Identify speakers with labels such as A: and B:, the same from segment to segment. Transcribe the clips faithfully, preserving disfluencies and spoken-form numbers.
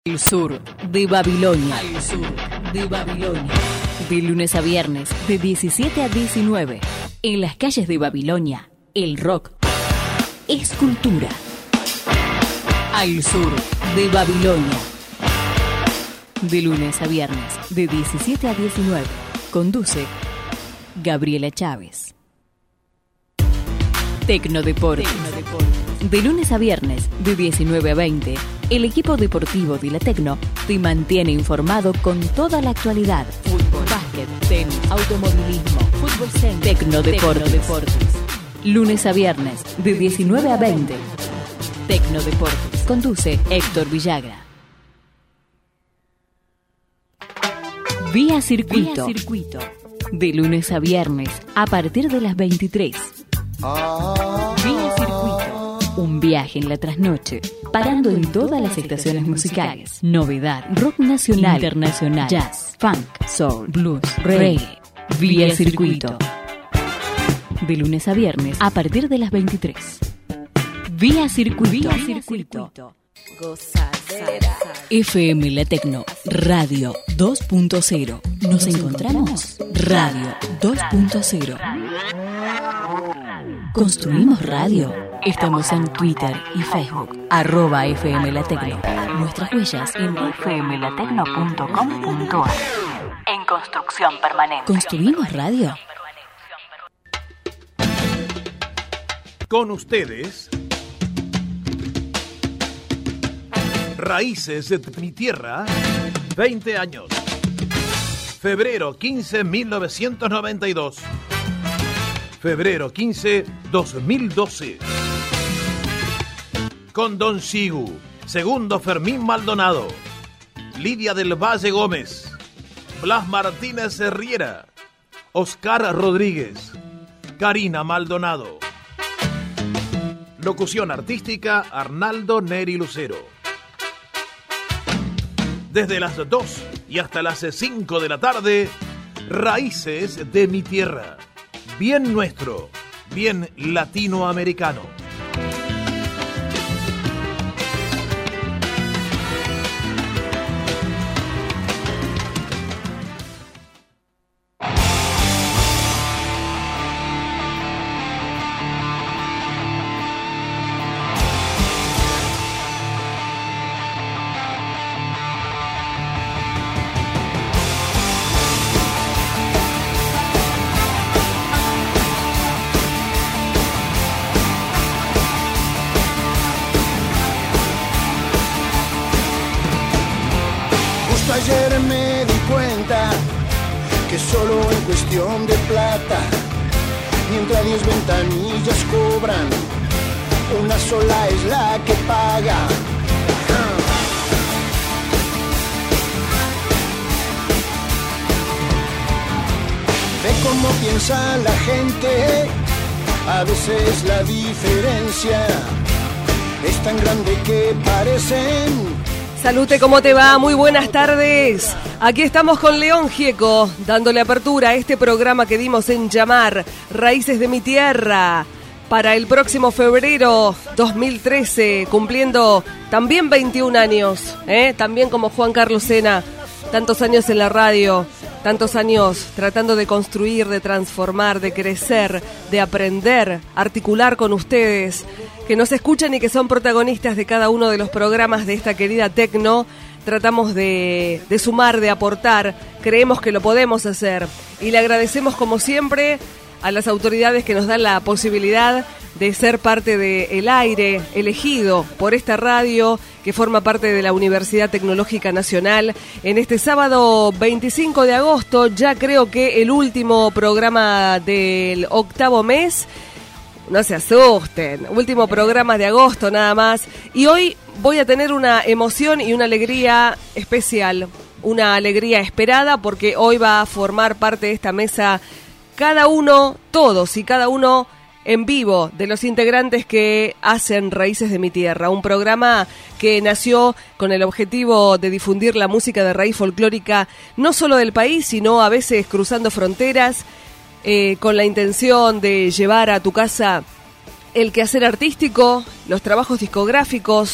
A: El sur de Babilonia. El sur de Babilonia. De lunes a viernes, de diecisiete a diecinueve. En las calles de Babilonia, el rock es cultura. Al sur de Babilonia. De lunes a viernes, de diecisiete a diecinueve. Conduce Gabriela Chávez. Tecnodeportes. Tecnodeportes. De lunes a viernes, de diecinueve a veinte. El equipo deportivo de la Tecno te mantiene informado con toda la actualidad. Fútbol, básquet, tenis, automovilismo, fútbol center, Tecnodeportes. Tecnodeportes. Lunes a viernes, de diecinueve a veinte. Tecnodeportes. Conduce Héctor Villagra. Vía Circuito. Vía Circuito. De lunes a viernes, a partir de las veintitrés. Vía Circuito. Un viaje en la trasnoche, parando en todas las estaciones musicales. Novedad, rock nacional, internacional, jazz, funk, soul, blues, reggae. Vía Circuito. De lunes a viernes, a partir de las veintitrés. Vía Circuito. Vía Circuito. Gozadera. F M La Tecno, Radio dos punto cero. Nos encontramos. Radio dos punto cero. Construimos radio. Estamos en Twitter y Facebook, arroba F M La Tecno. Nuestras huellas en f m la tecno punto com punto a r. En construcción permanente. ¿Construimos radio?
B: Con ustedes, Raíces de mi Tierra, veinte años. Febrero quince, mil novecientos noventa y dos. Febrero quince, dos mil doce. Con Don Sigu, segundo Fermín Maldonado, Lidia del Valle Gómez, Blas Martínez Herriera, Oscar Rodríguez, Karina Maldonado. Locución artística, Arnaldo Neri Lucero. Desde las dos y hasta las cinco de la tarde, Raíces de mi Tierra. Bien nuestro, bien latinoamericano.
C: Ayer me di cuenta que solo en cuestión de plata, mientras diez ventanillas cobran, una sola es la que paga. Ve cómo piensa la gente, a veces la diferencia es tan grande que parecen.
D: Salute, ¿cómo te va? Muy buenas tardes. Aquí estamos con León Gieco, dándole apertura a este programa que dimos en llamar Raíces de mi Tierra para el próximo febrero dos mil trece, cumpliendo también veintiún años, ¿eh? También como Juan Carlos Sena, tantos años en la radio, tantos años tratando de construir, de transformar, de crecer, de aprender, articular con ustedes, que nos escuchan y que son protagonistas de cada uno de los programas de esta querida Tecno. Tratamos de, de sumar, de aportar, creemos que lo podemos hacer y le agradecemos como siempre a las autoridades que nos dan la posibilidad de ser parte del aire elegido por esta radio que forma parte de la Universidad Tecnológica Nacional. En este sábado veinticinco de agosto, ya creo que el último programa del octavo mes. No se asusten, último programa de agosto nada más. Y hoy voy a tener una emoción y una alegría especial, una alegría esperada, porque hoy va a formar parte de esta mesa cada uno, todos y cada uno en vivo de los integrantes que hacen Raíces de mi Tierra, un programa que nació con el objetivo de difundir la música de raíz folclórica no solo del país, sino a veces cruzando fronteras, eh, con la intención de llevar a tu casa el quehacer artístico, los trabajos discográficos,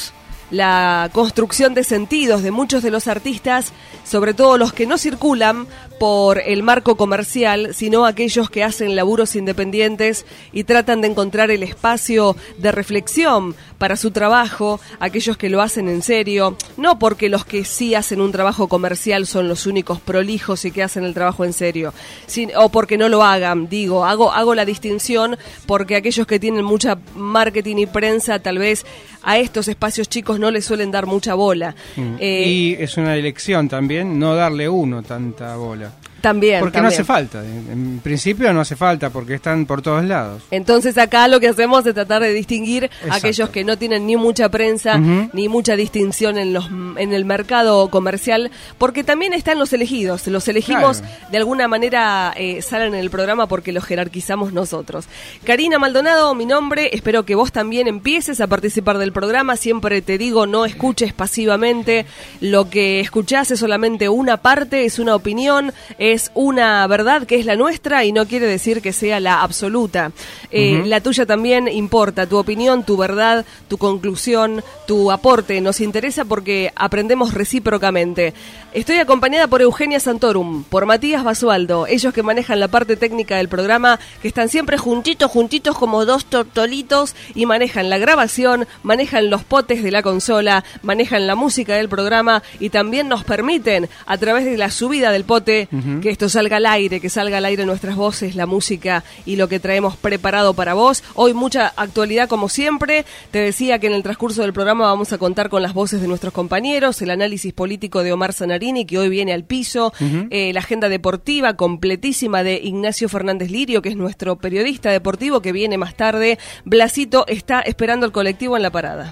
D: la construcción de sentidos de muchos de los artistas, sobre todo los que no circulan por el marco comercial, sino aquellos que hacen laburos independientes y tratan de encontrar el espacio de reflexión para su trabajo, aquellos que lo hacen en serio, no porque los que sí hacen un trabajo comercial son los únicos prolijos y que hacen el trabajo en serio, sin, o porque no lo hagan, digo, hago, hago la distinción porque aquellos que tienen mucha marketing y prensa tal vez a estos espacios chicos no les suelen dar mucha bola.
E: Mm.
D: Eh,
E: y es una elección también no darle uno tanta bola.
D: También,
E: porque
D: también.
E: no hace falta, en principio no hace falta porque están por todos lados.
D: Entonces acá lo que hacemos es tratar de distinguir
E: Exacto.
D: a aquellos que no tienen ni mucha prensa,
E: uh-huh.
D: ni mucha distinción en los en el mercado comercial, porque también están los elegidos, los elegimos
E: Claro.
D: de alguna manera, eh, salen en el programa porque los jerarquizamos nosotros. Karina Maldonado, mi nombre, espero que vos también empieces a participar del programa, siempre te digo, no escuches pasivamente, lo que escuchás es solamente una parte, es una opinión, es una verdad que es la nuestra y no quiere decir que sea la absoluta. Eh,
E: Uh-huh.
D: La tuya también importa, tu opinión, tu verdad, tu conclusión, tu aporte, nos interesa porque aprendemos recíprocamente. Estoy acompañada por Eugenia Santorum, por Matías Basualdo, ellos que manejan la parte técnica del programa, que están siempre juntitos, juntitos como dos tortolitos y manejan la grabación, manejan los potes de la consola, manejan la música del programa y también nos permiten, a través de la subida del pote, uh-huh. que esto salga al aire, que salga al aire nuestras voces, la música y lo que traemos preparado para vos. Hoy mucha actualidad como siempre. Te decía que en el transcurso del programa vamos a contar con las voces de nuestros compañeros, el análisis político de Omar Zanarini, que hoy viene al piso, uh-huh. eh, la agenda deportiva completísima de Ignacio Fernández Lirio, que es nuestro periodista deportivo, que viene más tarde. Blasito está esperando el colectivo en la parada.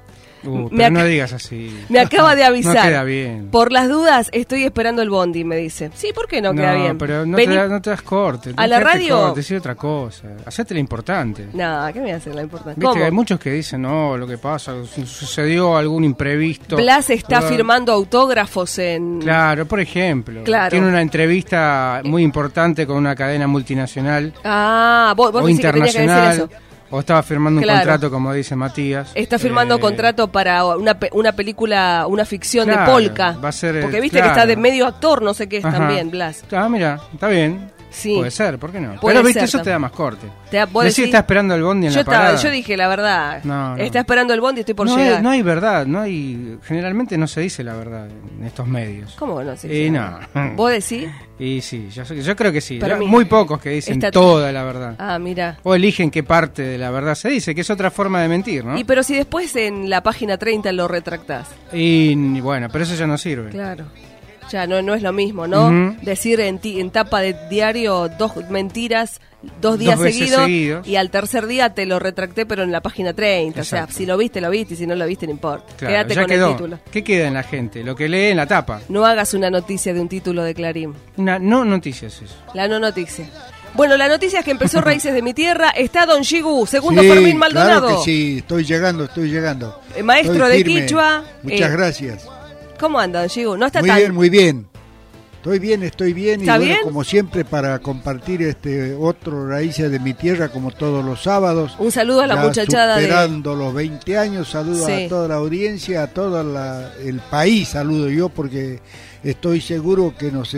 E: Uh,
D: me
E: pero
D: ac-
E: no digas así.
D: Me acaba de avisar.
E: No queda bien.
D: Por las dudas, estoy esperando el bondi, me dice. Sí, ¿por qué no,
E: no
D: queda bien?
E: pero no,
D: Vení-
E: te, da- no te das corte.
D: ¿A
E: no
D: la
E: te das
D: radio?
E: corte, decir otra cosa. Hacete lo importante.
D: No, ¿qué me voy a hacer la importancia?
E: Viste
D: ¿Cómo?
E: que hay muchos que dicen, no, lo que pasa, su- sucedió algún imprevisto.
D: Blas está
E: Todo-
D: firmando autógrafos en...
E: Claro, por ejemplo.
D: Claro.
E: Tiene una entrevista muy importante con una cadena multinacional
D: Ah, vos, vos
E: o
D: decís que tenía que decir
E: internacional.
D: eso.
E: O estaba firmando
D: Claro.
E: un contrato, como dice Matías.
D: Está firmando
E: Eh,
D: contrato para una, pe- una película, una ficción
E: claro,
D: de polka.
E: va a ser,
D: Porque viste
E: claro.
D: que está de medio actor, no sé qué es
E: Ajá.
D: también, Blas.
E: Ah, mira, está bien.
D: Sí.
E: Puede ser, ¿por qué no?
D: Puede
E: Pero viste,
D: ser
E: eso
D: también.
E: te da más corte.
D: Te da- vos
E: Decí que
D: decís-
E: está esperando el bondi en
D: Yo,
E: la
D: estaba-
E: parada.
D: yo dije la verdad.
E: No, no.
D: Está esperando el bondi y estoy por
E: no,
D: llegar.
E: hay, no hay verdad, no hay. Generalmente no se dice la verdad en estos medios.
D: ¿Cómo no? sé
E: Y
D: si-
E: no.
D: ¿Vos decís?
E: Y sí, yo, sé- yo creo que sí.
D: Pero
E: Ya-
D: mi-
E: muy pocos que dicen
D: Está-
E: toda la verdad.
D: Ah, mira.
E: O eligen qué parte de la verdad se dice, que es otra forma de mentir, ¿no?
D: Y pero si después en la página treinta lo retractás.
E: Y, y bueno, pero eso ya no sirve.
D: Claro. Ya no, no es lo mismo, ¿no?
E: Ujú.
D: Decir en, ti, en tapa de diario dos mentiras, dos días
E: Dos veces
D: seguidos,
E: seguidos.
D: y al tercer día te lo retracté, pero en la página treinta.
E: Exacto.
D: O sea, si lo viste, lo viste, y si no lo viste, no importa.
E: Claro,
D: Quédate
E: ya
D: con
E: quedó.
D: el título.
E: ¿Qué queda en la gente? Lo que lee en la tapa.
D: No hagas una noticia de un título de Clarín.
E: Una no noticias eso.
D: La no noticia. Bueno, la noticia es que empezó Raíces de mi Tierra. Está Don Shigu, segundo
F: Sí,
D: Fermín Maldonado.
F: Claro que sí, estoy llegando, estoy llegando.
D: Eh, maestro
F: Estoy
D: de
F: firme.
D: Quichua.
F: Muchas
D: Eh,
F: gracias.
D: ¿Cómo anda, Don Shigu? No está
F: Muy
D: tan...
F: bien, muy bien. Estoy bien, estoy bien. Y
D: ¿Está
F: bueno,
D: bien?
F: como siempre, para compartir este otro Raíces de mi Tierra, como todos los sábados.
D: Un saludo a la
F: Ya
D: muchachada de...
F: superando los veinte años, saludo
D: Sí.
F: a toda la audiencia, a todo la, el país, saludo yo, porque estoy seguro que nos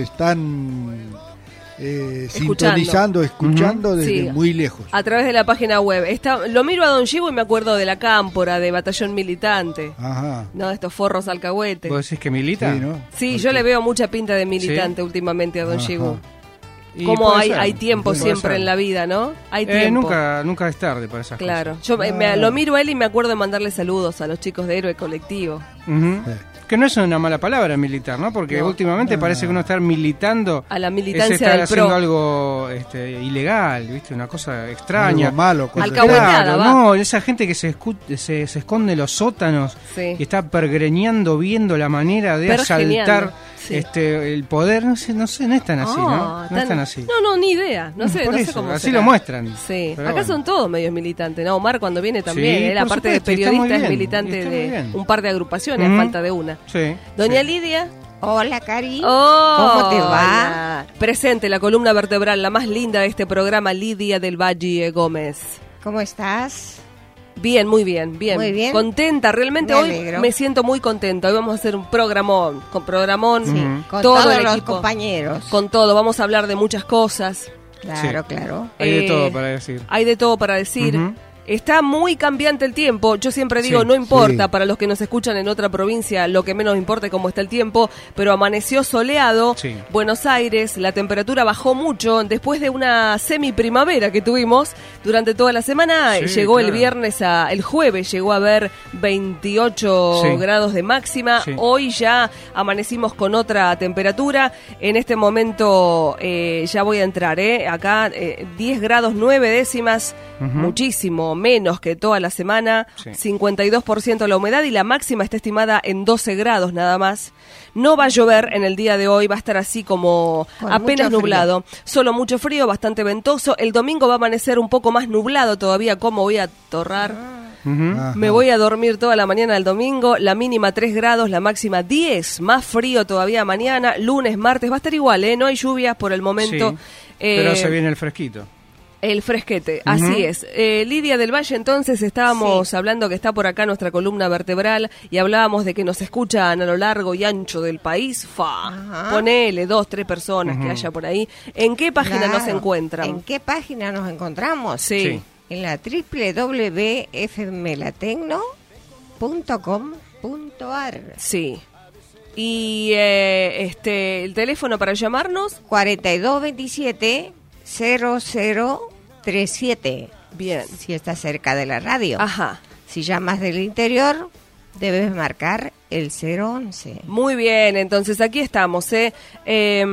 F: están eh,
D: Escuchando.
F: sintonizando, escuchando
E: Ujú.
F: desde
D: Sí.
F: muy lejos.
D: A través de la página web. Está, lo miro a Don Shigu y me acuerdo de la Cámpora, de Batallón Militante.
F: Ajá.
D: No, de estos forros alcahuetes.
E: ¿Vos decís que milita?
F: Sí, ¿no?
D: Sí, yo le veo mucha pinta de militante últimamente a Don
F: Ajá.
D: Shigu.
E: Y
D: Como
E: puede
D: hay,
E: ser,
D: hay tiempo
E: puede
D: siempre
E: ser.
D: en la vida, ¿no? Hay
E: Eh,
D: tiempo.
E: nunca, nunca es tarde para esas
D: Claro.
E: cosas.
D: Yo me- me-
F: Ah.
D: lo miro a él y me acuerdo de mandarle saludos a los chicos de Héroe Colectivo.
E: Ujú.
F: Sí.
E: Que no es una mala palabra militar, ¿no? Porque
D: No.
E: últimamente
F: No,
E: parece
F: no.
E: que uno estar militando
D: A la
E: es
D: militancia
E: estar
D: del
E: haciendo
D: PRO.
E: algo este, ilegal, ¿viste? Una cosa extraña.
F: Algo malo. cosas-
D: Alcahueteada,
E: Claro,
D: va.
E: no, esa gente que se, escu- se, se esconde en los sótanos
D: Sí.
E: y está pergreñando, viendo la manera de
D: Pergeñando,
E: asaltar
D: sí.
E: este el poder, no sé, no sé, no es tan así, ¿no?
D: Ah,
E: No
D: tan-
E: es tan así.
D: No, no, ni idea. No sé,
E: Por
D: no sé
E: eso,
D: cómo
E: así
D: será.
E: lo muestran.
D: Sí,
E: Pero
D: acá
E: bueno.
D: son todos medios militantes, ¿no? Omar cuando viene también,
E: Sí,
D: él
E: por
D: aparte de
E: supuesto, y está muy
D: periodista es
E: bien, y
D: militante
E: está muy
D: de
E: bien.
D: un par de agrupaciones,
E: Ujú.
D: a falta de una.
E: Sí.
D: Doña
E: sí.
D: Lidia.
G: Hola, Cari.
D: Oh,
G: ¿Cómo te va?
D: hola. Presente la columna vertebral, la más linda de este programa, Lidia del Valle Gómez.
G: ¿Cómo estás?
D: Bien, muy bien, bien.
G: Muy bien.
D: Contenta, realmente
G: Me
D: hoy
G: alegro.
D: me siento muy contenta. Hoy vamos a hacer un programón, con programón,
G: Sí, con
D: todo
G: todos
D: el
G: los
D: equipo,
G: compañeros.
D: con todo. Vamos a hablar de muchas cosas.
G: Claro,
E: Sí.
G: claro.
E: Hay de
D: Eh,
E: todo para decir.
D: Hay de todo para decir.
E: Ujú.
D: Está muy cambiante el tiempo. Yo siempre digo,
E: Sí,
D: no importa
F: sí.
D: para los que nos escuchan en otra provincia, lo que menos importa es cómo está el tiempo, pero amaneció soleado.
E: Sí.
D: Buenos Aires, la temperatura bajó mucho después de una semi-primavera que tuvimos durante toda la semana.
E: Sí,
D: llegó el
E: claro.
D: viernes, a, el jueves llegó a haber veintiocho
E: Sí.
D: grados de máxima.
E: Sí.
D: Hoy ya amanecimos con otra temperatura. En este momento eh, ya voy a entrar, ¿eh? Acá eh, diez grados nueve décimas,
E: Ujú.
D: muchísimo menos que toda la semana.
E: Sí.
D: cincuenta y dos por ciento la humedad y la máxima está estimada en doce grados nada más. No va a llover en el día de hoy, va a estar así como
G: Con
D: apenas
G: mucho frío.
D: nublado. Solo mucho frío, bastante ventoso. El domingo va a amanecer un poco más nublado todavía. ¿Cómo voy a torrar?
E: Ujú.
F: Ajá.
D: Me voy a dormir toda la mañana del domingo, la mínima tres grados, la máxima diez, más frío todavía mañana, lunes, martes, va a estar igual, ¿eh? No hay lluvias por el momento.
E: Sí,
D: Eh,
E: pero se viene el fresquito.
D: El fresquete, así es. Eh, Lidia del Valle, entonces estábamos
G: Sí.
D: hablando que está por acá nuestra columna vertebral y hablábamos de que nos escuchan a lo largo y ancho del país. Fa,
G: Ajá.
D: ponele dos, tres personas que
E: Ujú.
D: haya por ahí. ¿En qué página nos
G: Claro.
D: encuentran?
G: ¿En qué página nos encontramos?
D: Sí.
E: Sí.
G: En la doble u doble u doble u punto f m latecno punto com punto a r.
D: Sí. Y eh, este el teléfono para llamarnos.
G: cuarenta y dos veintisiete cero cero treinta y siete.
D: Bien.
G: Si estás cerca de la radio.
D: Ajá.
G: Si llamas del interior, debes marcar el cero once.
D: Muy bien, entonces aquí estamos. ¿eh? Eh,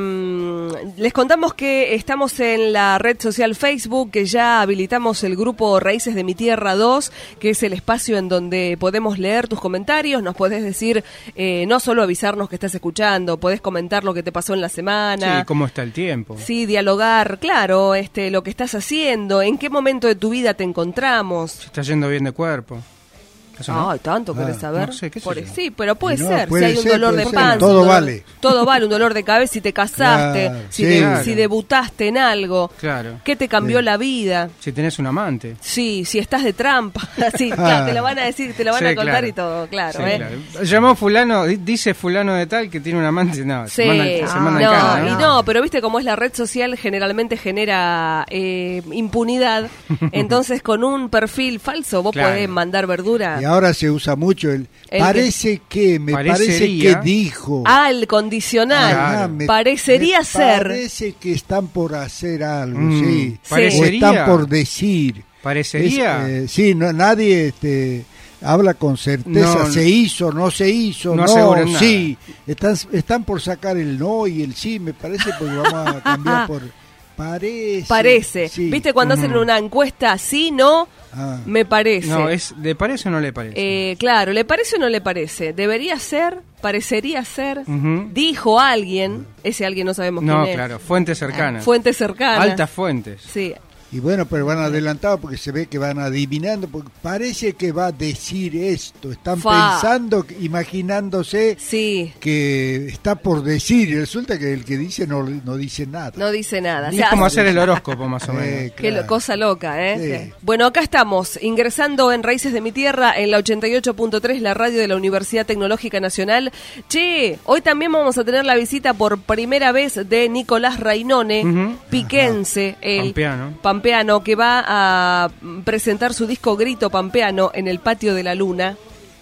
D: les contamos que estamos en la red social Facebook, que ya habilitamos el grupo Raíces de mi Tierra dos, que es el espacio en donde podemos leer tus comentarios, nos podés decir, eh, no solo avisarnos que estás escuchando, podés comentar lo que te pasó en la semana.
E: Sí, cómo está el tiempo.
D: Sí, dialogar, claro, este, lo que estás haciendo, en qué momento de tu vida te encontramos.
E: Se está yendo bien de cuerpo. ¿Eso no?
D: Ay, tanto querés
F: Ah,
D: saber.
E: no sé, qué sé
D: Por-
E: yo.
D: sí, pero puede
F: No,
D: ser.
F: puede
D: si hay un
F: ser,
D: dolor
F: puede
D: de
F: ser.
D: panza.
F: Todo
D: un dolor-
F: vale.
D: Todo vale, un dolor de cabeza, si te casaste,
F: Claro,
D: si,
F: sí.
D: de-
E: Claro.
D: si debutaste en algo.
E: Claro.
D: ¿Qué te cambió
F: Sí.
D: la vida?
E: Si tenés un amante.
D: Sí, si estás de trampa. Sí, claro, te lo van a decir, te lo van
E: Sí,
D: a contar
E: claro.
D: y todo, claro.
E: Sí,
D: ¿eh?
E: claro. Llamó fulano, di- dice fulano de tal que tiene un amante. No,
D: Sí,
E: se mandan, se
G: Ah,
E: mandan
D: no,
E: cara,
D: y
E: ¿no?
D: no, pero viste cómo es la red social, generalmente genera eh, impunidad. Entonces, con un perfil falso, vos
E: Claro.
D: podés mandar verdura.
F: Y ahora se usa mucho el,
D: El
F: parece que, me parece
E: Parecería.
F: que dijo.
D: Ah, el condicional.
F: Ajá,
E: Claro.
F: me-
D: Parecería
F: me
D: ser.
F: Parece que están por hacer algo,
E: Mm,
F: sí. O
E: parecería.
F: están por decir.
E: Parecería.
F: Es, eh, sí, no, nadie este, habla con certeza,
E: No,
F: se hizo, no se hizo,
E: no
F: no,
E: aseguran nada.
F: sí. Están, están por sacar el no y el sí, me parece, porque vamos a cambiar por parece.
D: Parece.
F: sí.
D: ¿Viste cuando hacen
E: Ujú.
D: una encuesta? Sí, no,
F: Ah.
D: me parece.
E: No, es, ¿le parece o no le parece?
D: Eh, claro, ¿le parece o no le parece? ¿Debería ser? ¿Parecería ser?
E: Ujú.
D: Dijo alguien, ese alguien no sabemos
E: no,
D: quién
E: claro, fuentes cercanas.
D: es. Fuente cercana.
E: Altas fuentes.
D: Sí.
F: Y bueno, pero van adelantados porque se ve que van adivinando, porque parece que va a decir esto. Están
D: Fa.
F: pensando, imaginándose
D: Sí,
F: que está por decir, y resulta que el que dice no, no dice nada.
D: no dice nada. O
E: Es
D: sea,
E: como hacer el horóscopo, más o menos.
F: Eh,
D: Qué lo-
F: claro.
D: cosa loca, ¿eh?
F: Sí.
D: Bueno, acá estamos, ingresando en Raíces de mi Tierra, en la ochenta y ocho punto tres, la radio de la Universidad Tecnológica Nacional. Che, hoy también vamos a tener la visita por primera vez de Nicolás Rainone,
E: Ujú.
D: piquense, el
E: Pampeano.
D: pampeano, que va a presentar su disco Grito Pampeano en el Patio de la Luna.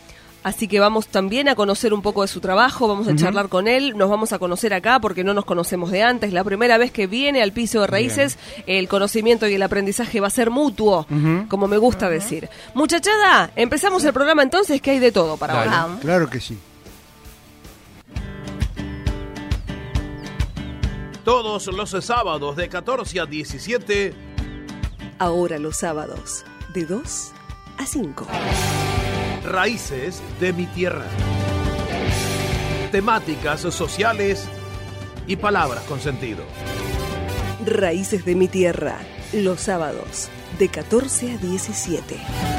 D: Así que vamos también a conocer un poco de su trabajo, vamos a charlar con él, nos vamos a conocer acá porque no nos conocemos de antes. La primera vez que viene al piso de Raíces, el conocimiento y el aprendizaje va a ser mutuo,
E: Ujú.
D: como me gusta decir. Muchachada, empezamos el programa entonces, que hay de todo para
E: Dale.
D: hoy.
G: Vamos.
F: Claro que sí.
B: Todos los sábados de catorce a diecisiete,
D: Ahora los sábados, de dos a cinco.
B: Raíces de mi Tierra. Temáticas sociales y palabras con sentido.
D: Raíces de mi Tierra, los sábados, de catorce a diecisiete.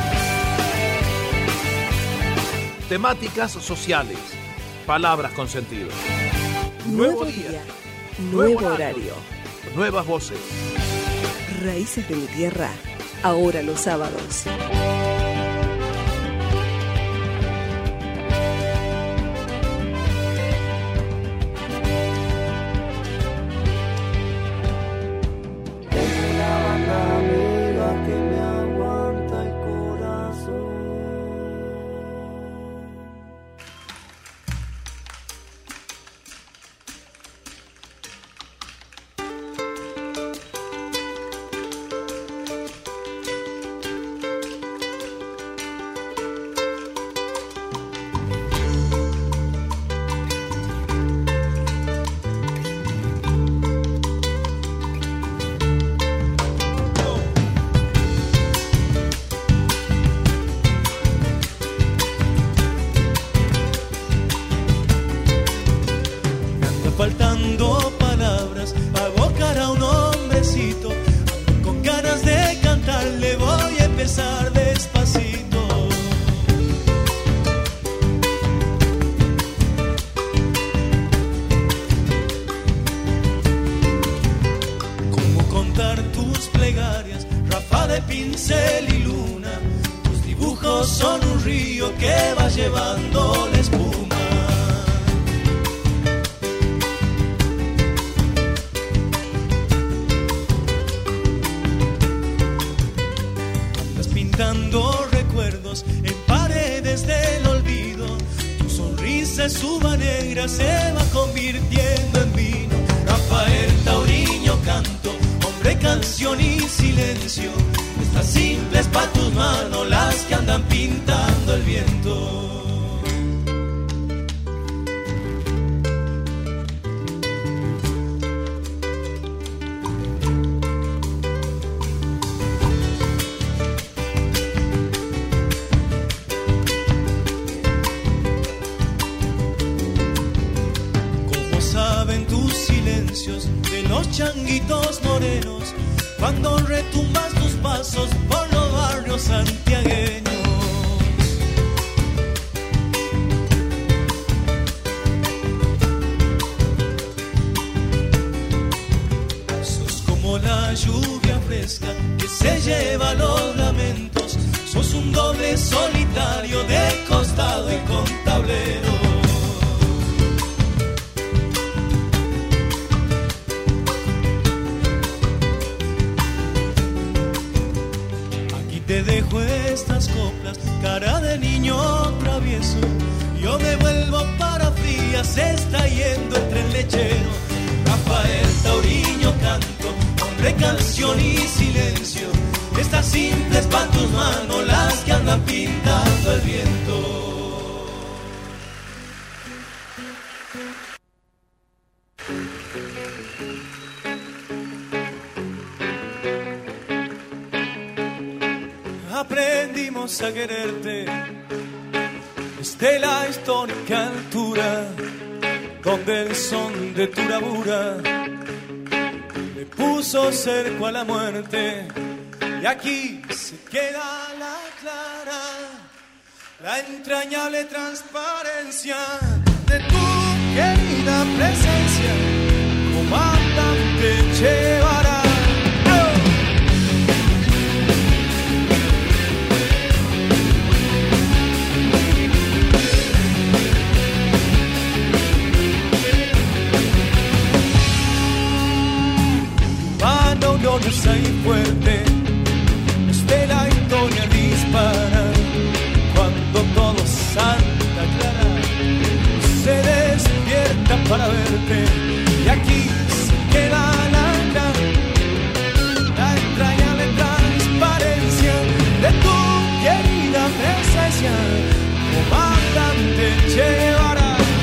B: Temáticas sociales, palabras con sentido.
D: Nuevo día, nuevo horario.
B: Nuevas voces.
D: Raíces de mi Tierra, ahora los sábados.
H: faltando palabras para evocar a un hombrecito. Con ganas de cantar le voy a empezar despacito. ¿Cómo contar tus plegarias, ráfaga de pincel y luna? Tus dibujos son un río que va llevando la espuma. Dando recuerdos en paredes del olvido. Tu sonrisa es uva negra, se va convirtiendo en vino. Rafael Tauriño canto, hombre, canción y silencio. Estas simples pa' tus manos, las que andan pintando el viento. De los changuitos morenos, cuando retumbas tus pasos por los barrios santiagueños. Sos como la lluvia fresca que se lleva los lamentos. Sos un doble solitario de costado y con tablero. Te dejo estas coplas, cara de niño travieso. Yo me vuelvo para fría, se está yendo entre el lechero. Rafael Tauriño canto, hombre, canción y silencio. Estas simples pa' tus manos, las que andan pintando el viento. Aprendimos a quererte desde la histórica altura, donde el son de tu bravura le puso cerco a la muerte. Y aquí se queda la clara, la entrañable transparencia de tu querida presencia, comandante Che Guevara. Gloriosa y fuerte, desde la historia dispara, cuando todo Santa Clara se despierta para verte. Y aquí se queda la gran, la entrañable transparencia de tu querida presencia, comandante Che Guevara.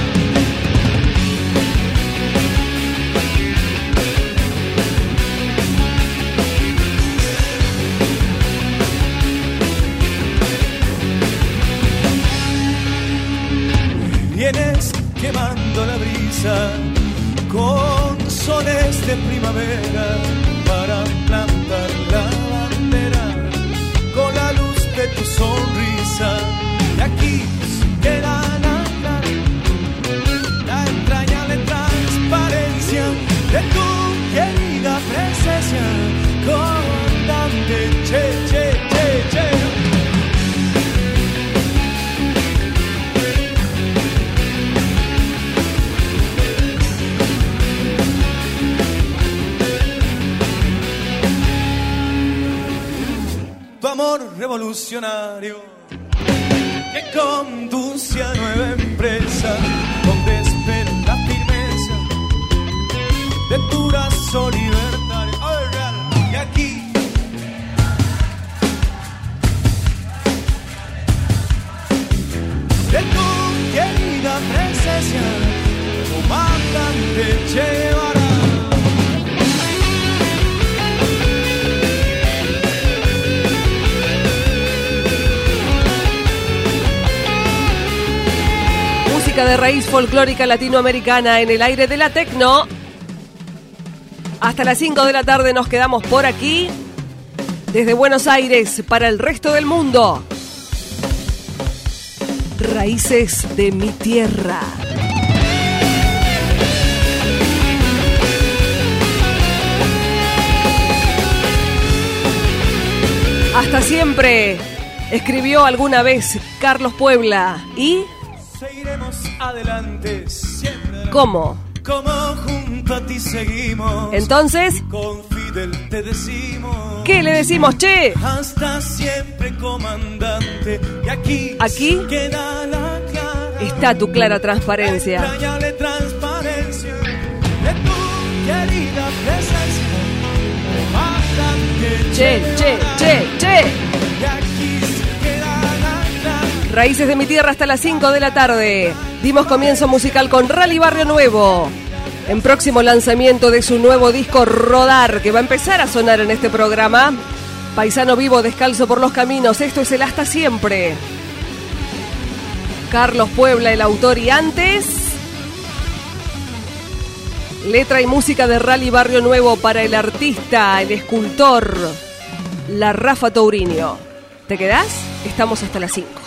H: Vienes quemando la brisa con soles de primavera para plantar la bandera con la luz de tu sonrisa. Y aquí se queda la, la, la entrañable transparencia de tu querida presencia, comandante Che, Che, Che, Che. Tu amor revolucionario que conduce a nueva empresa, donde espera la firmeza de tu brazo libertario. Y aquí de tu querida presencia, comandante Che Guevara.
D: música de raíz folclórica latinoamericana en el aire de la Tecno. Hasta las cinco de la tarde nos quedamos por aquí, desde Buenos Aires para el resto del mundo. Raíces de mi tierra. Hasta siempre, escribió alguna vez Carlos Puebla. ¿Y?
H: Seguiremos adelante siempre.
D: ¿Cómo?
H: Como junto a ti seguimos.
D: Entonces,
H: con Fidel te decimos.
D: ¿Qué le decimos, che?
H: Hasta siempre, comandante. Y aquí,
D: aquí
H: queda la clara,
D: está tu clara transparencia.
H: La entrañable transparencia de tu querida presencia.
D: Che, che, che, che. Raíces de mi tierra hasta las cinco de la tarde. Dimos comienzo musical con Rally Barrio Nuevo, en próximo lanzamiento de su nuevo disco Rodar, que va a empezar a sonar en este programa. Paisano vivo descalzo por los caminos. Esto es el Hasta Siempre. Carlos Puebla, el autor, y antes, letra y música de Rally Barrio Nuevo para el artista, el escultor, la Rafa Tourinho. ¿Te quedás? Estamos hasta las cinco.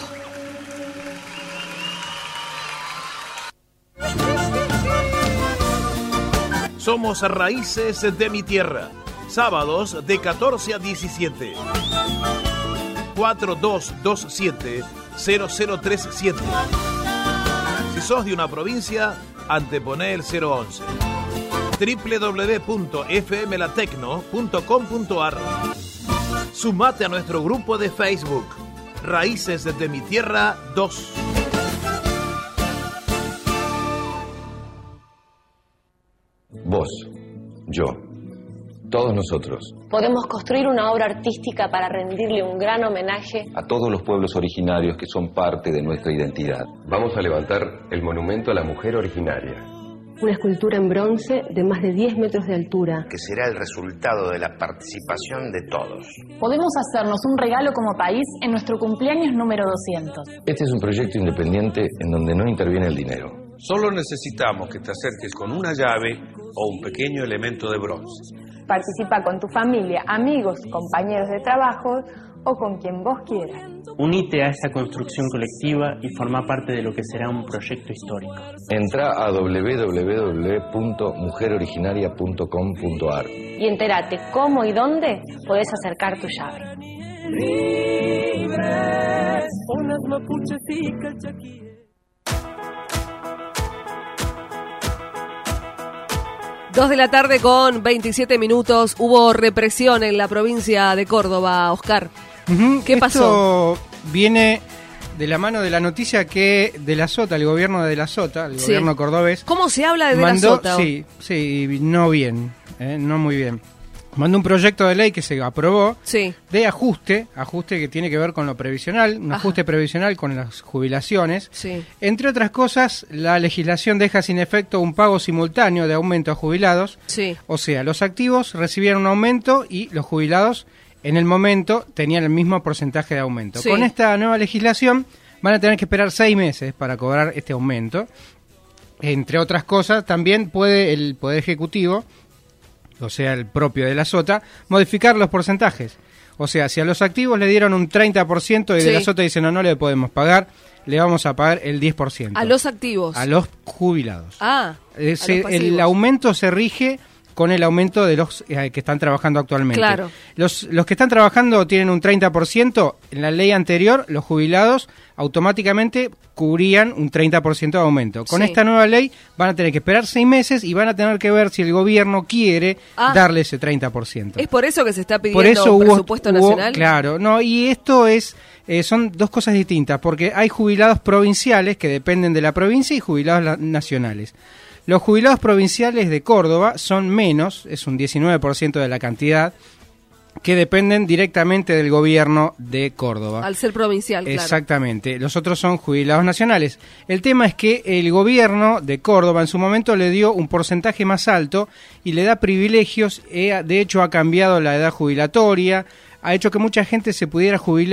B: Somos Raíces de mi tierra. Sábados de catorce a diecisiete. cuatro dos dos siete cero cero tres siete. Si sos de una provincia, anteponé el cero once. doble u doble u doble u punto f m la tecno punto com punto a r. Sumate a nuestro grupo de Facebook, Raíces de mi tierra dos.
I: Vos, yo, todos nosotros.
J: Podemos construir una obra artística para rendirle un gran homenaje
I: a todos los pueblos originarios que son parte de nuestra identidad.
K: Vamos a levantar el monumento a la mujer originaria.
J: Una escultura en bronce de más de diez metros de altura,
L: que será el resultado de la participación de todos.
M: Podemos hacernos un regalo como país en nuestro cumpleaños número doscientos.
I: Este es un proyecto independiente en donde no interviene el dinero.
N: Solo necesitamos que te acerques con una llave o un pequeño elemento de bronce.
M: Participa con tu familia, amigos, compañeros de trabajo o con quien vos quieras.
O: Unite a esa construcción colectiva y forma parte de lo que será un proyecto histórico.
I: Entra a doble u doble u doble u punto mujer originaria punto com punto a r
J: y entérate cómo y dónde podés acercar tu llave.
H: Libres, por las mapuches y cachaquíes.
D: Dos de la tarde con veintisiete minutos. Hubo represión en la provincia de Córdoba, Oscar.
E: Uh-huh.
D: ¿Qué pasó?
E: Esto viene de la mano de la noticia que De la Sota, el gobierno de De la Sota, el sí. gobierno cordobés...
D: ¿Cómo se habla de De
E: mandó,
D: la Sota?
E: Sí, sí, no bien, eh, no muy bien. Mandó un proyecto de ley que se aprobó
D: sí.
E: de ajuste, ajuste que tiene que ver con lo previsional, un Ajá. ajuste previsional con las jubilaciones.
D: Sí.
E: Entre otras cosas, la legislación deja sin efecto un pago simultáneo de aumento a jubilados.
D: Sí.
E: O sea, los activos recibieron un aumento y los jubilados en el momento tenían el mismo porcentaje de aumento.
D: Sí.
E: Con esta nueva legislación van a tener que esperar seis meses para cobrar este aumento. Entre otras cosas, también puede el Poder Ejecutivo, o sea, el propio De la Sota, modificar los porcentajes. O sea, si a los activos le dieron un treinta por ciento y sí. De la Sota dice, no, no le podemos pagar, le vamos a pagar el diez por ciento.
D: ¿A los activos?
E: A los jubilados.
D: Ah,
E: Ese,
D: a los pasivos.
E: El aumento se rige con el aumento de los eh, que están trabajando actualmente.
D: Claro.
E: Los, los que están trabajando tienen un treinta por ciento. En la ley anterior, los jubilados automáticamente cubrían un treinta por ciento de aumento. Con
D: sí.
E: esta nueva ley van a tener que esperar seis meses y van a tener que ver si el gobierno quiere ah, darle ese treinta por ciento.
D: ¿Es por eso que se está pidiendo
E: por eso
D: un
E: hubo,
D: presupuesto
E: hubo,
D: nacional?
E: Claro, no, y esto es eh, son dos cosas distintas, porque hay jubilados provinciales que dependen de la provincia y jubilados la, nacionales. Los jubilados provinciales de Córdoba son menos, es un diecinueve por ciento de la cantidad, que dependen directamente del gobierno de Córdoba.
D: Al ser provincial, claro.
E: Exactamente. Los otros son jubilados nacionales. El tema es que el gobierno de Córdoba en su momento le dio un porcentaje más alto y le da privilegios. Eh, de hecho, ha cambiado la edad jubilatoria, ha hecho que mucha gente se pudiera jubilar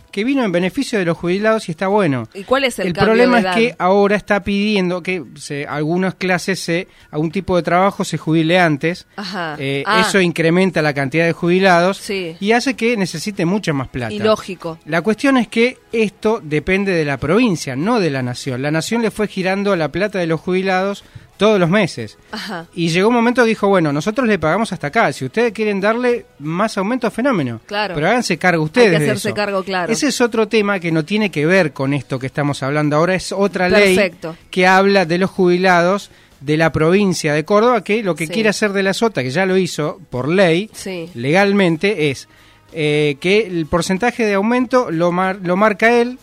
E: que vino en beneficio de los jubilados y está bueno.
D: ¿Y cuál es el,
E: el
D: cambio
E: problema
D: de edad?
E: es que ahora está pidiendo que se, algunas clases, se, algún tipo de trabajo se jubile antes.
D: Ajá.
E: Eh,
D: ah.
E: Eso incrementa la cantidad de jubilados
D: sí.
E: y hace que necesite mucha más plata.
D: Y lógico.
E: La cuestión es que esto depende de la provincia, no de la nación. La nación le fue girando la plata de los jubilados todos los meses.
D: Ajá.
E: Y llegó un momento que dijo, bueno, nosotros le pagamos hasta acá. Si ustedes quieren darle más aumento, fenómeno.
D: Claro.
E: Pero háganse cargo ustedes
D: Hay que
E: de
D: hacerse
E: eso.
D: cargo, claro.
E: Ese es otro tema que no tiene que ver con esto que estamos hablando ahora. Es otra
D: Perfecto.
E: ley que habla de los jubilados de la provincia de Córdoba, que lo que
D: sí.
E: quiere hacer de la Sota, que ya lo hizo por ley,
D: sí.
E: legalmente, es eh, que el porcentaje de aumento lo, mar, lo marca él,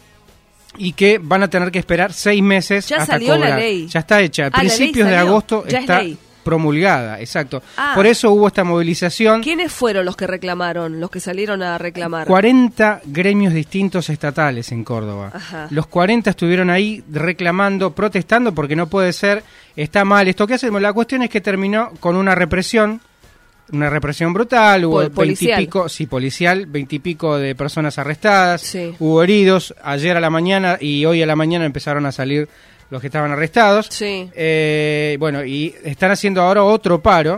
E: y que van a tener que esperar seis meses
D: ya
E: hasta
D: salió
E: cobrar.
D: La ley.
E: Ya está hecha. A
D: ah,
E: principios de agosto
D: ya
E: está
D: es
E: promulgada, exacto.
D: Ah.
E: Por eso hubo esta movilización.
D: ¿Quiénes fueron los que reclamaron, los que salieron a reclamar?
E: cuarenta gremios distintos estatales en Córdoba.
D: Ajá.
E: Los cuarenta estuvieron ahí reclamando, protestando, porque no puede ser, está mal esto que hacemos. La cuestión es que terminó con una represión, una represión brutal, hubo veintipico, sí, policial, veintipico de personas arrestadas,
D: sí.
E: hubo heridos, ayer a la mañana y hoy a la mañana empezaron a salir los que estaban arrestados.
D: Sí.
E: Eh, bueno, y están haciendo ahora otro paro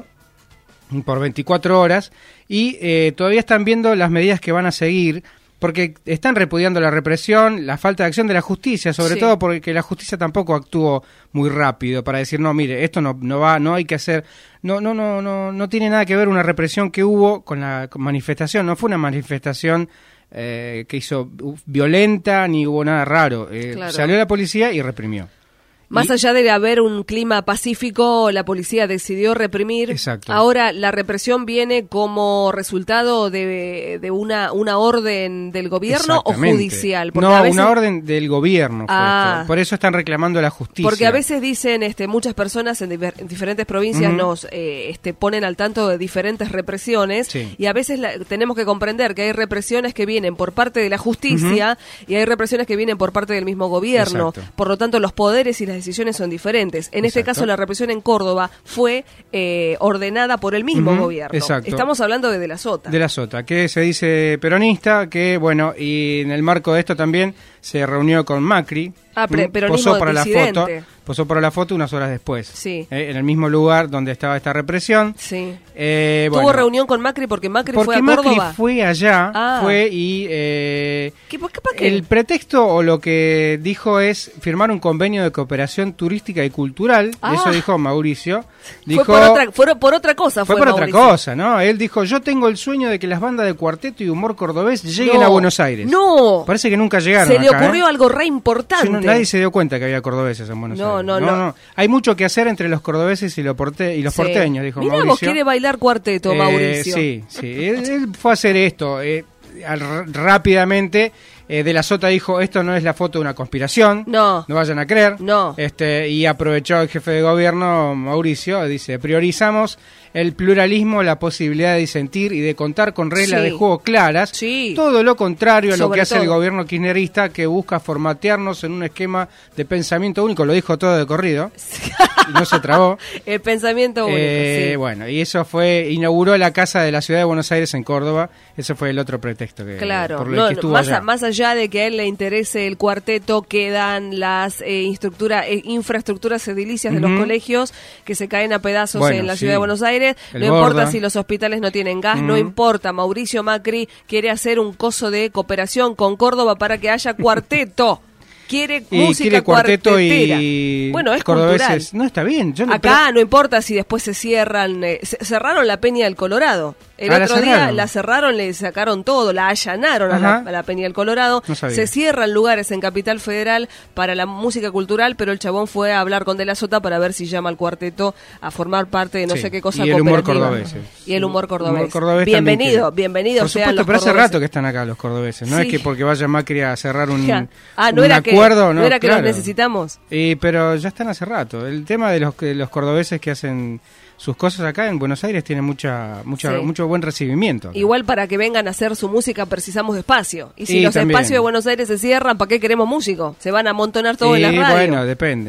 E: por veinticuatro horas y eh, todavía están viendo las medidas que van a seguir, porque están repudiando la represión, la falta de acción de la justicia, sobre
D: sí.
E: todo porque la justicia tampoco actuó muy rápido para decir, no, mire, esto no, no va, no hay que hacer, no, no, no, no, no tiene nada que ver una represión que hubo con la manifestación, no fue una manifestación eh, que hizo violenta ni hubo nada raro, eh,
D: claro.
E: Salió la policía y reprimió.
D: Más
E: y,
D: allá de haber un clima pacífico, la policía decidió reprimir.
E: Exacto.
D: Ahora, la represión viene como resultado de, de una, una orden del gobierno o judicial.
E: Porque no,
D: a veces...
E: una orden del gobierno. Fue
D: ah,
E: esto. Por eso están reclamando la justicia.
D: Porque a veces dicen, este, muchas personas en, diver, en diferentes provincias uh-huh. nos eh, este, ponen al tanto de diferentes represiones
E: sí.
D: y a veces la, tenemos que comprender que hay represiones que vienen por parte de la justicia uh-huh. y hay represiones que vienen por parte del mismo gobierno.
E: Exacto.
D: Por lo tanto, los poderes y las decisiones son diferentes. En este
E: Exacto.
D: caso, la represión en Córdoba fue eh, ordenada por el mismo
E: uh-huh.
D: gobierno.
E: Exacto.
D: Estamos hablando de De la Sota.
E: De la Sota, que se dice peronista, que bueno, y en el marco de esto también se reunió con Macri.
D: Ah, pre- peronismo
E: posó para
D: disidente.
E: la foto, posó para la foto unas horas después.
D: Sí.
E: Eh, en el mismo lugar donde estaba esta represión.
D: Sí.
E: Eh,
D: ¿Tuvo
E: bueno,
D: reunión con Macri porque Macri
E: porque
D: fue a
E: Macri
D: Córdoba?
E: fue allá,
D: ah.
E: fue y eh,
D: ¿Qué, qué, qué?
E: el pretexto o lo que dijo es firmar un convenio de cooperación turística y cultural.
D: Ah.
E: Eso dijo Mauricio. Dijo,
D: fue, por otra, fue por otra cosa.
E: Fue,
D: fue
E: por
D: Mauricio.
E: otra cosa, ¿no? Él dijo, yo tengo el sueño de que las bandas de cuarteto y humor cordobés lleguen
D: no.
E: a Buenos Aires.
D: No.
E: Parece que nunca llegaron.
D: Se le
E: acá,
D: ocurrió
E: ¿eh?
D: algo re importante.
E: Sí, no, nadie se dio cuenta que había cordobeses en Buenos
D: no,
E: Aires.
D: No, no, no.
E: Hay mucho que hacer entre los cordobeses y, lo porte y los
D: sí.
E: porteños, dijo
D: Mirá,
E: Mauricio.
D: vos quiere bailar cuarteto,
E: eh,
D: Mauricio.
E: Sí, sí. él, él fue a hacer esto. Eh, al, rápidamente, eh, De la Sota dijo, esto no es la foto de una conspiración.
D: No.
E: No vayan a creer.
D: No.
E: Este, y aprovechó el jefe de gobierno, Mauricio, dice, priorizamos el pluralismo, la posibilidad de disentir y de contar con reglas
D: sí.
E: de juego claras.
D: Sí.
E: Todo lo contrario a lo
D: Sobre
E: que hace
D: todo.
E: el gobierno kirchnerista, que busca formatearnos en un esquema de pensamiento único. Lo dijo todo de corrido. Y no se trabó.
D: El pensamiento único,
E: eh,
D: sí.
E: Bueno, y eso fue, inauguró la Casa de la Ciudad de Buenos Aires en Córdoba. Ese fue el otro pretexto que,
D: claro.
E: por el
D: no,
E: que estuvo
D: más,
E: allá.
D: A, más allá de que a él le interese el cuarteto, quedan las eh, instructura, eh, infraestructuras edilicias
E: Uh-huh.
D: de los colegios que se caen a pedazos
E: bueno,
D: en la
E: sí.
D: Ciudad de Buenos Aires.
E: El
D: no
E: Borda.
D: importa si los hospitales no tienen gas, uh-huh. no importa. Mauricio Macri quiere hacer un coso de cooperación con Córdoba para que haya cuarteto. Quiere
E: y
D: música
E: quiere cuarteto
D: cuartetera.
E: Y
D: bueno, es
E: cordobeses.
D: cultural.
E: No, está bien. Yo no,
D: Acá
E: pero...
D: no importa si después se cierran. Eh, se, cerraron la Peña del Colorado. El
E: ah,
D: otro
E: la
D: día la cerraron, le sacaron todo, la allanaron a la, a la Peña del Colorado.
E: No
D: se cierran lugares en Capital Federal para la música cultural, pero el chabón fue a hablar con De la Sota para ver si llama al cuarteto a formar parte de no
E: sí.
D: sé qué cosa
E: y el humor
D: cooperativa.
E: cordobés.
D: Y el humor cordobés.
E: Humor cordobés
D: bienvenido, bienvenido
E: Por
D: sean
E: supuesto,
D: los
E: pero hace
D: cordobeses.
E: rato que están acá los cordobeses. No
D: sí.
E: es que porque vaya Macri a cerrar un,
D: ah, no
E: un
D: era
E: acuerdo.
D: Que, no,
E: no
D: era que
E: claro.
D: los necesitamos.
E: Y, pero ya están hace rato. El tema de los, de los cordobeses que hacen sus cosas acá en Buenos Aires tiene mucha, mucha,
D: sí.
E: mucho buen recibimiento. Acá.
D: Igual para que vengan a hacer su música precisamos de espacio. Y si
E: y
D: los
E: también.
D: espacios de Buenos Aires se cierran, ¿para qué queremos músicos? Se van a amontonar todo
E: y,
D: en la radio.
E: Bueno, depende.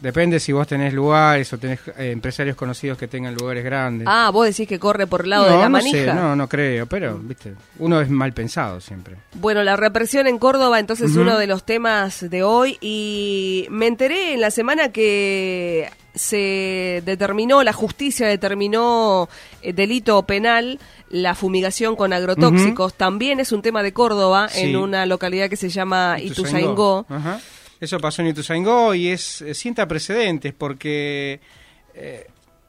E: Depende si vos tenés lugares o tenés eh, empresarios conocidos que tengan lugares grandes.
D: Ah, vos decís que corre por el lado
E: no,
D: de la
E: no
D: manija.
E: Sé, no, no creo, pero viste, uno es mal pensado siempre.
D: Bueno, la represión en Córdoba, entonces,
E: Uh-huh.
D: uno de los temas de hoy. Y me enteré en la semana que se determinó, la justicia determinó eh, delito penal la fumigación con agrotóxicos. Uh-huh. También es un tema de Córdoba, sí. En una localidad que se llama Ituzaingó.
E: Ajá. Eso pasó en Ituzaingó y es eh, sienta precedentes porque eh,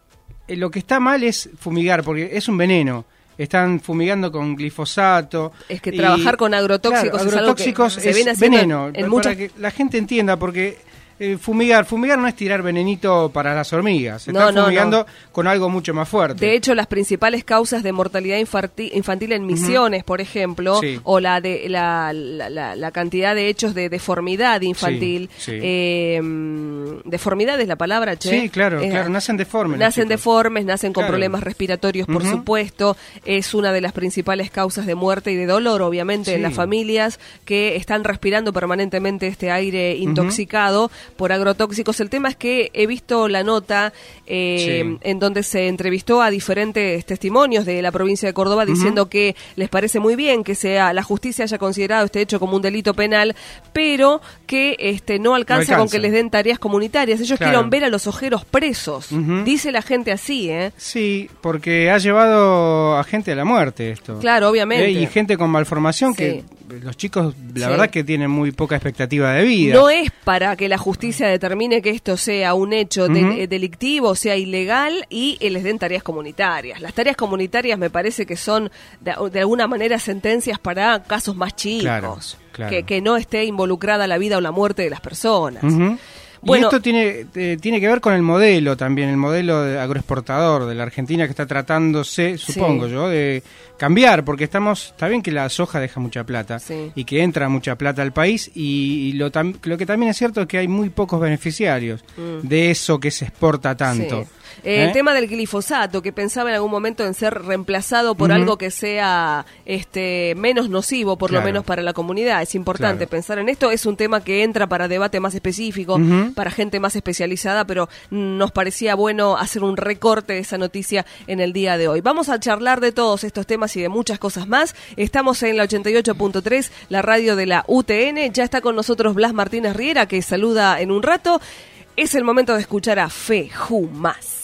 E: lo que está mal es fumigar, porque es un veneno. Están fumigando con glifosato.
D: Es que y, trabajar con agrotóxicos,
E: claro,
D: es
E: agrotóxicos
D: algo que se
E: es veneno.
D: En, en
E: para
D: muchas...
E: que la gente entienda, porque eh, fumigar, fumigar no es tirar venenito para las hormigas. Se
D: no,
E: está
D: no,
E: fumigando
D: no.
E: con algo mucho más fuerte.
D: De hecho, las principales causas de mortalidad infantil, infantil en Misiones, uh-huh. por ejemplo, sí. o la de la, la, la, la cantidad de hechos de deformidad infantil. Sí, sí. Eh, deformidad es la palabra, che.
E: Sí, claro, eh, claro, nacen deformes.
D: Nacen deformes, nacen con
E: claro.
D: problemas respiratorios, por uh-huh. supuesto. Es una de las principales causas de muerte y de dolor, obviamente, sí. en las familias que están respirando permanentemente este aire intoxicado uh-huh. por agrotóxicos. El tema es que he visto la nota eh, sí. en donde se entrevistó a diferentes testimonios de la provincia de Córdoba diciendo uh-huh. que les parece muy bien que sea la justicia haya considerado este hecho como un delito penal, pero que este no alcanza, no alcanza. con que les den tareas comunitarias. Ellos claro. quieren ver a los ojeros presos. Uh-huh. Dice la gente así, ¿eh?
E: Sí, porque ha llevado a gente a la muerte esto.
D: Claro, obviamente.
E: ¿Eh? Y gente con malformación sí. que los chicos, la sí. verdad que tienen muy poca expectativa de vida.
D: No es para que la justicia determine que esto sea un hecho de, uh-huh. delictivo, sea ilegal y les den tareas comunitarias. Las tareas comunitarias me parece que son de, de alguna manera sentencias para casos más chicos, claro, claro. Que, que no esté involucrada la vida o la muerte de las personas.
E: Uh-huh. Bueno, y esto tiene eh, tiene que ver con el modelo también, el modelo de agroexportador de la Argentina que está tratándose, supongo sí. yo, de cambiar, porque estamos, está bien que la soja deja mucha plata sí. y que entra mucha plata al país y, y lo, tam, lo que también es cierto es que hay muy pocos beneficiarios mm. de eso que se exporta tanto.
D: Sí. Eh, ¿Eh? El tema del glifosato, que pensaba en algún momento en ser reemplazado por uh-huh. algo que sea este menos nocivo, por claro. lo menos para la comunidad. Es importante claro. pensar en esto. Es un tema que entra para debate más específico, uh-huh. para gente más especializada, pero nos parecía bueno hacer un recorte de esa noticia en el día de hoy. Vamos a charlar de todos estos temas y de muchas cosas más. Estamos en la ochenta y ocho punto tres, la radio de la U T N. Ya está con nosotros Blas Martínez Riera, que saluda en un rato. Es el momento de escuchar a Feju Más.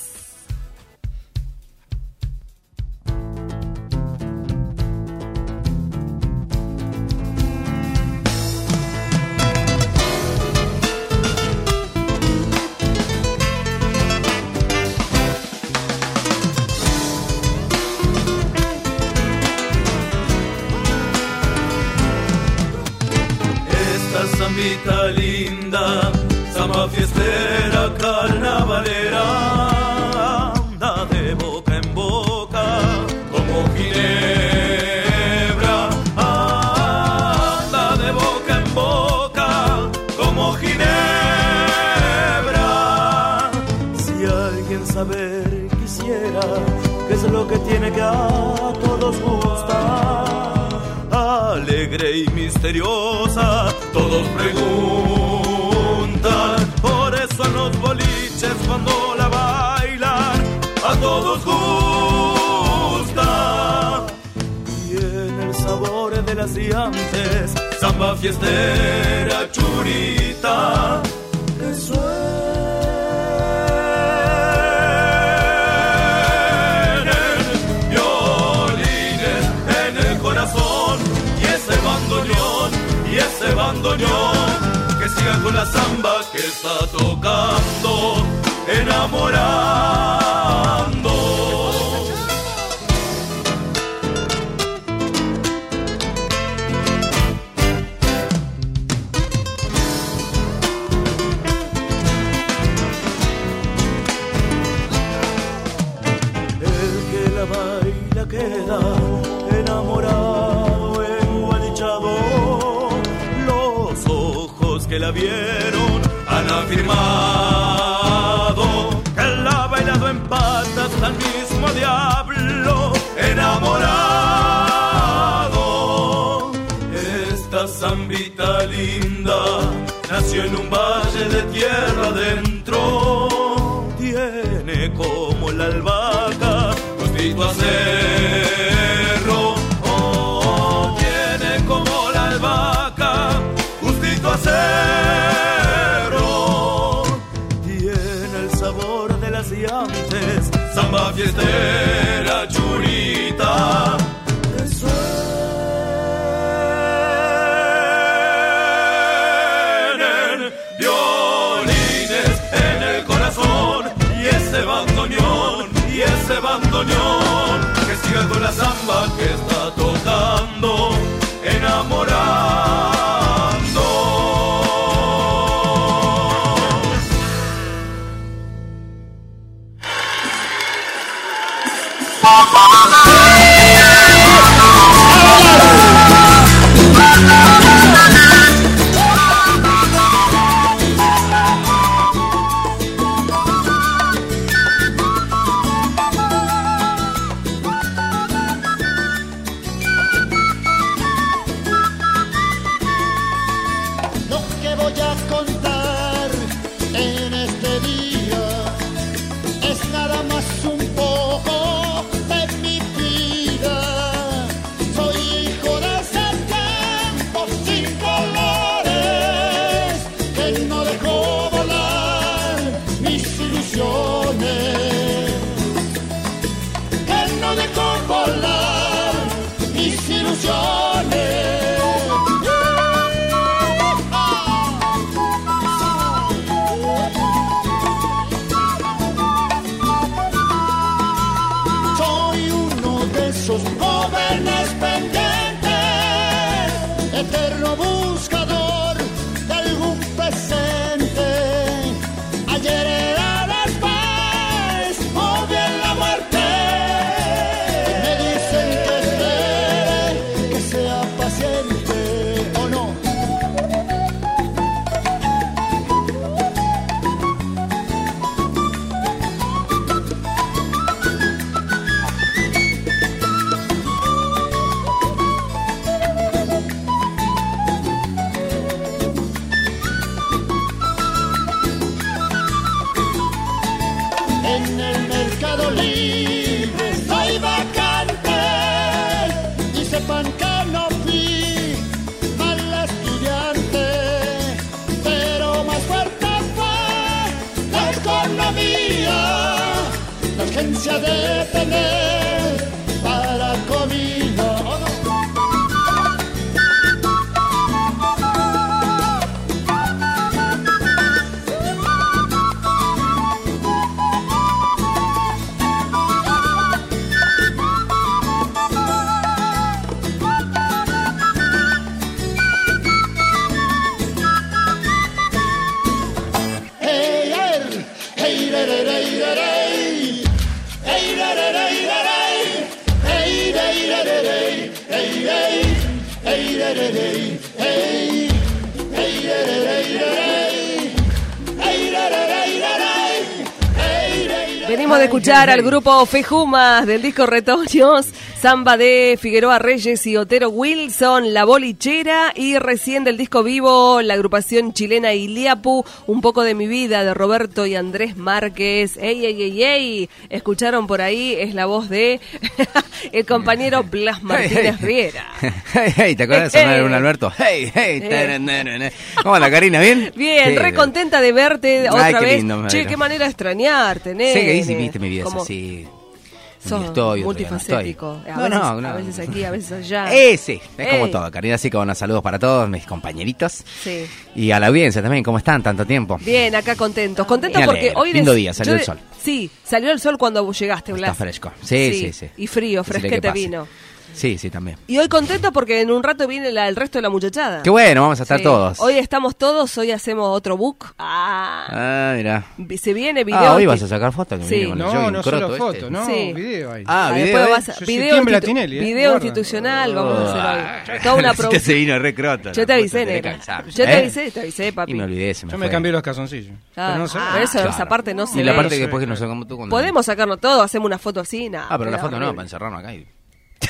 H: Zambita linda, zamba fiestera, carnavalera, anda de boca en boca, como ginebra, anda de boca en boca, como ginebra. Si alguien saber quisiera qué es lo que tiene que a todos gustar, alegre y misteriosa, todos preguntan, por eso en los boliches cuando la bailan, a todos gusta. Y en el sabor de las diantes, samba fiestera, churita, que suenen violines en el corazón, y ese bandoneón, y ese bandoneón, que siga con la samba que está tocando, enamorando. El que la baila queda enamorado, engualichado. Los ojos que la vieron han afirmado que la ha bailado en patas al mismo diablo enamorado. Esta zambita linda nació en un valle de tierra adentro, adentro tiene como la albahaca gustito a cerro. Oh, tiene como la albahaca gustito a cerro. Tiene el sabor de las antes, samba fiestera churita. Y ese bandoneón que siga con la samba que está tocando, enamorando.
C: De tener para comida. Hey, hey, hey, hey, hey, hey.
D: Venimos de escuchar al grupo Fejumas del disco Retoños, samba de Figueroa Reyes y Otero Wilson, La Bolichera, y recién del disco Vivo, la agrupación chilena Iliapu, Un poco de mi vida, de Roberto y Andrés Márquez. ¡Ey, ey, ey, ey! Escucharon por ahí, es la voz de el compañero Blas Martínez Riera.
P: ¡Hey, hey! ¿Te acuerdas de sonar un Alberto? ¡Hey, hey! ¿Cómo anda, Karina? ¿Bien?
D: Bien, re contenta de verte otra
P: Ay, qué
D: vez.
P: lindo,
D: Che, qué manera de extrañarte, nene.
P: Sí, que dice, viste, mi vida es
D: Como...
P: así.
D: Sos
P: estoy,
D: multifacético.
P: No,
D: A, veces,
P: no, no.
D: a veces aquí, a veces allá.
P: Eh, sí, es
D: Ey.
P: como todo, Karina. Así que bueno, saludos para todos mis compañeritos.
D: Sí.
P: Y a la audiencia también, ¿cómo están? Tanto tiempo.
D: Bien, acá contentos. Contentos
P: Me
D: porque
P: alegro.
D: hoy...
P: Lindo
D: des-
P: día, salió
D: yo
P: el
D: de-
P: sol.
D: Sí, salió el sol cuando llegaste, Blas.
P: Está fresco. Sí, sí, sí.
D: Y frío,
P: Decirle que
D: fresquete
P: pase.
D: vino.
P: Sí, sí, también.
D: Y hoy contento porque en un rato viene la- el resto de la muchachada.
P: Qué bueno, vamos a estar
D: Sí.
P: todos.
D: Hoy estamos todos, hoy hacemos otro book. Ah,
P: Ah, mira.
D: se viene video.
P: Ah, hoy
D: insti-
P: vas a sacar fotos. Que
D: Sí.
P: me viene con el
E: No,
P: jogging
E: no
P: croto
E: solo
P: este.
E: foto, no,
D: Sí.
E: video ahí.
P: Ah,
D: Ah,
P: video.
D: después
P: ¿eh?
D: vas a-
E: Yo soy
D: video
E: Tim
D: institu-
E: Blatinelli, ¿eh?
D: video
E: Guarda.
D: institucional vamos a hacer hoy. Toda una
P: Este
D: producción.
P: se vino re croto.
D: Yo
P: la
D: te avisé,
P: puta, tenés que
D: nena.
P: avisar.
D: Yo te
P: ¿Eh?
D: avisé, te avisé, papi.
P: Y me olvidé, se me
E: Yo
P: fue.
E: me cambié los calzoncillos.
D: Ah,
E: Pero no sé.
D: ah, eso,
P: Claro.
D: esa parte no se
P: Y la
D: ve.
P: parte que
E: No
P: después
E: sé,
P: que nos
E: claro.
P: sacamos tú cuando...
D: Podemos sacarnos todo, hacemos una foto así, nada.
P: Ah, pero la
D: queda
P: foto no,
D: horrible.
P: para encerrarnos acá y...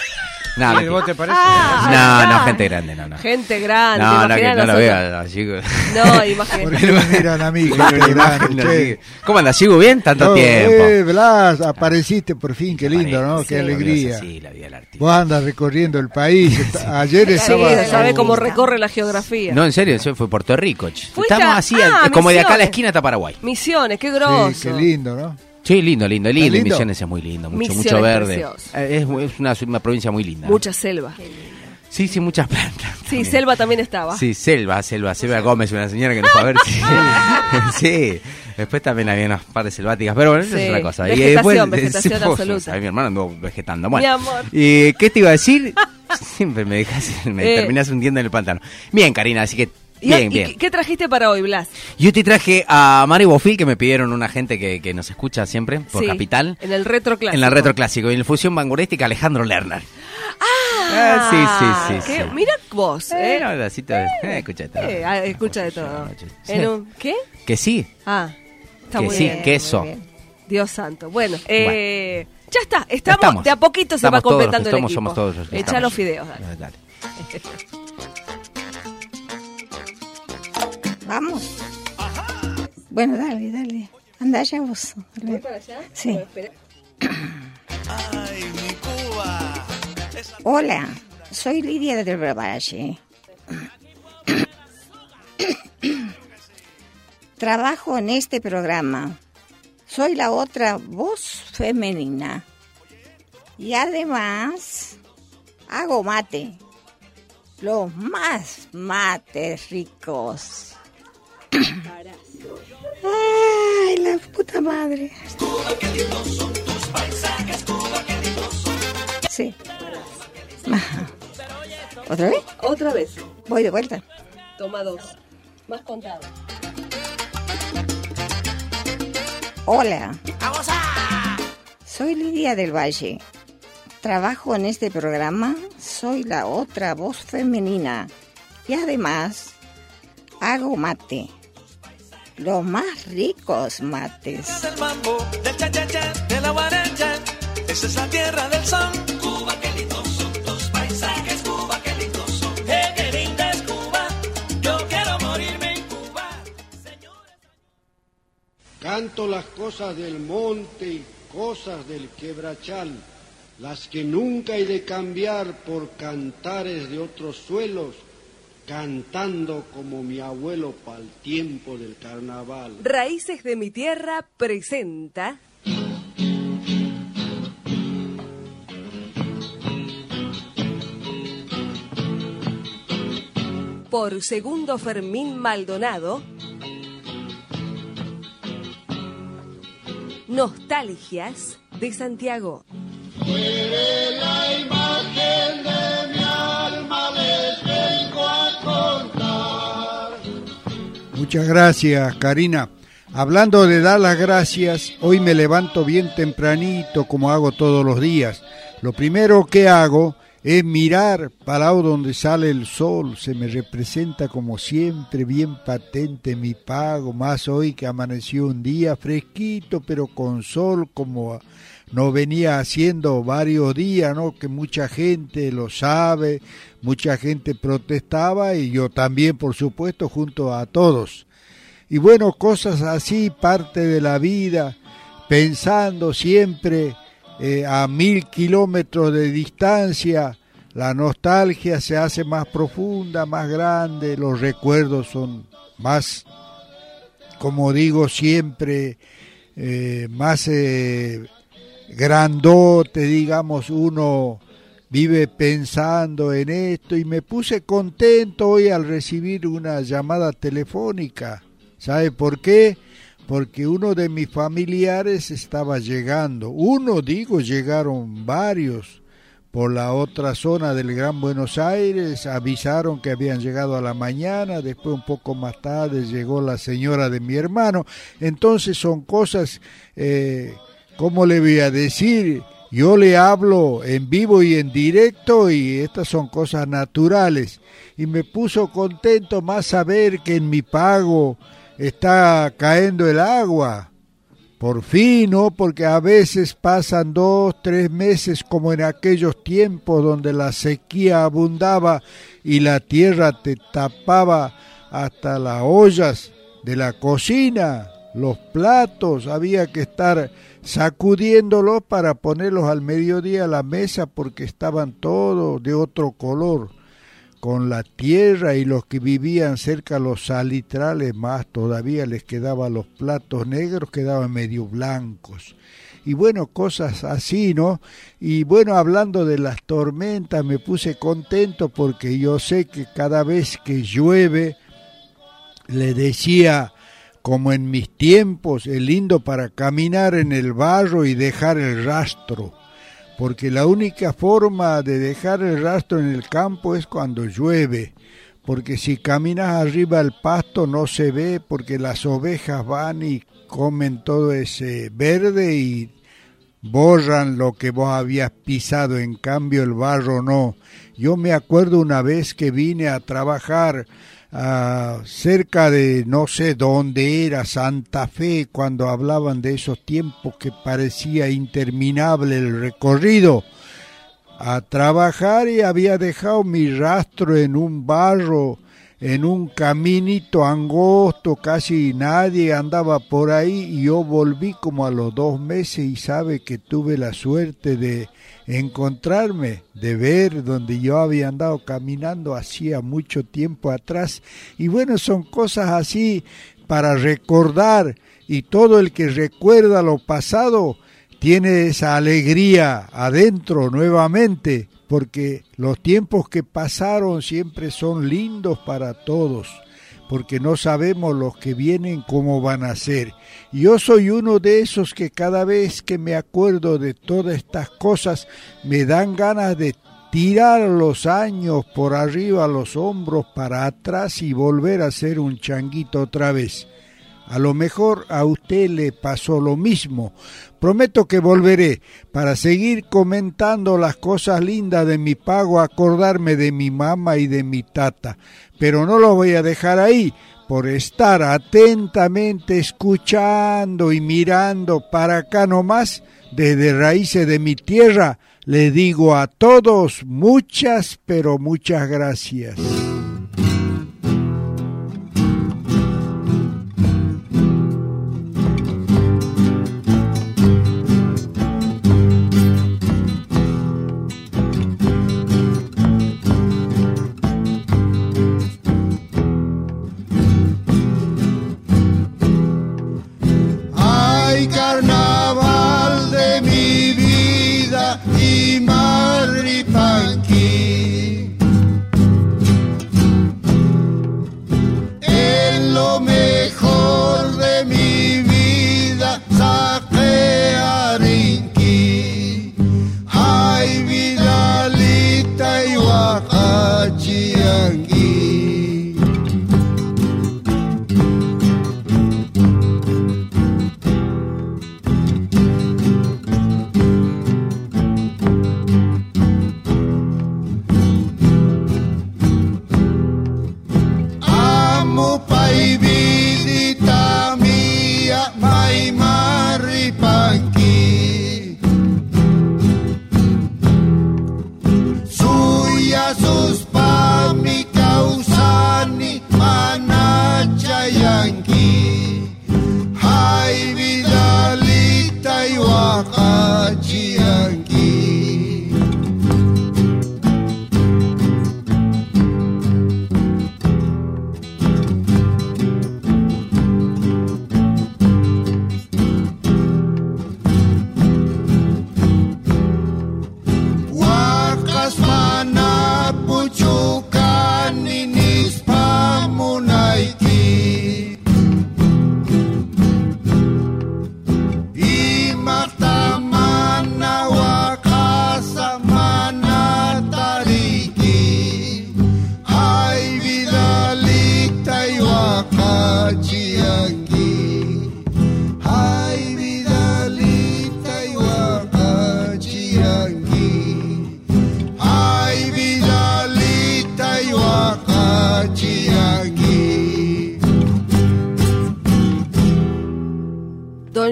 P: No,
E: ¿Sí, ¿Vos te parece?
P: Ah, no, no, gente grande, no, no.
D: Gente grande.
P: No, no, que no lo
D: nosotros?
P: vea, chicos.
D: No, imagínate.
F: ¿Por qué me miran a mí? Gente grande, che.
P: ¿Cómo andas, Sigo? ¿Bien? Tanto
F: No,
P: tiempo.
F: Eh, Blas, apareciste por fin, qué lindo, ¿no?
D: Sí.
F: Qué alegría.
P: Sí, la vida del artista.
F: Vos andas recorriendo el país. Está- Ayer
D: Sí,
F: estaba...
D: sabe cómo recorre la geografía.
P: No, en serio, eso fue Puerto Rico. ch.
D: Fuiste
P: Estamos
D: a-
P: así,
D: ah,
P: al- como de acá a la
D: Misiones.
P: esquina hasta Paraguay.
D: Misiones, qué grosso.
F: Sí, qué lindo, ¿no?
P: Sí, lindo, lindo, lindo.
F: lindo?
P: Misiones es muy lindo, mucho,
D: Misiones
P: mucho verde.
D: precioso.
P: Eh, Es, es una, una provincia muy linda.
D: Mucha selva.
P: Sí, sí, muchas plantas.
D: Sí,
P: también.
D: selva también estaba.
P: Sí, Selva, Selva, Selva Gómez, una señora que nos fue a ver. Sí. Sí. Después también había unas partes selváticas, pero bueno, eso
D: Sí.
P: es otra cosa.
D: Vegetación,
P: y
D: vegetación
P: sí,
D: absoluta.
P: ¿sabes? Mi hermano anduvo vegetando. Bueno,
D: Mi amor.
P: ¿Y qué te iba a decir? Siempre me dejas, me
D: Eh.
P: terminás hundiendo en el pantano. Bien, Karina, así que
D: ¿Y,
P: bien,
D: y
P: bien.
D: qué- qué trajiste para hoy, Blas?
P: Yo te traje a Mari Bofil, que me pidieron una gente que, que nos escucha siempre por
D: Sí,
P: Capital.
D: En el retro clásico.
P: En la retro clásico y en la fusión vanguardística Alejandro Lerner.
D: Ah,
P: Ah, sí, sí, sí,
D: qué-
P: sí.
D: Mira vos, ¿eh?
P: Eh, no, pedacito de- eh, escucha de todo.
D: Eh, ah, escucha de todo.
P: Sí.
D: En un- ¿Qué?
P: Que sí,
D: Ah, está
P: que
D: muy
P: sí,
D: bien.
P: que eso.
D: muy bien. Dios santo. Bueno, eh, ya está. Estamos,
P: estamos.
D: de a poquito se va
P: Estamos todos los que
D: completando el
P: somos,
D: equipo.
P: somos todos los que
D: Echa
P: estamos.
D: los fideos, dale.
P: Dale.
Q: Vamos. Bueno, dale, dale. Anda allá vos.
D: ¿Voy para allá?
Q: Sí.
D: No, espera.
Q: Hola, soy Lidia del Valle. Trabajo en este programa. Soy la otra voz femenina. Y además hago mate. Los más mates ricos. Ay, la puta madre. Sí. ¿Otra vez?
D: Otra vez.
Q: Voy de vuelta.
D: Toma dos. Más contado.
Q: Hola. Soy Lidia del Valle. Trabajo en este programa. Soy la otra voz femenina. Y además hago mate. Los más ricos mates.
H: Del mambo, del cha-cha-cha, de la guaracha. Esa es la tierra del son. Cuba, qué lindos son tus paisajes. Cuba, qué lindos son. Eh, qué linda es Cuba. Yo quiero morirme en Cuba.
R: Canto las cosas del monte y cosas del quebrachal, las que nunca he de cambiar por cantares de otros suelos, cantando como mi abuelo pa'l tiempo del carnaval.
D: Raíces de mi tierra presenta. Por Segundo Fermín Maldonado. Nostalgias de Santiago.
C: La imagen de mi alma les vengo a contar.
F: Muchas gracias, Karina. Hablando de dar las gracias, hoy me levanto bien tempranito, como hago todos los días. Lo primero que hago es mirar para donde sale el sol. Se me representa como siempre bien patente mi pago, más hoy que amaneció un día fresquito, pero con sol como no venía haciendo varios días, ¿no? Que mucha gente lo sabe, mucha gente protestaba y yo también, por supuesto, junto a todos. Y bueno, cosas así, parte de la vida, pensando siempre eh, a mil kilómetros de distancia, la nostalgia se hace más profunda, más grande, los recuerdos son más, como digo siempre, eh, más eh, grandote, digamos, uno vive pensando en esto y me puse contento hoy al recibir una llamada telefónica. ¿Sabe por qué? Porque uno de mis familiares estaba llegando. Uno, digo, llegaron varios por la otra zona del Gran Buenos Aires. Avisaron que habían llegado a la mañana. Después, un poco más tarde, llegó la señora de mi hermano. Entonces son cosas, eh, ¿cómo le voy a decir? Yo le hablo en vivo y en directo y estas son cosas naturales. Y me puso contento más saber que en mi pago está cayendo el agua, Por fin, ¿no? Porque a veces pasan dos, tres meses como en aquellos tiempos donde la sequía abundaba y la tierra te tapaba hasta las ollas de la cocina, los platos, había que estar sacudiéndolos para ponerlos al mediodía a la mesa porque estaban todos de otro color, con la tierra, y los que vivían cerca de los salitrales más todavía les quedaban los platos negros, quedaban medio blancos. Y bueno, cosas así, ¿no? Y bueno, hablando de las tormentas, me puse contento porque yo sé que cada vez que llueve, le decía, como en mis tiempos, es lindo para caminar en el barro y dejar el rastro, porque la única forma de dejar el rastro en el campo es cuando llueve, porque si caminas arriba del pasto no se ve, porque las ovejas van y comen todo ese verde y borran lo que vos habías pisado, en cambio el barro no. Yo me acuerdo una vez que vine a trabajar Uh, cerca de no sé dónde era, Santa Fe, cuando hablaban de esos tiempos que parecía interminable el recorrido, a trabajar, y había dejado mi rastro en un barro, en un caminito angosto, casi nadie andaba por ahí, y yo volví como a los dos meses y sabe que tuve la suerte de encontrarme, de ver donde yo había andado caminando hacía mucho tiempo atrás. Y bueno, son cosas así para recordar, y todo el que recuerda lo pasado tiene esa alegría adentro nuevamente, porque los tiempos que pasaron siempre son lindos para todos, porque no sabemos los que vienen cómo van a ser. Yo soy uno de esos que cada vez que me acuerdo de todas estas cosas me dan ganas de tirar los años por arriba, los hombros para atrás y volver a ser un changuito otra vez. A lo mejor a usted le pasó lo mismo. Prometo que volveré para seguir comentando las cosas lindas de mi pago, acordarme de mi mamá y de mi tata. Pero no lo voy a dejar ahí, por estar atentamente escuchando y mirando para acá nomás, desde Raíces de mi Tierra. Le digo a todos muchas, pero muchas gracias.
C: Carnaval de mi vida y Marripanqui, en lo mejor de mi vida saqué Arinqui, ay Vidalita y Huacachiangui. Marta Mana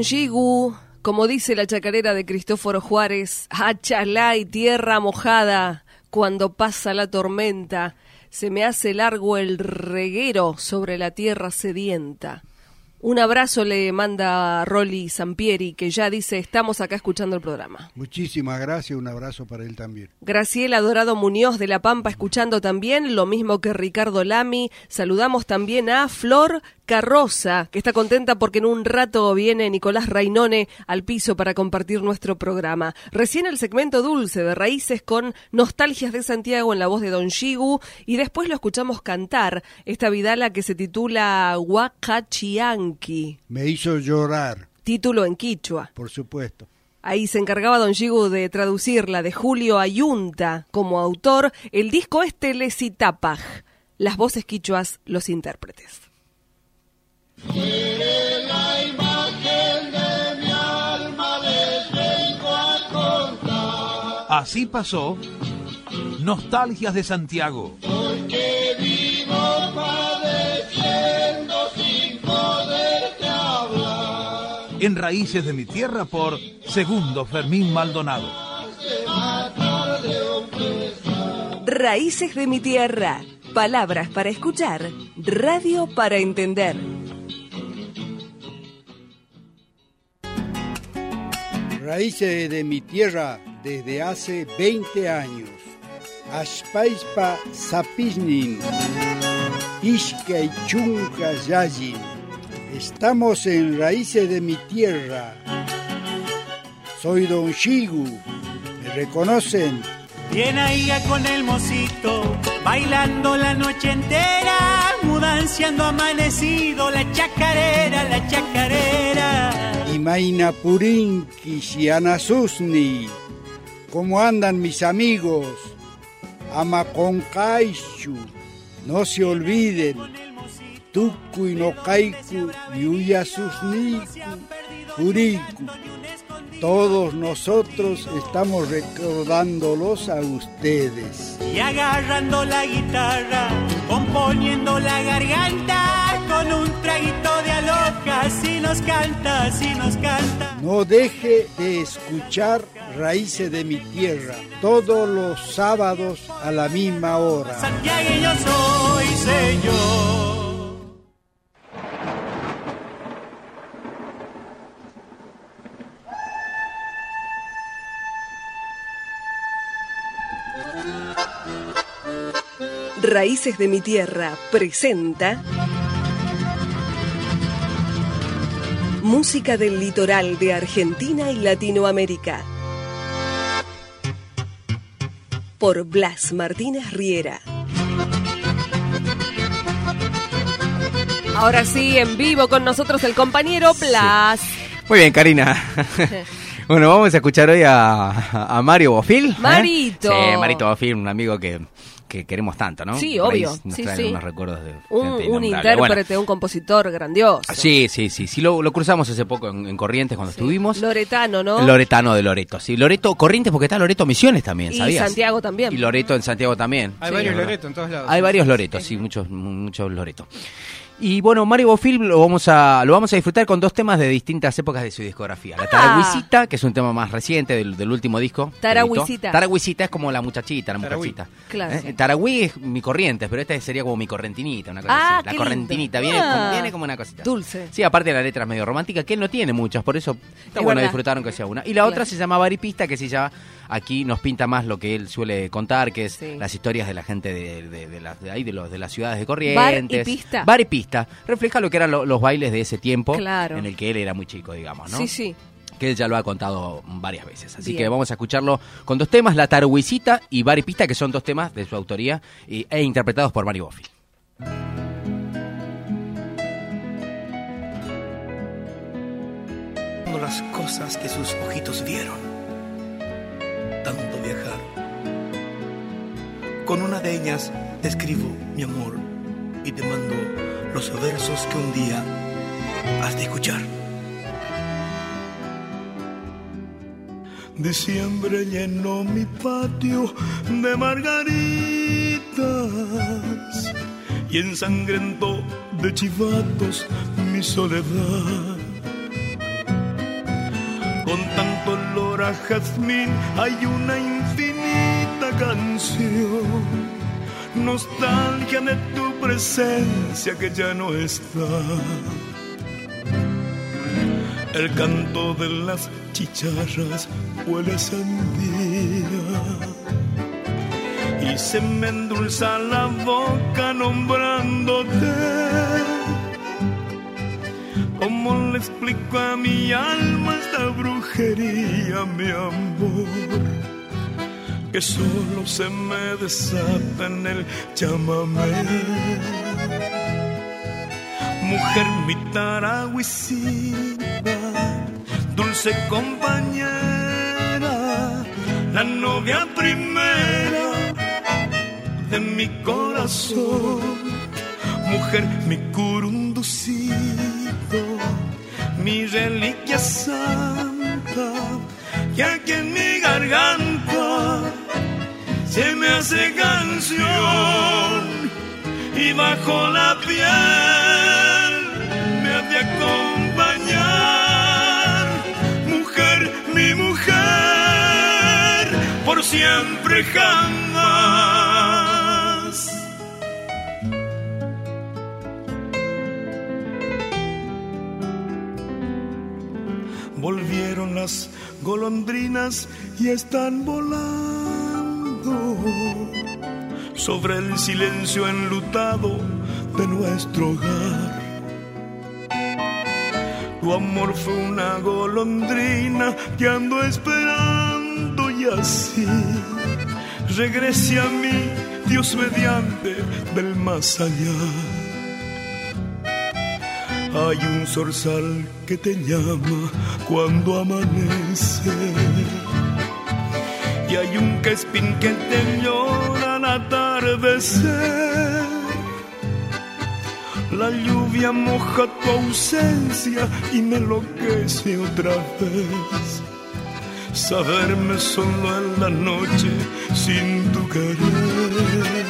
D: Gigu, como dice la chacarera de Cristóforo Juárez, achalá y tierra mojada, cuando pasa la tormenta, se me hace largo el reguero sobre la tierra sedienta. Un abrazo le manda Rolly Sampieri, que ya dice, estamos acá escuchando el programa.
F: Muchísimas gracias, un abrazo para él también.
D: Graciela Dorado Muñoz de La Pampa escuchando también, lo mismo que Ricardo Lamy. Saludamos también a Flor Carroza, que está contenta porque en un rato viene Nicolás Rainone al piso para compartir nuestro programa. Recién el segmento dulce de Raíces con Nostalgias de Santiago en la voz de Don Gigu, y después lo escuchamos cantar esta vidala que se titula Huacachianqui.
F: Me hizo llorar.
D: Título en quichua.
F: Por supuesto.
D: Ahí se encargaba Don Gigu de traducirla, de Julio Ayunta como autor. El disco es Telecitapaj, las voces quichuas, los intérpretes.
C: La imagen de mi alma les vengo a contar.
B: Así pasó Nostalgias de Santiago.
C: Porque vivo padeciendo sin poderte hablar.
B: En Raíces de mi Tierra por Segundo Fermín Maldonado.
A: Raíces de mi Tierra. Palabras para escuchar, radio para entender.
F: Raíces de mi tierra desde hace veinte años. Ashpaispa Sapiznin, Ishkay Chunka Yayin. Estamos en Raíces de mi tierra. Soy Don Gigu. ¿Me reconocen?
H: Bien ahí con el mocito, bailando la noche entera, mudanciando amanecido, la chacarera, la chacarera.
F: Imaina Purinki, Shiana Susni. ¿Cómo andan mis amigos? Amaconcaishu, no se olviden. Tuku y no kaiku, Yuya Susniku, Puriku. Todos nosotros estamos recordándolos a ustedes.
H: Y agarrando la guitarra, componiendo la garganta, con un traguito de aloca, si nos canta, si nos canta.
F: No deje de escuchar Raíces de mi Tierra, todos los sábados a la misma hora.
H: Santiagueño soy, señor.
D: Raíces de mi Tierra presenta música del litoral de Argentina y Latinoamérica por Blas Martínez Riera. Ahora sí, en vivo con nosotros el compañero Blas.
P: Sí. Muy bien, Karina. Bueno, vamos a escuchar hoy a, a Mario Bofil.
D: Marito.
P: ¿eh? Sí, Marito Bofil, un amigo que... que queremos tanto, ¿no?
D: Sí, obvio.
P: Nos
D: sí,
P: trae
D: sí.
P: unos recuerdos de
D: un, un intérprete, bueno. Un compositor grandioso.
P: Sí, sí, sí. Sí, lo, lo cruzamos hace poco en, en Corrientes cuando sí. estuvimos.
D: Loretano, ¿no?
P: Loretano de Loreto, sí. Loreto, Corrientes, porque está Loreto Misiones también,
D: y
P: ¿sabías?
D: Y Santiago también.
P: Y Loreto en Santiago también.
E: Hay
P: sí,
E: varios Loreto en todos lados.
P: Hay varios Loretos, sí, muchos, muchos Loreto. Y bueno, Mario Bofil lo vamos a lo vamos a disfrutar con dos temas de distintas épocas de su discografía. La Taragüisita, que es un tema más reciente del, del último disco.
D: Taragüisita.
P: Taragüisita es como la muchachita, la
E: Taragüí.
P: muchachita.
D: Claro.
P: ¿Eh?
D: Sí.
P: Taragüí es mi Corrientes, pero esta sería como mi correntinita, una cosa
D: ah,
P: así. La correntinita, viene,
D: ah,
P: como, viene como una cosita.
D: Dulce.
P: Sí, aparte la letra es medio romántica, que él no tiene muchas, por eso está
D: es
P: bueno
D: verdad.
P: disfrutar aunque sea una. Y la
D: claro.
P: otra se llama Baripista, que sí ya aquí nos pinta más lo que él suele contar, que es
D: sí.
P: las historias de la gente de, de, de, las, de ahí, de, los, de las ciudades de Corrientes.
D: Bar y pista.
P: Bar y pista. Refleja lo que eran lo, los bailes de ese tiempo,
D: claro.
P: en el que él era muy chico, digamos, ¿no?
D: Sí, sí.
P: Que él ya lo ha contado varias veces. Así
D: Bien.
P: que vamos a escucharlo con dos temas, La Taragüisita y Bar y Pista, que son dos temas de su autoría y, e interpretados por Mario Bofil.
S: Las cosas que sus ojitos vieron, tanto viajar. Con una de ellas te escribo mi amor y te mando los versos que un día has de escuchar. Diciembre llenó mi patio de margaritas y ensangrentó de chivatos mi soledad.
H: tanto olor a jazmín hay una infinita canción, nostalgia de tu presencia que ya no está. El canto de las chicharras huele a sandía y se me endulza la boca nombrándote. ¿Cómo le explico a mi alma esta brujería, mi amor? Que solo se me desata en el chamamé. Mujer mi taragüisita, dulce compañera, la novia primera de mi corazón. Mujer mi curunducito, mi reliquia santa, que aquí en mi garganta se me hace canción y bajo la piel me ha de acompañar. Mujer, mi mujer, por siempre jamás. Volvieron las golondrinas y están volando sobre el silencio enlutado de nuestro hogar. Tu amor fue una golondrina que ando esperando y así regrese a mí, Dios mediante, del más allá. Hay un zorzal que te llama cuando amanece y hay un quespín que te llora al atardecer. La lluvia moja tu ausencia y me enloquece otra vez saberme solo en la noche sin tu querer.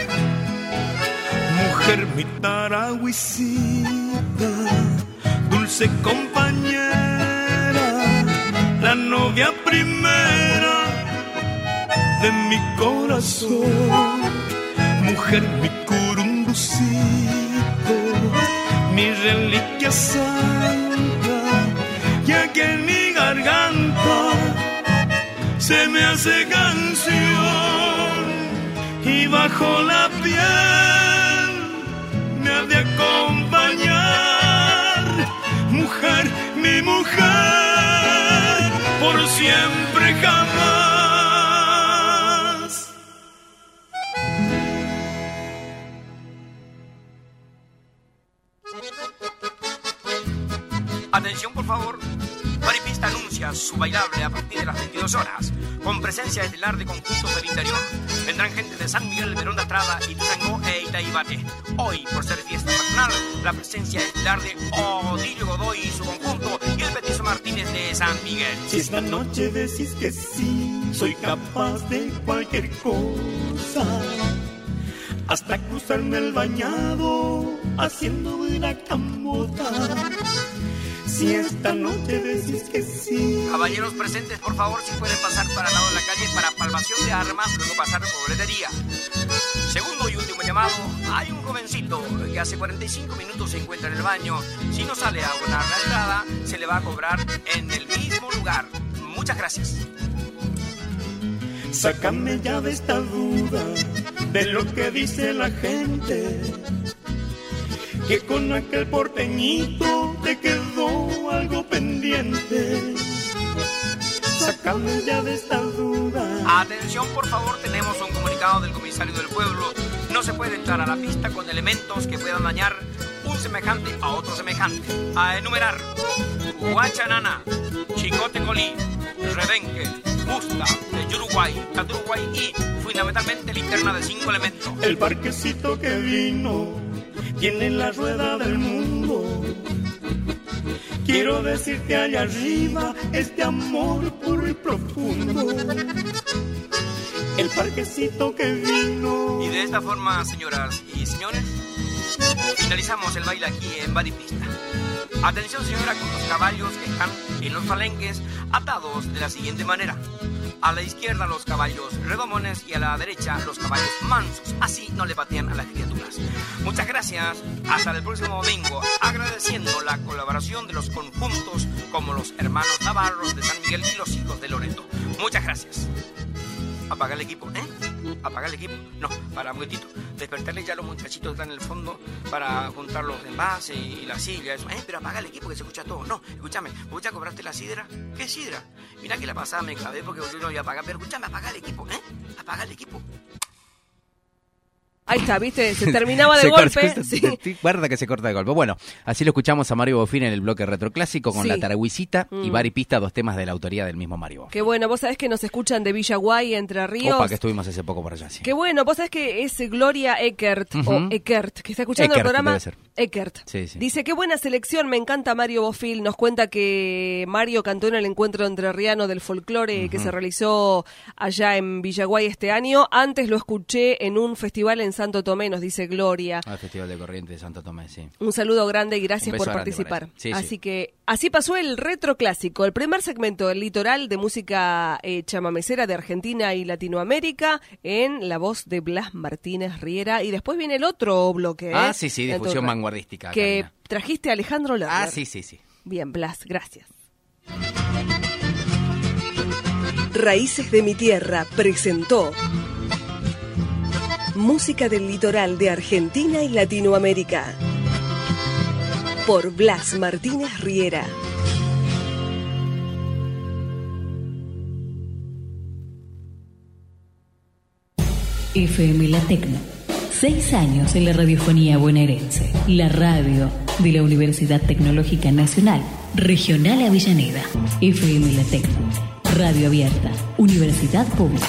H: Mujer mi taragüisita, dulce compañera, la novia primera de mi corazón. Mujer mi curunducito, mi reliquia santa, y aquí en mi garganta se me hace canción y bajo la piel me ha de acompañar. Mujer, mi mujer, por siempre jamás.
T: Atención, por favor. Maripista anuncia su bailable a partir de las veintidós horas, con presencia estelar de conjuntos del interior. Vendrán gente de San Miguel, Verón de Estrada, Ituzaingó e Itaibate. Hoy, por ser fiesta patronal, la presencia estelar de Odilio Godoy y su conjunto y el Petiso Martínez de San Miguel.
H: Si esta noche decís que sí, soy capaz de cualquier cosa, hasta cruzarme el bañado haciendo una camota. Si esta noche decís que sí.
T: Caballeros presentes, por favor, si pueden pasar para el lado de la calle para palpación de armas, luego pasar por boletería. Segundo y último llamado, hay un jovencito que hace cuarenta y cinco minutos se encuentra en el baño. Si no sale a abonar la entrada, se le va a cobrar en el mismo lugar. Muchas gracias.
H: Sácame ya de esta duda de lo que dice la gente, que con aquel porteñito te quedó algo pendiente. Sácame ya de esta duda.
T: Atención, por favor, tenemos un comunicado del comisario del pueblo. No se puede entrar a la pista con elementos que puedan dañar un semejante a otro semejante. A enumerar: Guachanana, Chicote Colí, Rebenque, Busta, de Uruguay, Caturuguay y fundamentalmente linterna de cinco elementos.
H: El parquecito que vino tiene la rueda del mundo. Quiero decirte allá arriba este amor puro y profundo. El parquecito que vino.
T: Y de esta forma, señoras y señores, finalizamos el baile aquí en Maripista. Atención, señora, con los caballos que están en los palenques atados de la siguiente manera. A la izquierda los caballos redomones y a la derecha los caballos mansos. Así no le patean a las criaturas. Muchas gracias. Hasta el próximo domingo. Agradeciendo la colaboración de los conjuntos como los hermanos Navarros de San Miguel y los hijos de Loreto. Muchas gracias. Apaga el equipo, ¿eh? Apaga el equipo. No, para un momentito. Despertarle ya a los muchachitos que están en el fondo para juntar los envases y la silla, eso. ¿Eh? Pero apaga el equipo que se escucha todo. No, escúchame. ¿Vos ya cobraste la sidra? ¿Qué sidra? Mira que la pasada me clavé porque yo no voy a pagar. Pero escúchame, apaga el equipo, ¿eh? Apaga el equipo.
D: Ahí está, ¿viste? Se terminaba de
P: se
D: golpe.
P: Corta,
D: sí.
P: Guarda que se corta de golpe. Bueno, así lo escuchamos a Mario Bofín en el bloque retroclásico con
D: Sí.
P: La Taragüisita
D: Mm.
P: y Bar y Pista, dos temas de la autoría del mismo Mario Bofín.
D: Qué bueno, vos sabés que nos escuchan de Villaguay, Entre Ríos.
P: Opa, que estuvimos hace poco por allá, sí.
D: Qué bueno, vos sabés que es Gloria Eckert,
P: Ujú.
D: o Eckert, que está escuchando
P: Eckert,
D: el programa.
P: debe ser.
D: Eckert.
P: Sí, sí.
D: Dice, qué buena selección, me encanta Mario Bofil. Nos cuenta que Mario cantó en el encuentro entrerriano del folclore
P: Ujú.
D: que se realizó allá en Villaguay este año. Antes lo escuché en un festival en Santo Tomé, nos dice Gloria.
P: Al Festival de Corrientes de Santo Tomé, sí.
D: Un saludo grande y gracias
P: Un beso
D: por
P: grande
D: participar.
P: para ella. Sí,
D: así
P: sí.
D: que así pasó el retro clásico, el primer segmento del litoral de música eh, chamamecera de Argentina y Latinoamérica en la voz de Blas Martínez Riera. Y después viene el otro bloque.
P: Ah,
D: ¿eh?
P: sí, sí,
D: de tu
P: difusión
D: ra-
P: vanguardística.
D: Que
P: Karina.
D: trajiste a Alejandro Lerner.
P: Ah, sí, sí, sí.
D: Bien, Blas, gracias. Raíces de mi tierra presentó música del litoral de Argentina y Latinoamérica por Blas Martínez Riera.
A: F M La Tecno. Seis años en la radiofonía bonaerense. La radio de la Universidad Tecnológica Nacional, Regional Avellaneda. F M La Tecno. Radio abierta. Universidad pública.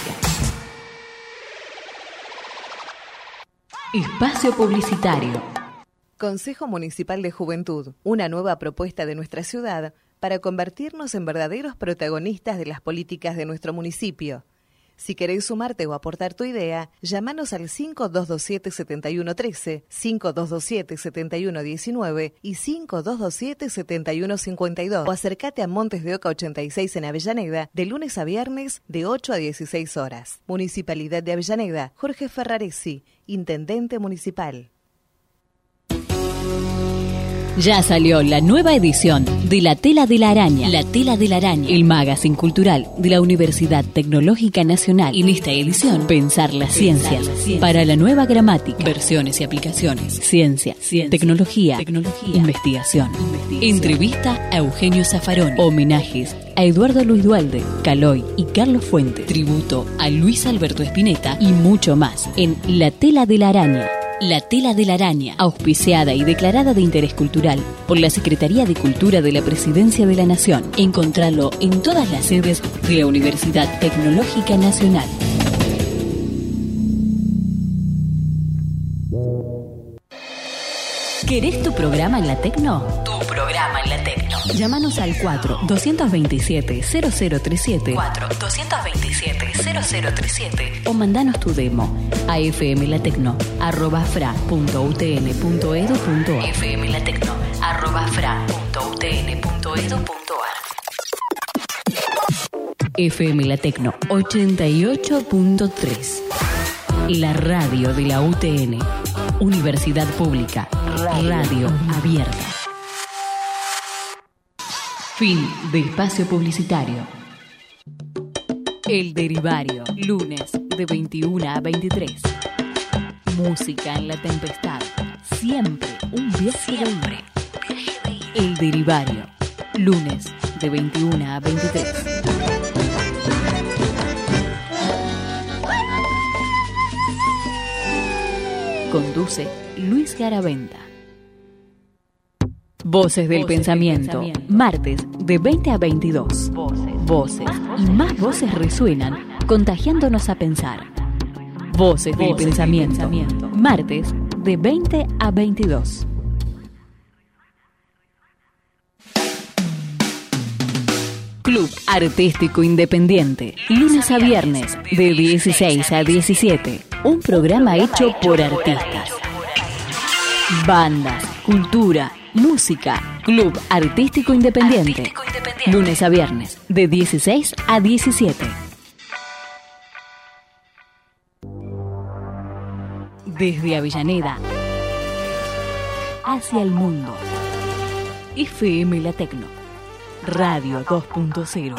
A: Espacio publicitario.
U: Consejo Municipal de Juventud, una nueva propuesta de nuestra ciudad para convertirnos en verdaderos protagonistas de las políticas de nuestro municipio. Si querés sumarte o aportar tu idea, llámanos al cinco dos dos siete, siete uno uno tres, cinco dos dos siete, siete uno uno nueve y cinco dos dos siete, siete uno cinco dos o acércate a Montes de Oca ochenta y seis en Avellaneda de lunes a viernes de ocho a dieciséis horas. Municipalidad de Avellaneda, Jorge Ferraresi, Intendente Municipal.
A: Ya salió la nueva edición de La Tela de la Araña. La Tela de la Araña, el magazine cultural de la Universidad Tecnológica Nacional. En esta edición, pensar las ciencias la ciencia. Para la nueva gramática, versiones y aplicaciones, ciencia, ciencia tecnología, tecnología, investigación. investigación. Entrevista a Eugenio Zaffaroni. Homenajes a Eduardo Luis Dualde, Caloy y Carlos Fuente. Tributo a Luis Alberto Spinetta y mucho más en La Tela de la Araña. La Tela de la Araña, auspiciada y declarada de interés cultural por la Secretaría de Cultura de la Presidencia de la Nación. Encontralo en todas las sedes de la Universidad Tecnológica Nacional. ¿Querés tu programa en la Tecno? Tu programa en la Tecno. Llámanos al cuatro dos dos siete, cero cero tres siete cuatro dos dos siete, cero cero tres siete o mandanos tu demo a fmlatecno arroba fra punto u t n punto edu punto a r fmlatecno arroba fra punto u t n punto edu punto a r F M La Tecno ochenta y ocho punto tres. La radio de la U T N. Universidad Pública. Radio abierta. Fin de espacio publicitario. El Derivario. Lunes de veintiuna a veintitrés. Música en la tempestad. Siempre un viaje de ida. El Derivario. Lunes de veintiuna a veintitrés. Conduce Luis Garaventa. Voces del Voces pensamiento. del pensamiento. Martes de veinte a veintidós. Voces. Voces. Y más voces resuenan, contagiándonos a pensar. Voces, del, Voces del pensamiento. pensamiento. Martes de veinte a veintidós. Club Artístico Independiente. Lunes a viernes de dieciséis a diecisiete. Un programa hecho por artistas. Bandas, cultura, música, Club Artístico Independiente. Artístico Independiente. Lunes a viernes, de dieciséis a diecisiete. Desde Avellaneda hacia el mundo. F M La Tecno. Radio dos punto cero.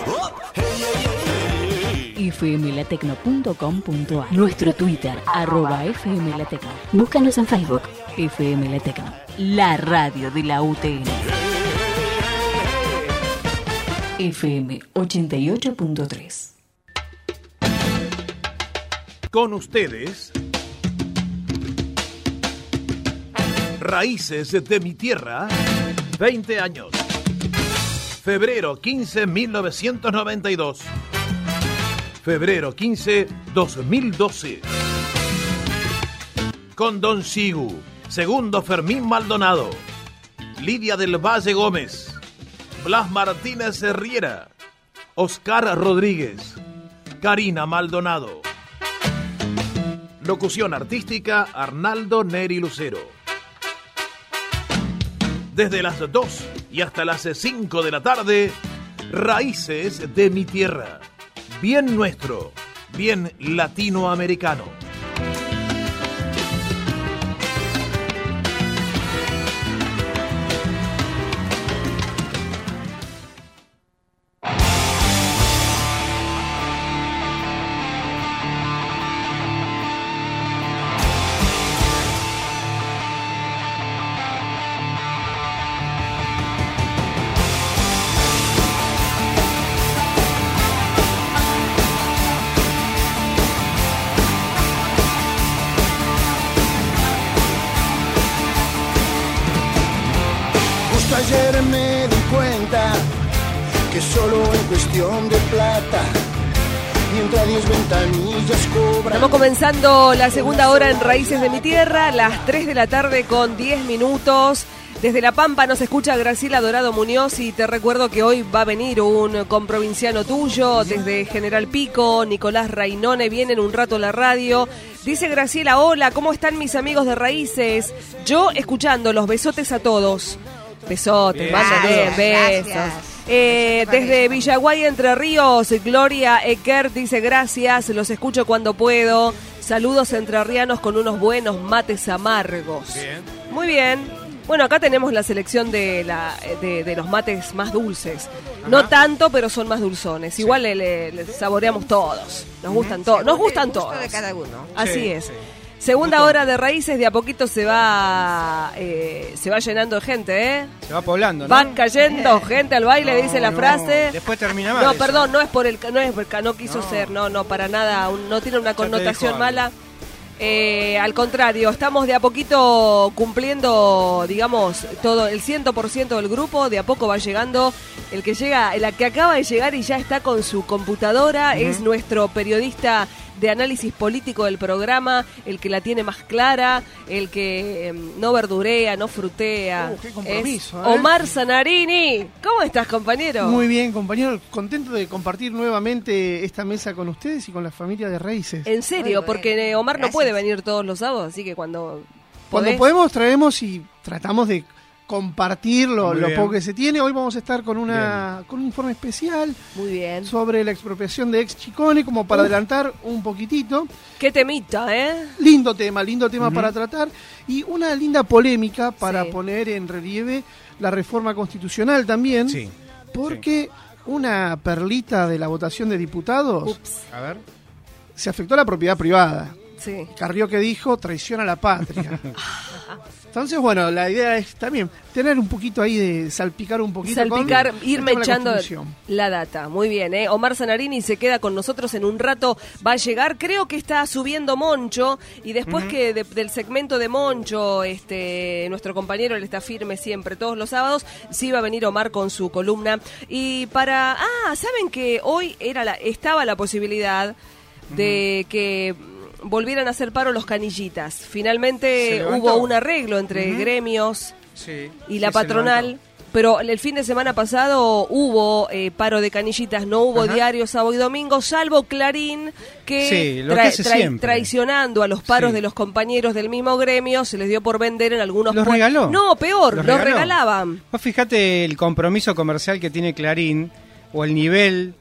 A: F M la tecno punto com punto a r. Nuestro Twitter, arroba F M La Tecno. Búscanos en Facebook. F M La Tecno, la radio de la U T N. F M ochenta y ocho punto tres.
B: Con ustedes, Raíces de mi Tierra, veinte años. Febrero quince, mil novecientos noventa y dos. Febrero quince, dos mil doce. Con Don Sigu, segundo Fermín Maldonado, Lidia del Valle Gómez, Blas Martínez Riera, Oscar Rodríguez, Karina Maldonado. Locución artística, Arnaldo Neri Lucero. Desde las dos y hasta las cinco de la tarde, Raíces de mi Tierra. Bien nuestro, bien latinoamericano.
C: Ayer me di cuenta que solo en cuestión de plata, mientras diez ventanillas cobran.
D: Estamos comenzando la segunda hora en Raíces de mi Tierra, las tres de la tarde con diez minutos. Desde La Pampa nos escucha Graciela Dorado Muñoz y te recuerdo que hoy va a venir un comprovinciano tuyo desde General Pico, Nicolás Rainone, viene en un rato a la radio. Dice Graciela, hola, ¿cómo están mis amigos de Raíces? Yo escuchándolos, besotes a todos. Besotes, manda bien, besos. Eh, desde Villaguay, Entre Ríos, Gloria Eker dice gracias, los escucho cuando puedo. Saludos entrerrianos con unos buenos mates amargos. Bien. Muy bien. Bueno, acá tenemos la selección de, la, de, de los mates más dulces. Ajá. No tanto, pero son más dulzones. Sí. Igual le, le, le saboreamos todos. Nos gustan todos. Nos gustan todos.
Q: De cada uno.
D: Así
Q: sí,
D: es.
Q: Sí.
D: Segunda hora de Raíces, de a poquito se va eh, se va llenando de gente, ¿eh?
E: Se va poblando, ¿no?
D: Van cayendo gente al baile, no, dice la no. frase.
E: Después termina mal.
D: No,
E: eso.
D: perdón, no es por el no es porque no quiso no. ser, no, no, para nada, un, no tiene una connotación mala. Eh, al contrario, estamos de a poquito cumpliendo, digamos, todo el cien por ciento del grupo, de a poco va llegando. El que llega, la que acaba de llegar y ya está con su computadora, uh-huh. es nuestro periodista de análisis político del programa, el que la tiene más clara, el que eh, no verdurea, no frutea.
G: Uh, qué compromiso,
D: es ¿eh? Omar Zanarini. ¿Cómo estás, compañero?
G: Muy bien, compañero. Contento de compartir nuevamente esta mesa con ustedes y con la familia de Raíces.
D: En serio, porque Omar Gracias. No puede venir todos los sábados, así que cuando
G: Cuando podemos traemos y tratamos de compartir lo, lo poco que se tiene. Hoy vamos a estar con una bien. con un informe especial
D: Muy bien.
G: sobre la expropiación de ex Chicone, como para uh. adelantar un poquitito.
D: Qué temita, ¿eh?
G: Lindo tema, lindo tema uh-huh. para tratar y una linda polémica para sí. poner en relieve la reforma constitucional también,
E: sí.
G: porque sí. una perlita de la votación de diputados
D: Ups.
E: a ver,
G: se afectó a la propiedad privada.
D: Sí.
G: Carrió que dijo traición a la patria. Entonces, bueno, la idea es también tener un poquito ahí de salpicar un poquito.
D: Salpicar,
G: con,
D: irme echando la, la data. Muy bien, ¿eh? Omar Zanarini se queda con nosotros en un rato, va a llegar. Creo que está subiendo Moncho y después uh-huh. que de, del segmento de Moncho, este, nuestro compañero, él está firme siempre, todos los sábados, sí va a venir Omar con su columna. Y para... Ah, ¿saben que hoy era la, estaba la posibilidad uh-huh. de que... volvieran a hacer paro los canillitas? Finalmente hubo un arreglo entre uh-huh. gremios
E: sí,
D: y la
E: sí,
D: patronal pero el fin de semana pasado hubo eh, paro de canillitas, no hubo
E: Ajá.
D: diario sábado y domingo, salvo Clarín, que,
E: Sí, lo
D: tra-
E: que hace
D: tra-
E: siempre.
D: traicionando a los paros
E: Sí.
D: de los compañeros del mismo gremio, se les dio por vender en algunos...
E: ¿Los
D: pue-
E: regaló?
D: No, peor,
E: ¿Los
D: los,
E: regaló?
D: regalaban.
E: Vos fijate el compromiso comercial que tiene Clarín o el nivel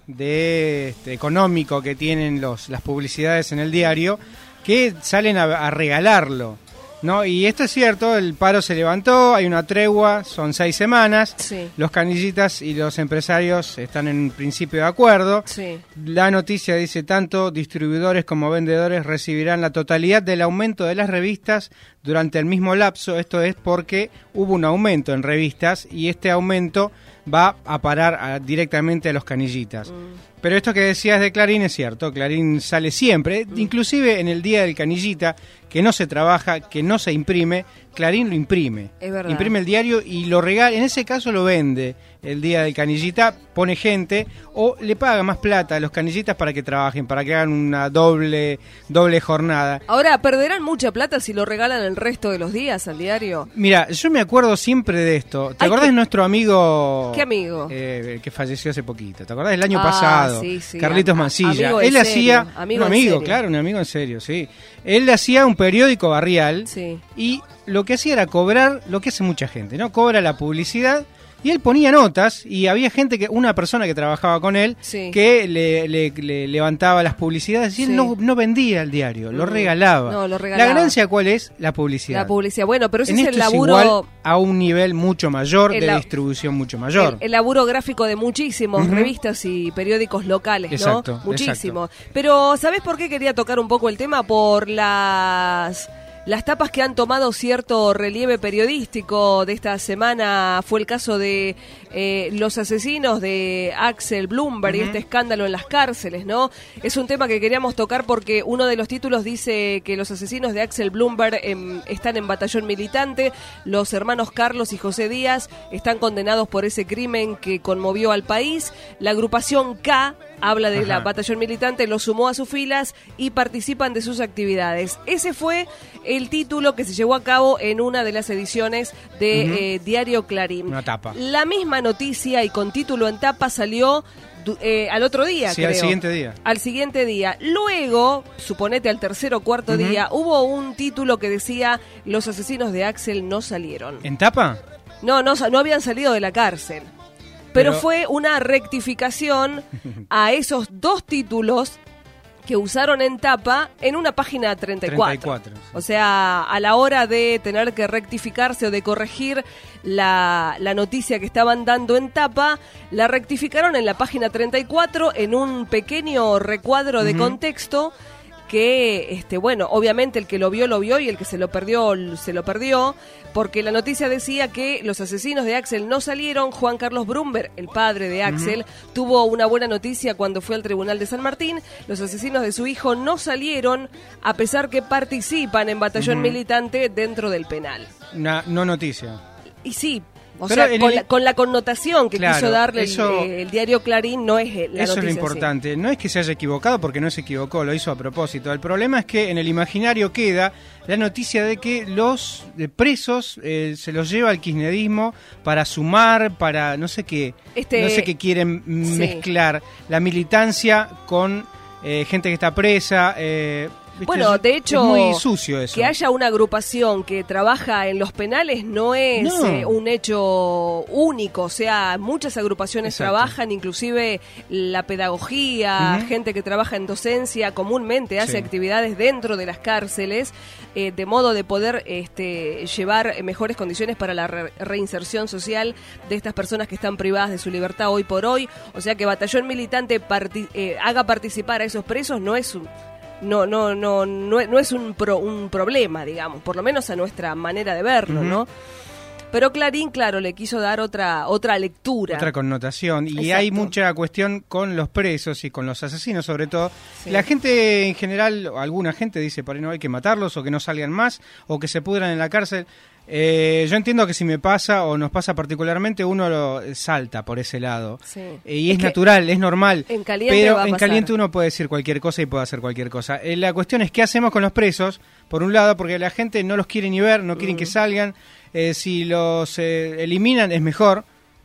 E: de este, económico que tienen los, las publicidades en el diario, que salen a, a regalarlo, ¿no? Y esto es cierto, el paro se levantó, hay una tregua, son seis semanas,
D: Sí.
E: los canillitas y los empresarios están en principio de acuerdo.
D: Sí.
E: La noticia dice, tanto distribuidores como vendedores recibirán la totalidad del aumento de las revistas durante el mismo lapso. Esto es porque hubo un aumento en revistas y este aumento va a parar a- directamente a los canillitas. Pero esto que decías de Clarín es cierto, Clarín sale siempre, inclusive en el día del canillita, que no se trabaja, que no se imprime, Clarín lo imprime.
D: Es verdad.
E: Imprime el diario y lo regala, en ese caso lo vende el día del canillita, pone gente o le paga más plata a los canillitas para que trabajen, para que hagan una doble, doble jornada.
D: Ahora, ¿perderán mucha plata si lo regalan el resto de los días al diario?
E: Mira, yo me acuerdo siempre de esto. ¿Te
D: Ay,
E: acordás
D: ¿qué-
E: de nuestro amigo?
D: ¿Qué amigo?
E: Eh, que falleció hace poquito. ¿Te acordás del año
D: Ah,
E: pasado?
D: sí, sí,
E: Carlitos
D: a-
E: Mancilla.
D: amigo en
E: Él
D: serio,
E: hacía
D: amigo
E: un
D: en
E: amigo,
D: serio.
E: claro, un amigo en serio, sí. Él hacía un periódico barrial
D: Sí.
E: y lo que hacía era cobrar lo que hace mucha gente, ¿no? Cobra la publicidad. Y él ponía notas y había gente, que una persona que trabajaba con él,
D: Sí.
E: que le, le- le levantaba las publicidades y él
D: Sí.
E: no, no vendía el diario, lo
D: Mm.
E: regalaba.
D: No, lo regalaba.
E: La ganancia, ¿cuál es? La publicidad.
D: La publicidad. Bueno, pero ese
E: En
D: es
E: esto
D: el
E: es
D: laburo...
E: igual a un nivel mucho mayor,
D: El
E: de
D: la-
E: distribución mucho mayor.
D: El, el laburo gráfico de muchísimos
E: Ujú.
D: revistas y periódicos locales, ¿no?
E: Exacto,
D: Muchísimos. Pero, ¿sabés por qué quería tocar un poco el tema? Por las... Las tapas que han tomado cierto relieve periodístico de esta semana fue el caso de eh, los asesinos de Axel Bloomberg y
K: Ujú.
D: este escándalo en las cárceles, ¿no? Es un tema que queríamos tocar porque uno de los títulos dice que los asesinos de Axel Bloomberg em, están en batallón militante, los hermanos Carlos y José Díaz están condenados por ese crimen que conmovió al país, la agrupación K habla de la
K: Ajá.
D: batallón militante, lo sumó a sus filas y participan de sus actividades. Ese fue el título que se llevó a cabo en una de las ediciones de
E: Ujú.
D: eh, Diario Clarín.
E: Una tapa.
D: La misma noticia y con título en tapa salió du- eh, al otro día,
E: Sí,
D: creo.
E: al siguiente día.
D: Al siguiente día. Luego, suponete al tercer o cuarto
E: Ujú.
D: día, hubo un título que decía los asesinos de Axel no salieron.
E: ¿En tapa?
D: No, no, sa- no habían salido de la cárcel. Pero,
E: Pero-
D: fue una rectificación a esos dos títulos que usaron en tapa en una página treinta y cuatro.
E: treinta y cuatro, sí.
D: O sea, a la hora de tener que rectificarse o de corregir la, la noticia que estaban dando en tapa, la rectificaron en la página treinta y cuatro en un pequeño recuadro de
K: Ujú.
D: contexto que, este, bueno, obviamente el que lo vio, lo vio y el que se lo perdió, l- se lo perdió, porque la noticia decía que los asesinos de Axel no salieron. Juan Carlos Brumberg, el padre de Axel, tuvo una buena noticia cuando fue al Tribunal de San Martín. Los asesinos de su hijo no salieron, a pesar que participan en batallón
E: Ujú.
D: militante dentro del penal.
E: Una no noticia.
D: Y sí, o
E: Pero
D: sea,
E: en
D: con,
E: el-
D: la, con la connotación que
E: Claro,
D: quiso darle el-
E: eso-
D: el, el diario Clarín, no es eh, la
E: Eso es
D: noticia
E: lo
D: en sí.
E: importante. No es que se haya equivocado, porque no se equivocó, lo hizo a propósito. El problema es que en el imaginario queda la noticia de que los eh, presos eh, se los lleva al kirchnerismo para sumar, para no sé qué,
D: Este-
E: no sé qué quieren
D: Sí.
E: mezclar la militancia con eh, gente que está presa. eh, ¿viste?
D: Bueno,
E: Es-
D: de hecho,
E: es muy sucio eso.
D: que haya una agrupación que trabaja en los penales no es
E: No.
D: eh, un hecho único, o sea, muchas agrupaciones
E: Exacto.
D: trabajan, inclusive la pedagogía,
E: Ujú.
D: gente que trabaja en docencia, comúnmente hace
E: Sí.
D: actividades dentro de las cárceles, eh, de modo de poder este, llevar eh, mejores condiciones para la re- reinserción social de estas personas que están privadas de su libertad hoy por hoy. O sea, que Batallón Militante parti- eh, haga participar a esos presos no es un... No, no, no, no, no es un, pro- un problema, digamos, por lo menos a nuestra manera de verlo,
E: Ujú.
D: ¿no? Pero Clarín, claro, le quiso dar otra otra lectura.
E: Otra connotación. Y
D: Exacto.
E: hay mucha cuestión con los presos y con los asesinos, sobre todo.
D: Sí.
E: La gente en general, o alguna gente dice, por ahí no hay que matarlos, o que no salgan más, o que se pudran en la cárcel. Eh, yo entiendo que si me pasa, o nos pasa particularmente, uno lo salta por ese lado.
D: Sí.
E: Eh, y es,
D: que
E: natural, es normal.
D: en caliente
E: pero
D: va a
E: en
D: pasar.
E: caliente uno puede decir cualquier cosa y puede hacer cualquier cosa. Eh, la cuestión es qué hacemos con los presos, por un lado, porque la gente no los quiere ni ver, no quieren
D: Mm.
E: que salgan. Eh, si los eh, eliminan es mejor,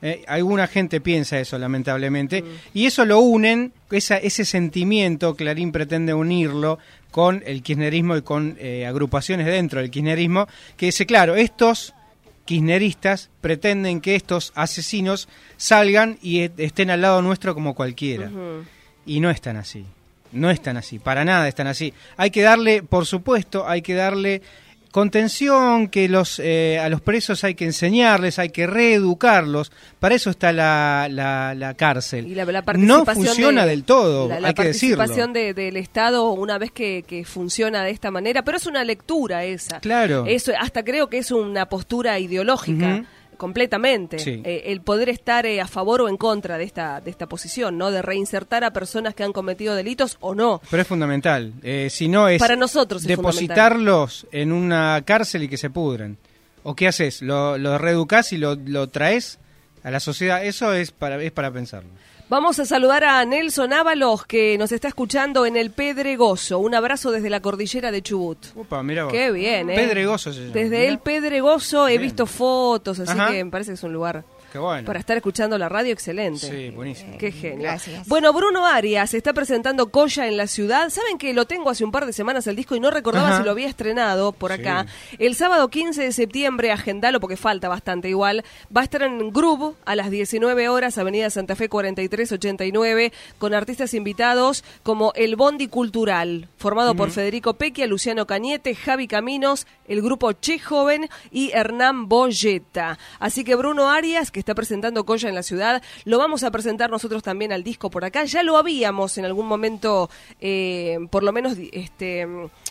E: Eh, alguna gente piensa eso, lamentablemente, mm. y eso lo unen, esa, ese sentimiento, Clarín pretende unirlo con el kirchnerismo y con eh, agrupaciones dentro del kirchnerismo, que dice, claro, estos kirchneristas pretenden que estos asesinos salgan y est- estén al lado nuestro como cualquiera, uh-huh. y no están así, no están así, para nada están así. Hay que darle, por supuesto, hay que darle contención, que los eh, a los presos hay que enseñarles, hay que reeducarlos, para eso está la, la, la cárcel.
D: Y la, la
E: no funciona
D: de,
E: del todo,
D: la,
E: hay
D: la
E: que decirlo.
D: La participación de, del Estado una vez que, que funciona de esta manera, pero es una lectura esa.
E: Claro.
D: Eso, hasta creo que es una postura ideológica. Uh-huh. Completamente,
E: sí.
D: eh, el poder estar eh, a favor o en contra de esta de esta posición, ¿no? De reinsertar a personas que han cometido delitos o no.
E: Pero es fundamental, eh, si no es
D: para nosotros es
E: depositarlos en una cárcel y que se pudren. ¿O qué haces? ¿Lo, lo reeducás y lo, lo traes a la sociedad? Eso es para es para pensarlo.
D: Vamos a saludar a Nelson Ábalos, que nos está escuchando en el Pedregoso. Un abrazo desde la cordillera de Chubut.
E: Upa, mira vos.
D: Qué bien, ¿eh?
E: Pedregoso se llama.
D: Desde
E: mirá.
D: el Pedregoso he
E: bien.
D: visto fotos, así
E: Ajá.
D: que me parece que es un lugar...
E: Qué bueno.
D: Para estar escuchando la radio, excelente.
E: Sí, buenísimo.
D: Qué genio.
Q: Gracias.
D: Bueno, Bruno Arias está presentando Colla en la ciudad. ¿Saben que lo tengo hace un par de semanas el disco y no recordaba
E: Ajá.
D: si lo había estrenado por
E: Sí.
D: acá? El sábado quince de septiembre, agendalo porque falta bastante igual, va a estar en Groove a las diecinueve horas, Avenida Santa Fe cuarenta y tres ochenta y nueve, con artistas invitados como El Bondi Cultural, formado uh-huh. por Federico Pequia, Luciano Cañete, Javi Caminos, el grupo Che Joven y Hernán Boyeta. Así que Bruno Arias, que está presentando Colla en la ciudad, lo vamos a presentar nosotros también al disco por acá. Ya lo habíamos en algún momento, eh, por lo menos este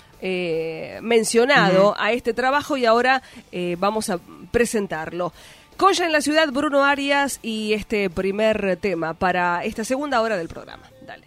D: eh, mencionado uh-huh. a este trabajo, y ahora eh, vamos a presentarlo. Colla en la ciudad, Bruno Arias, y este primer tema para esta segunda hora del programa. Dale.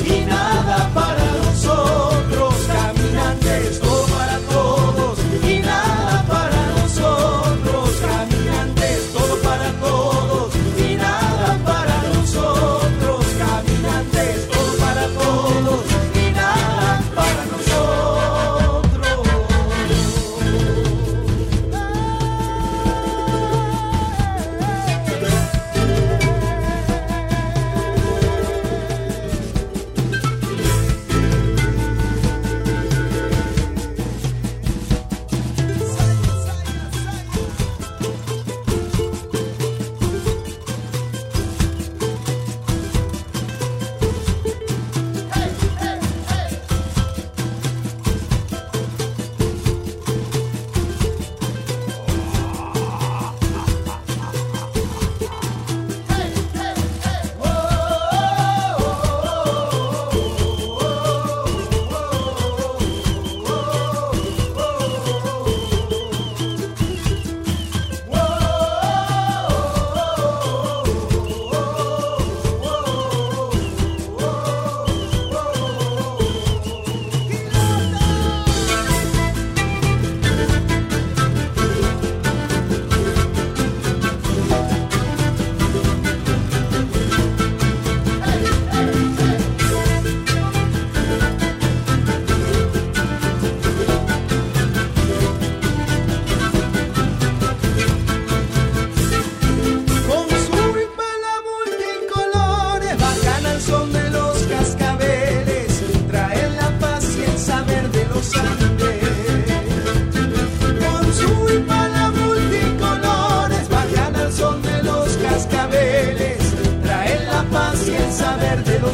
C: Y nada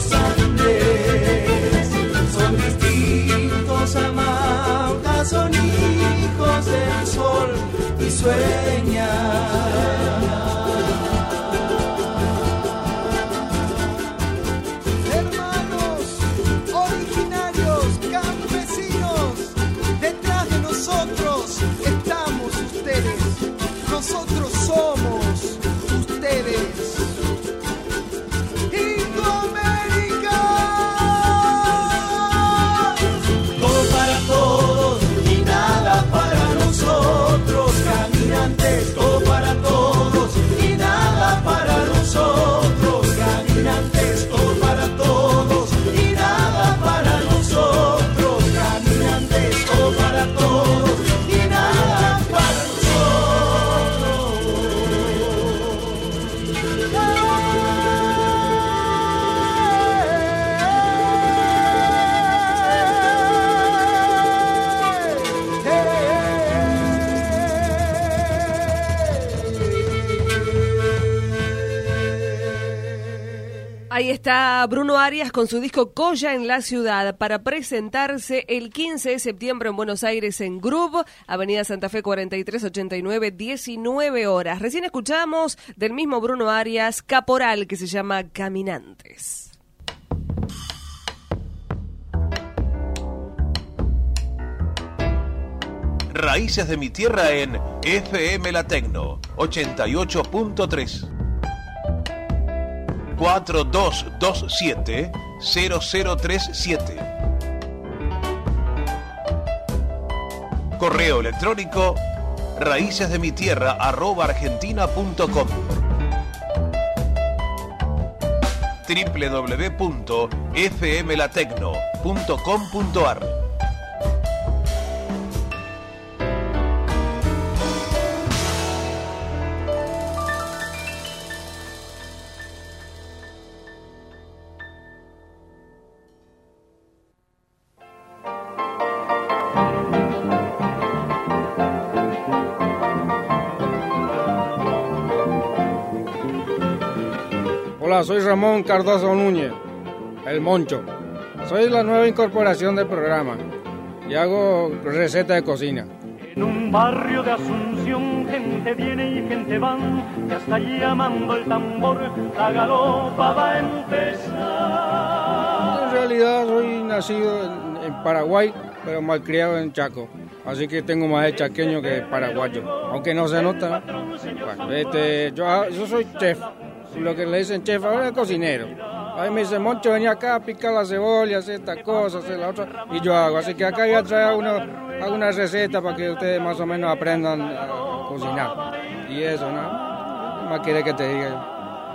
H: los Andes. Son distintos Amautas, son hijos del sol y sueñan.
C: Nosotros somos ustedes. Indoamérica.
H: Todo para todos y nada para nosotros, caminantes. Todo para todos y nada para nosotros, caminantes. Todo para todos y nada para nosotros, caminantes. Todo para todos y nada para nosotros.
D: Ahí está Bruno Arias con su disco Colla en la Ciudad para presentarse el quince de septiembre en Buenos Aires en Groove, Avenida Santa Fe cuarenta y tres ochenta y nueve, diecinueve horas. Recién escuchamos del mismo Bruno Arias Caporal, que se llama Caminantes.
B: Raíces de mi tierra en F M La Tecno ochenta y ocho punto tres. cuatro dos dos siete cero cero tres siete. Correo electrónico raíces de mi tierra arroba argentina punto com. w w w punto f m la tecno punto com punto a r.
K: Hola, soy Ramón Cardoso Núñez, el Moncho. Soy la nueva incorporación del programa y hago receta de cocina.
H: En un barrio de Asunción, gente viene y gente van, que hasta llamando el tambor, la galopa va a empezar.
K: En realidad soy nacido en, en Paraguay, pero malcriado en Chaco. Así que tengo más de chaqueño que paraguayo, aunque no se nota, ¿no? Bueno, este, yo, yo soy chef. Lo que le dicen chef ahora es cocinero. Ahí me dice, Moncho, venía acá a picar la cebolla, hacer esta cosa, hacer la otra, y yo hago. Así que acá voy a traer una, alguna receta para que ustedes más o menos aprendan a cocinar. Y eso, ¿no? ¿Qué más quiere que te diga yo?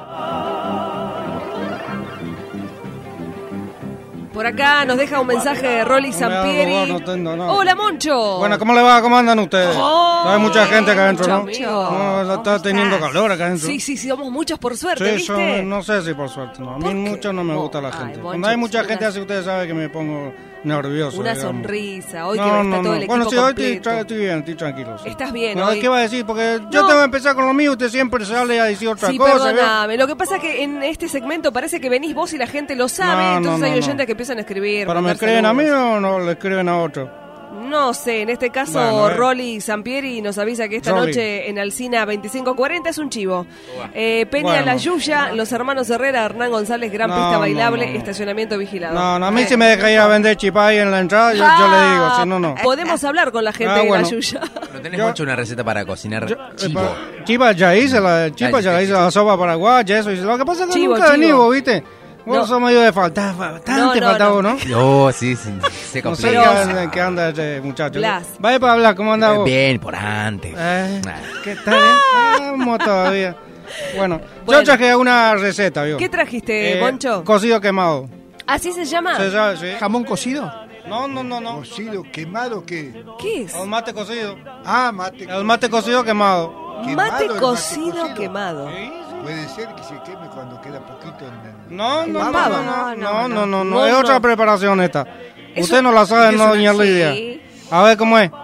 D: Por acá nos deja un mensaje de Rolly Sampieri.
K: No, no, no, no.
D: Hola, Moncho.
K: Bueno, ¿cómo le va? ¿Cómo andan ustedes?
D: Oh,
K: no hay mucha gente acá adentro, ¿no?
D: Moncho.
K: No, está teniendo
D: estás?
K: calor acá adentro.
D: Sí, sí, sí, somos muchos por suerte,
K: sí,
D: ¿viste?
K: Son, no sé si por suerte, no. A mí mucho no me gusta la gente.
D: Ay,
K: Cuando hay mucha gente
D: una...
K: así, ustedes saben que me pongo nervioso.
D: Una
K: digamos.
D: sonrisa, hoy
K: no,
D: que está
K: no,
D: todo
K: no.
D: el equipo
K: Bueno, sí, hoy
D: completo.
K: estoy, estoy bien, estoy tranquilo. Sí.
D: Estás bien,
K: no,
D: hoy.
K: ¿Qué va a decir? Porque
D: no.
K: yo tengo que empezar con lo mío, usted siempre sale a decir otra
D: sí,
K: cosa.
D: perdóname. Lo que pasa es que en este segmento parece que venís vos y la gente lo sabe,
K: no,
D: entonces
K: no,
D: hay
K: no,
D: oyentes
K: no.
D: que empiezan a escribir.
K: ¿Pero me creen a mí o no le escriben a otro?
D: No sé, en este caso
K: bueno, eh.
D: Rolly Sampieri nos avisa que esta
K: Rolly.
D: noche en Alsina veinticinco cuarenta es un chivo. Eh, Peña
K: Bueno.
D: La Yuya, los hermanos Herrera, Hernán González, gran
K: No,
D: pista
K: no,
D: bailable,
K: no, no.
D: estacionamiento vigilado.
K: No, no, a mí
D: Eh.
K: si me deja ir a vender chipay en la entrada, yo, yo le digo, si no, no.
D: Podemos hablar con la gente
K: Ah,
D: de
K: bueno.
D: La Yuya.
P: ¿No tenés mucho una receta para cocinar chivo?
K: Eh, Chiva ya hice, la chiva
P: Ay,
K: ya
P: sí,
K: hice
P: sí.
K: la sopa paraguaya, eso. Y lo que pasa es que
D: Chivo,
K: nunca
D: chivo.
K: venimos, ¿viste? Vos
D: No.
K: sos medio de falta, bastante
D: No, no,
K: faltado,
D: no.
K: ¿no?
P: Oh, sí, sí, se
K: No sé
P: complica.
K: qué anda, en qué anda este muchacho.
D: Blas.
K: Vaya para hablar, ¿cómo anda vos?
P: Bien, por antes.
K: Eh,
P: Ah.
K: ¿Qué tal? Eh? Ah, vamos todavía. Bueno,
D: Bueno.
K: yo traje una receta, ¿vio?
D: ¿Qué trajiste,
K: Eh,
D: Moncho?
K: Cocido quemado.
D: ¿Así se llama?
K: ¿Se sabe? Sí.
G: ¿Jamón cocido?
K: No, no, no, no.
F: ¿Cocido, quemado qué?
D: ¿Qué es?
K: El mate cocido.
F: Ah, mate.
K: El mate cocido quemado.
D: Mate
F: Quemado, el
D: cocido
F: mate cocido.
D: quemado.
F: Puede ser que se queme cuando queda poquito en el...
K: No, no, no,
D: pava.
K: no, no,
D: No,
K: no,
D: no,
K: no, no,
D: no,
K: es
D: no.
K: otra preparación esta.
D: Es
K: Usted
D: un-
K: no la sabe,
D: es
K: no,
D: una-
K: doña
D: sí.
K: Lidia. A ver cómo es.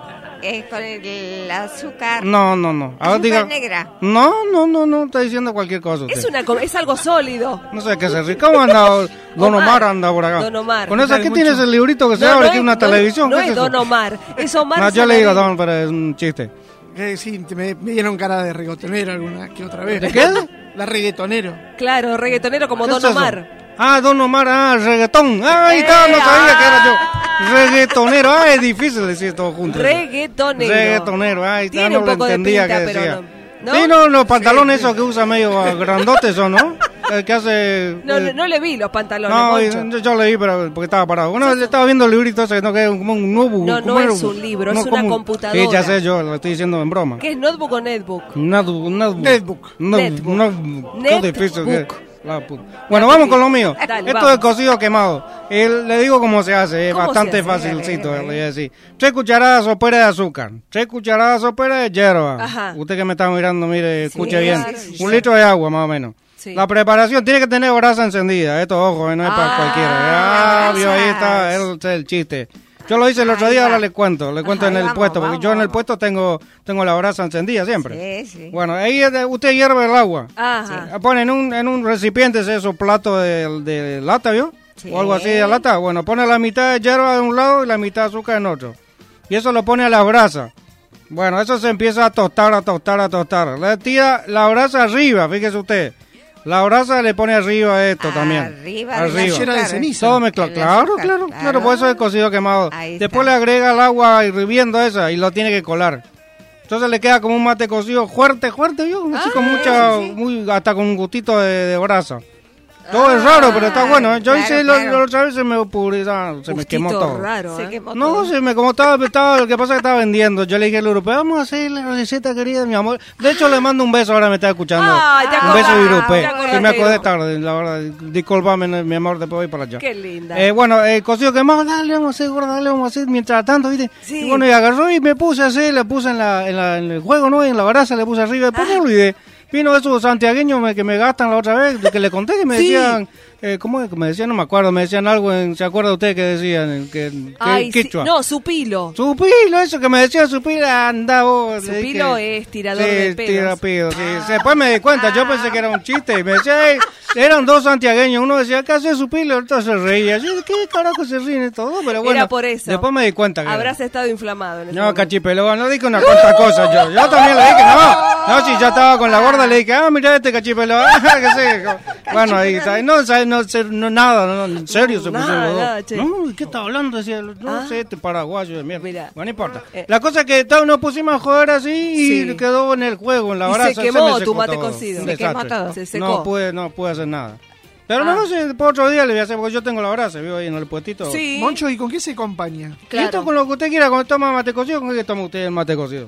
Q: eh, con el, el azúcar.
K: No, no, no. Ahora
Q: Azúcar
K: diga.
Q: negra.
K: No, no, no, no. Está diciendo cualquier cosa usted.
D: Es, una, co- es algo sólido.
K: No sé qué se ríe. ¿Cómo anda Don Omar? Anda por acá.
D: Don Omar.
K: Con eso, ¿qué
D: Mucho.
K: tienes el librito que se
D: No,
K: abre
D: no
K: aquí
D: es-
K: una
D: no-
K: televisión?
D: No
K: ¿Qué
D: es
K: eso?
D: Don Omar, es Omar
K: No, yo le
D: Salarín.
K: digo Don, pero es un chiste.
G: Eh, sí, te- me, me dieron cara de reggaetonero alguna que otra vez.
K: ¿De qué?
G: La reggaetonero.
D: Claro, reggaetonero como
K: ¿Qué
D: Don
K: es eso?
D: Omar.
K: Ah, Don Omar, ah, reggaetón. Ah, ahí está, no sabía que era yo. Reggaetonero, ah, es difícil decir todo junto.
D: Reggaetonero.
K: Reggaetonero, ahí está,
D: Tiene
K: no
D: un
K: lo
D: poco de
K: entendía
D: pinta,
K: que
D: pero
K: decía.
D: no. ¿No?
K: Sí, no, los pantalones esos que usa medio ah, grandotes son, ¿no? El que hace...
D: No,
K: eh,
D: no, no le vi los pantalones,
K: No,
D: Moncho.
K: yo, yo leí, pero porque estaba parado. Bueno, estaba viendo el librito ese, no, que es como un nuevo.
D: No, no es un libro, es una computadora.
K: Sí, ya sé, yo lo estoy diciendo en broma.
D: ¿Qué es notebook o netbook?
K: Notebook. Notebook.
G: Netbook.
K: Notebook. Notebook. Qué difícil que es.
D: Netbook.
K: La puta. Bueno, vamos con lo mío.
D: Dale,
K: Esto
D: vamos.
K: es cocido quemado. Eh, le digo cómo se hace, es
D: ¿Cómo
K: bastante
D: se hace?
K: facilcito. Le voy a decir. Tres cucharadas soperas de azúcar, tres cucharadas soperas de hierba.
D: Ajá.
K: Usted que me está mirando, mire, escuche bien.
D: claro, sí, sí.
K: Un litro de agua, más o menos.
D: Sí.
K: La preparación tiene que tener brasa encendida. Esto, ojo, eh, no es para
D: Ah,
K: cualquiera. Ah, vio, ahí está
Q: brasas.
K: el, el chiste. Yo lo hice el otro
Q: Ahí
K: día,
Q: va.
K: ahora le cuento. Le cuento
Q: Ajá,
K: en el
Q: vamos,
K: puesto, porque
Q: vamos,
K: yo en el
Q: vamos.
K: puesto tengo, tengo la brasa encendida siempre.
Q: Sí, sí.
K: Bueno, ahí eh, usted hierve el agua.
D: Ajá.
K: Pone en un, en un recipiente ese, esos platos de, de lata, ¿vio?
Q: Sí.
K: O algo así de lata. Bueno, pone la mitad de hierba de un lado y la mitad de azúcar en otro. Y eso lo pone a la brasa. Bueno, eso se empieza a tostar, a tostar, a tostar. Le tira la brasa arriba, fíjese usted. La brasa le pone arriba esto también.
Q: Arriba,
K: Arriba.
Q: del azúcar.
G: de ceniza.
K: Todo mezclado.
Q: El
K: Claro,
Q: azúcar,
K: claro,
Q: claro.
K: claro, por eso es cocido quemado.
Q: Ahí
K: Después
Q: está.
K: le agrega el agua hirviendo esa y lo tiene que colar. Entonces le queda como un mate cocido fuerte, fuerte, ¿vio? Así con mucha, muy, hasta con un gustito de, de brasa. Todo es raro, pero está bueno. ¿eh? Yo
Q: claro,
K: hice lo,
Q: claro.
K: lo otra vez, se me pudrió, se me quemó
D: Gustito
K: todo.
D: raro,
Q: Se
D: ¿eh?
Q: quemó
K: No,
Q: todo.
K: se me como estaba, estaba, lo que pasa es que estaba vendiendo. Yo le dije al europeo, vamos a hacer la receta querida de mi amor. De hecho, le mando un beso, ahora me está escuchando.
D: Ay, te
K: un
D: acordás,
K: beso
D: te
K: europeo.
D: acordaste,
K: Que me acordé
D: Euro.
K: tarde, la verdad. Disculpame, mi amor, después voy para allá.
D: Qué linda.
K: Eh, bueno, el cocido quemado, dale, vamos a hacer, gorda, dale, vamos a hacer. Mientras tanto, ¿viste?
D: Sí.
K: Y bueno, y agarró y me puse así, le puse en, la, en, la, en el juego, ¿no? Y en la brasa le puse arriba. Después me olvidé. Vino esos santiagueños me- que me gastan la otra vez, que le conté que me
D: Sí.
K: decían, eh, ¿cómo es que me decían? No me acuerdo, me decían algo, en, ¿se acuerda usted que decían? Que, que,
D: Ay, sí.
K: quichua.
D: No, su pilo.
K: Su pilo, eso que me decían, su pilo, anda vos.
D: Su
K: le dije.
D: pilo es tirador
K: Sí,
D: de pelos.
K: tira pedos, sí. Después me di cuenta, yo pensé que era un chiste y me decía, "Ey", eran dos santiagueños, uno decía, ¿qué hace su pilo? Y el otro se reía. Yo, ¿qué carajo se ríen todo? Pero bueno,
D: Era por eso.
K: después me di cuenta que
D: Habrás estado inflamado en ese
K: no,
D: momento.
K: cachipelón, no dije una cuanta cosa yo. Yo también le dije, no, no, si ya estaba con la gorda, le dije, ah, mira este cachipelón, ah, que sí. Bueno, ahí está, no, sabe, no, sé, no, nada, no, en serio se pusieron
D: Nada,
K: los dos.
D: nada, che.
K: No, ¿de qué está hablando? Decía, no
D: Ah.
K: sé, este paraguayo de mierda.
D: Mira.
K: Bueno, no importa.
D: Eh.
K: La cosa es que estaba- nos pusimos a joder así y
D: Sí.
K: quedó en el juego, en la
D: Y se
K: brasa.
D: quemó
K: me
D: tu
K: secó
D: mate
K: todo.
D: cocido.
K: Un
D: Se quemó
K: desastre.
D: todo. Se secó.
K: No pude, no pude hacer nada. Pero
D: Ah.
K: no sé, por otro día le voy a hacer, porque yo tengo la brasa, vivo ahí en el puestito.
D: Sí.
G: Moncho, ¿y con qué se acompaña?
K: Y esto con lo que usted quiera, cuando toma mate cocido, ¿con qué toma usted el mate cocido?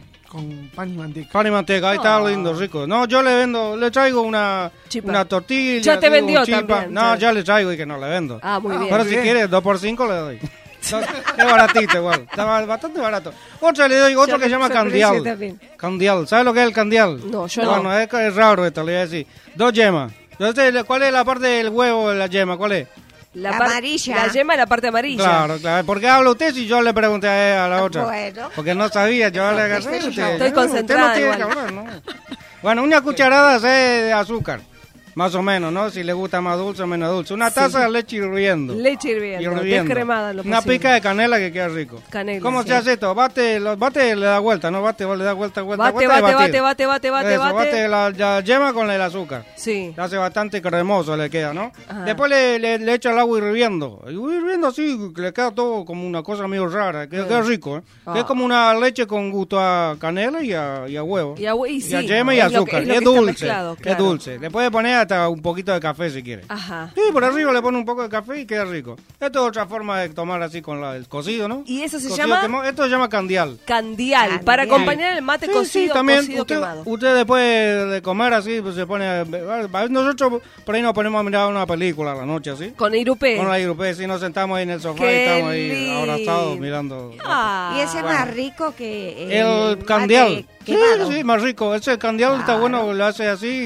G: Con pan y manteca.
K: Pan y manteca, ahí está lindo, rico. No, yo le vendo, le traigo una,
D: Chipa.
K: una tortilla.
D: Ya te
K: digo,
D: vendió
K: un chipa.
D: también,
K: No,
D: ya.
K: ya le traigo y que no le vendo.
D: Ah, muy bien.
K: Pero
G: muy
K: si
G: bien.
K: quiere, dos por cinco le doy. No, es baratito igual, está ba- bastante barato. Otro le doy, otro
D: Ya
K: que se llama
D: me sorprendió
K: candial.
D: también.
K: Candial, ¿sabe lo que es el candial?
D: No, yo no.
K: Bueno, es, es raro esto, le voy a decir. Dos yemas. Entonces, ¿cuál es la parte del huevo de la yema? ¿Cuál es?
D: La,
Q: La
D: par-
Q: amarilla.
D: La yema es la parte amarilla.
K: Claro, claro. ¿Por qué habla usted si yo le pregunté a, ella, a la otra?
Q: Bueno.
K: Porque no sabía, yo le agarré.
Q: Estoy
K: usted-
D: Estoy
K: no,
D: concentrada
K: usted no tiene
D: igual.
K: que hablar, ¿no? Bueno, una cucharada de azúcar, más o menos, ¿no? Si le gusta más dulce o menos dulce. Una taza de leche hirviendo.
D: Leche hirviendo,
K: Hirviendo.
D: descremada en lo
K: Una
D: posible.
K: pica de canela que queda rico.
D: Canela,
K: ¿Cómo
D: sí.
K: se hace esto? Bate, lo- bate, le da vuelta, ¿no? Bate, le da vuelta, vuelta,
D: Bate,
K: vuelta. y
D: bate,
K: batir.
D: bate, bate, bate, bate,
K: Eso,
D: bate.
K: la, la yema con el azúcar.
D: Sí.
K: Se hace bastante cremoso, le queda, ¿no?
D: Ajá.
K: Después le, le, le echa el agua hirviendo. Y hirviendo así, que le queda todo como una cosa medio rara. Que queda rico, ¿eh?
D: Ah.
K: Que es como una leche con gusto a canela y a, y a huevo.
D: Y a, hue- y sí,
K: a yema y
D: es lo
K: azúcar.
D: que-
K: y
D: es,
K: es
D: lo que está
K: dulce.
D: mezclado,
K: Es
D: claro.
K: dulce. Le puede poner hasta un poquito de café si quiere.
D: Ajá.
K: Sí, por arriba le pone un poco de café y queda rico. Esto es otra forma de tomar así con la- el cocido, ¿no?
D: ¿Y eso se
K: Cocido
D: llama?
K: quemado. Esto se llama candial.
D: Candial,
Q: Candial.
D: para acompañar el mate
K: Sí,
D: cocido,
K: sí, también
D: cocido
K: usted,
D: quemado.
K: usted después de comer así, pues se pone... a- a- Nosotros por ahí nos ponemos a mirar una película a la noche, así.
D: Con Irupé.
K: Con la Irupé, sí, nos sentamos ahí en el sofá
D: Qué
K: y estamos ahí
D: lindo.
K: abrazados mirando.
D: Ah,
Q: Y ese es
K: bueno.
Q: más rico que
K: El
Q: mate
K: candial. Sí,
Q: quemado.
K: sí, más rico. Ese candial está
Q: Claro.
K: bueno, lo hace así.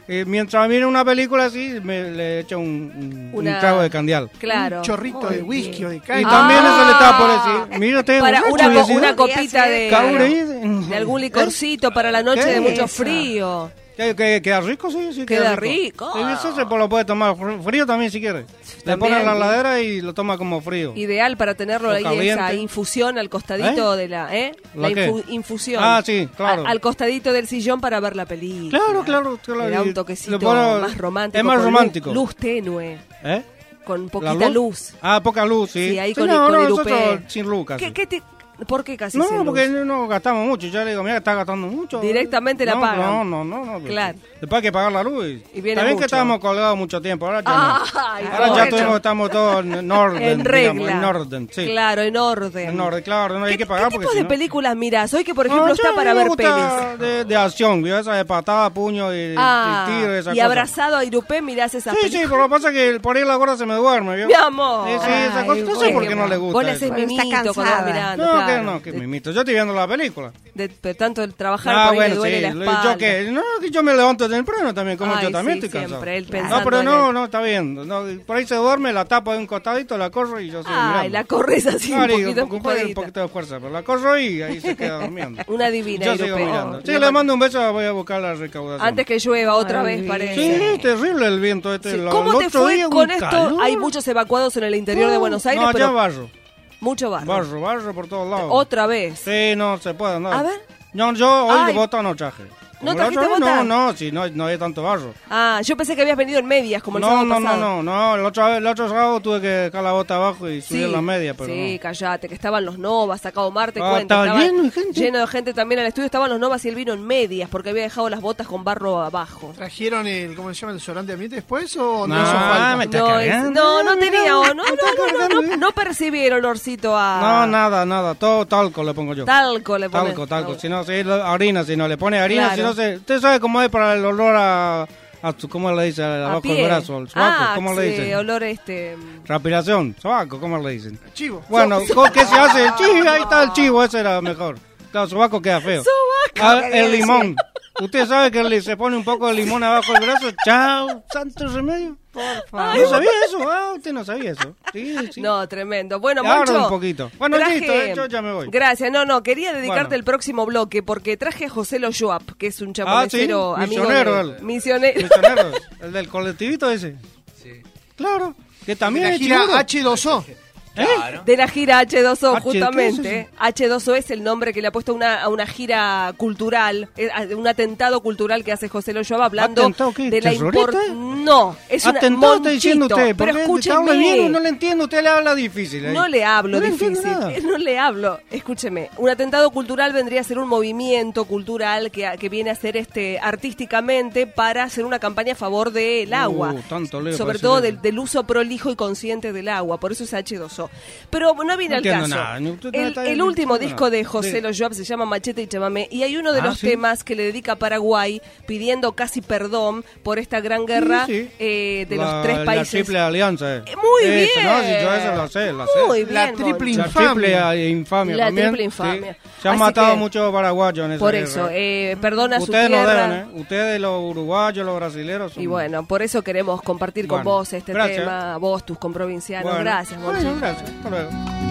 K: Eh, mientras viene una película así, me le echo un, un,
D: Una-
K: un trago de candial.
D: Claro.
G: Un chorrito
D: Muy
G: de whisky
D: bien.
G: o de
K: Y
G: caña.
K: también
D: Ah.
K: eso le estaba por decir. Mira usted,
D: Para
K: muchacho,
D: una,
K: y
D: co-
K: así,
D: una
K: ¿no?
D: copita de,
K: Caure.
D: de algún licorcito para la noche
K: ¿Qué
D: de mucho
K: es eso?
D: frío.
K: Que, que- queda rico, sí, sí.
D: Queda rico.
K: Sí, eso se lo puede tomar fr- frío también si quiere. Le
D: También.
K: pone en la heladera y lo toma como frío.
D: Ideal para tenerlo
K: O
D: ahí,
K: caliente.
D: esa infusión al costadito
K: ¿Eh?
D: de la, ¿eh?
K: ¿La
D: La
K: qué?
D: infu- infusión.
K: Ah, sí, claro.
D: A- al costadito del sillón para ver la película.
K: Claro, claro, claro.
D: Le da un
K: Y
D: toquecito
K: le pone-
D: más romántico.
K: Es más
D: con lu-
K: romántico.
D: Luz, tenue,
K: ¿Eh?
D: con
K: ¿La
D: poquita luz.
K: Ah, poca luz, sí.
D: Sí, ahí
K: Sí,
D: con,
K: no,
D: con
K: no,
D: Irupé.
K: nosotros sin luz casi.
D: ¿Qué, qué te- ¿Por qué casi
K: No,
D: sin luz?
K: porque no, no gastamos mucho. Yo le digo, mira, está gastando mucho.
D: Directamente la
K: no,
D: pagan.
K: No, no, no. no
D: Claro.
K: Después hay que pagar la luz. Y,
D: Y viene
K: También
D: mucho.
K: que estábamos colgados mucho tiempo. Ahora ya no.
D: Ay,
K: Ahora ya
D: bueno.
K: tuvimos, estamos todos en orden.
D: En regla.
K: digamos, en orden, sí.
D: Claro, en orden.
K: En orden, claro. No hay que pagar
D: ¿Qué
K: porque
D: tipo
K: si
D: de
K: no-
D: películas mirás? Hoy que, por
K: No,
D: ejemplo,
K: yo-
D: está para
K: me
D: ver
K: gusta
D: pelis.
K: De, de acción, ¿vio? Esa de patada, puño y,
D: Ah,
K: y tiro y esa
D: y
K: cosa.
D: abrazado a Irupé mirás esas
K: Sí, sí,
D: películas.
K: pero lo que pasa es que por ahí la gorda se me duerme, ¿vio?
D: Mi amor.
K: Sí, sí, esa cosa. No sé por qué no le gusta.
D: Vos le haces
K: eso.
D: mimito cuando vas mirando.
K: No,
D: claro.
K: que no, que mimito. Yo estoy viendo la película.
D: De, de tanto el trabajar
K: Ah,
D: por ahí
K: bueno,
D: le duele
K: sí.
D: la
K: lo-
D: espalda.
K: Yo que, no, que yo me levanto temprano también, como
D: Ay,
K: yo también
D: sí,
K: estoy cansado.
D: siempre, él
K: No,
D: pensando
K: pero
D: en
K: no,
D: él.
K: no, está bien. No, por ahí se duerme, la tapo de un costadito, la corro y yo sigo
D: Ay,
K: mirando.
D: la corres así un
K: Claro, y
D: poquito
K: un, poco- un
D: empujadita.
K: poquito de fuerza, pero la corro y ahí se queda durmiendo.
D: Una divina,
K: Yo sigo
D: Irupé.
K: mirando.
D: Oh,
K: Sí,
D: le
K: le mando un beso, voy a buscar la recaudación.
D: Antes que llueva otra
K: Ay,
D: vez,
K: sí.
D: parece.
K: Sí, es terrible el viento este.
D: Sí.
K: Lo-
D: ¿Cómo
K: el
D: te
K: otro
D: fue
K: día un
D: con esto?
K: calor.
D: Hay muchos evacuados en el interior de Buenos Aires,
K: No,
D: pero
K: allá barro.
D: mucho barro.
K: Barro, barro por todos lados.
D: Otra vez.
K: Sí, no se puede, no.
D: A ver.
K: No, yo hoy
D: Ay.
K: bota no traje.
D: ¿No
K: Como el
D: trajiste
K: otro día,
D: bota?
K: No, no, si no, no hay tanto barro.
D: Ah, yo pensé que habías venido en medias, como el
K: No,
D: sábado
K: no, no,
D: pasado.
K: no, no, el otro, el otro sábado tuve que dejar la bota abajo y subir la media, pero
D: sí,
K: no.
D: callate, que estaban los Novas, sacado Marte,
K: Ah,
D: cuenta.
K: estaba lleno de gente.
D: lleno de gente también al estudio, estaban los Novas y él vino en medias, porque había dejado las botas con barro abajo.
G: ¿Trajeron el, cómo se llama, el sobrante de ambiente después o no,
K: No,
G: hizo falta?
K: me está
D: No, es-
K: cargando.
D: no, no tenía, o no, no,
K: está
D: no, no, no,
K: cargando.
D: no percibí el olorcito a...
K: No, nada, nada, todo talco le pongo yo.
D: Talco le pones.
K: Talco, talco, si no, si la- harina, si no, le pone harina,
D: Claro.
K: si no, se, usted sabe cómo es para el olor a, a su- ¿cómo le dice?
D: A
K: Abajo
D: pie.
K: del brazo, el sobaco,
D: Ah,
K: ¿cómo le
D: sí,
K: dicen?
D: olor este...
K: Respiración, sobaco, ¿cómo le dicen?
G: Chivo.
K: Bueno, ¿con ¿qué se hace? El chivo, ahí está el chivo, ese era mejor. Claro, sobaco queda feo.
D: Sobaco,
K: Ah,
D: quería
K: el
D: decir.
K: limón. Usted sabe que le, se pone un poco de limón abajo del brazo. Chao, santo remedio.
D: Por
K: Ah, ¿no sabía eso? Ah, usted no sabía eso. Sí, sí.
D: No, tremendo. Bueno,
K: Y ahora
D: Moncho,
K: un poquito. Bueno,
D: traje-
K: listo, eh, yo ya me voy.
D: Gracias. No, no, quería dedicarte
K: Bueno.
D: el próximo bloque porque traje a José Lo Joab, que es un
K: Ah, sí,
D: chabonesero amigo
K: misionero.
D: de-
K: él.
D: misionero.
K: Misionero, el del colectivito ese. Sí. Claro, que también
G: La
K: es
G: gira
K: chiludo.
G: H dos O.
K: Claro.
D: De la gira H dos O,
K: H, ¿qué es
D: justamente.
K: eso?
D: H dos O es el nombre que le ha puesto una, a una gira cultural, eh, a un atentado cultural que hace José Lo Joab hablando
K: ¿Atentado qué?
D: de la
K: ¿Terrorista?
D: importancia. No, es un
K: Atentado está diciendo usted.
D: Pero
K: porque
D: escúcheme.
K: habla bien, no le entiendo, usted le habla difícil. ahí.
D: No le hablo
K: No le entiendo
D: difícil,
K: nada.
D: eh, no le hablo. Escúcheme, un atentado cultural vendría a ser un movimiento cultural que, que viene a ser este artísticamente para hacer una campaña a favor del agua.
K: Uh, tanto leo
D: Sobre
K: para
D: todo
K: decir
D: del, del uso prolijo y consciente del agua, por eso es H dos O. Pero no viene
K: No
D: al
K: entiendo
D: caso.
K: nada, ni usted no
D: El,
K: está
D: el
K: diciendo
D: último
K: nada.
D: disco de José
K: Sí.
D: Lo Joab se llama Machete y Chamamé y hay uno de
K: Ah,
D: los
K: ¿sí?
D: temas que le dedica a Paraguay pidiendo casi perdón por esta gran guerra
K: Sí, sí.
D: eh, de
K: La-
D: los tres
K: La
D: países.
K: triple alianza. eh.
D: Muy
K: Ese,
D: bien.
K: No, si yo eso lo sé, lo sé.
D: Muy bien,
G: La triple
D: Moncho.
K: La
G: infamia.
K: triple infamia
D: La
K: también.
D: triple infamia.
K: sí. Se han
D: Así
K: matado
D: que-
K: muchos paraguayos en esa
D: Por
K: guerra.
D: eso, eh, perdona su
K: Ustedes no
D: tierra.
K: deben, ¿eh? Ustedes, los uruguayos, los brasileños. son-
D: Y bueno, por eso queremos compartir con
K: Bueno,
D: vos este
K: gracias.
D: tema, vos, tus comprovincianos.
K: Bueno.
D: Gracias, Moncho.
K: Bueno, gracias. Hasta luego.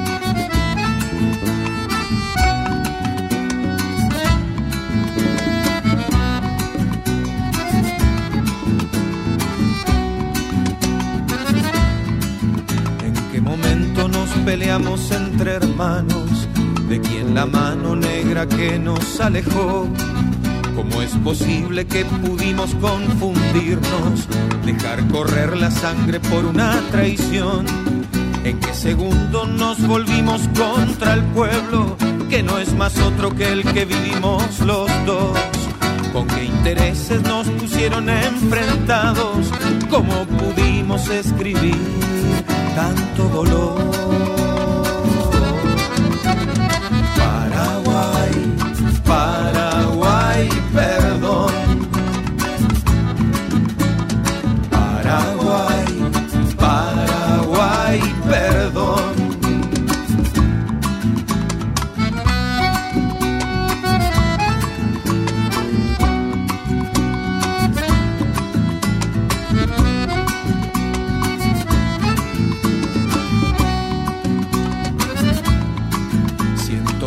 H: ¿En qué momento nos peleamos entre hermanos? ¿De quién la mano negra que nos alejó? ¿Cómo es posible que pudimos confundirnos? Dejar correr la sangre por una traición. ¿En qué segundo nos volvimos contra el pueblo? Que no es más otro que el que vivimos los dos. ¿Con qué intereses nos pusieron enfrentados? ¿Cómo pudimos escribir tanto dolor? Paraguay, Paraguay, perdón. Paraguay, Paraguay, perdón.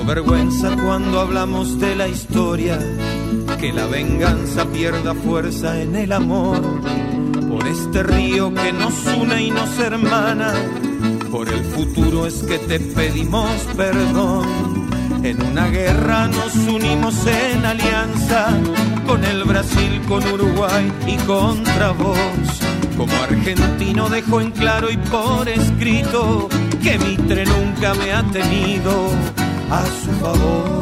L: vergüenza cuando hablamos de la historia, que la venganza pierda fuerza en el amor. Por este río que nos une y nos hermana, por el futuro es que te pedimos perdón. En una guerra nos unimos en alianza, con el Brasil, con Uruguay y contra vos. Como argentino dejo en claro y por escrito que Mitre nunca me ha tenido a su favor.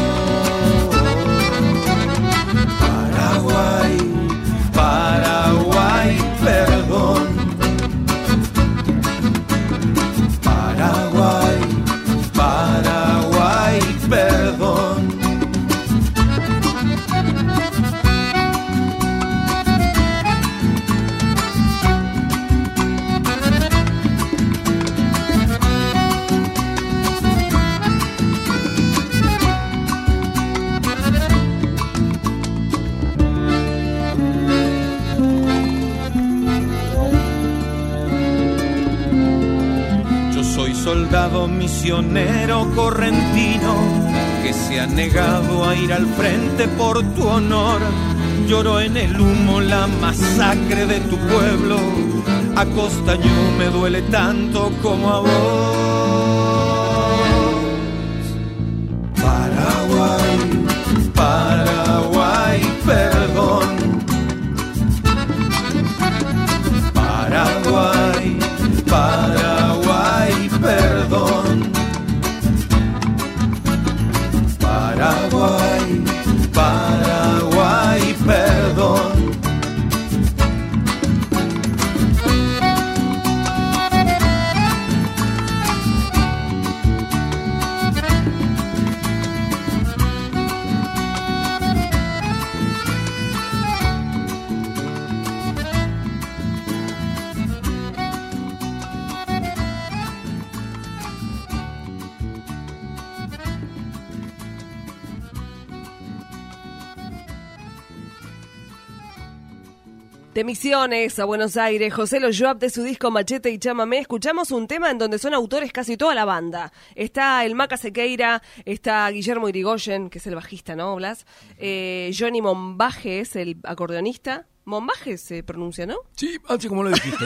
L: Paraguay, Paraguay, perdón. Paraguay, Paraguay, perdón. Soldado misionero correntino que se ha negado a ir al frente por tu honor. Lloro en el humo la masacre de tu pueblo. A Costañú me duele tanto como a vos. Paraguay, Paraguay, perdón. Paraguay, Paraguay, perdón. Paraguay, Paraguay, perdón.
D: De Misiones a Buenos Aires, José Lo Joab de su disco Machete y Chámame, escuchamos un tema en donde son autores casi toda la banda. Está el Maca Sequeira, está Guillermo Irigoyen, que es el bajista, ¿no, Blas? Eh, Johnny Mombaje es el acordeonista. Mombaje se pronuncia, ¿no?
V: Sí, así como lo dijiste.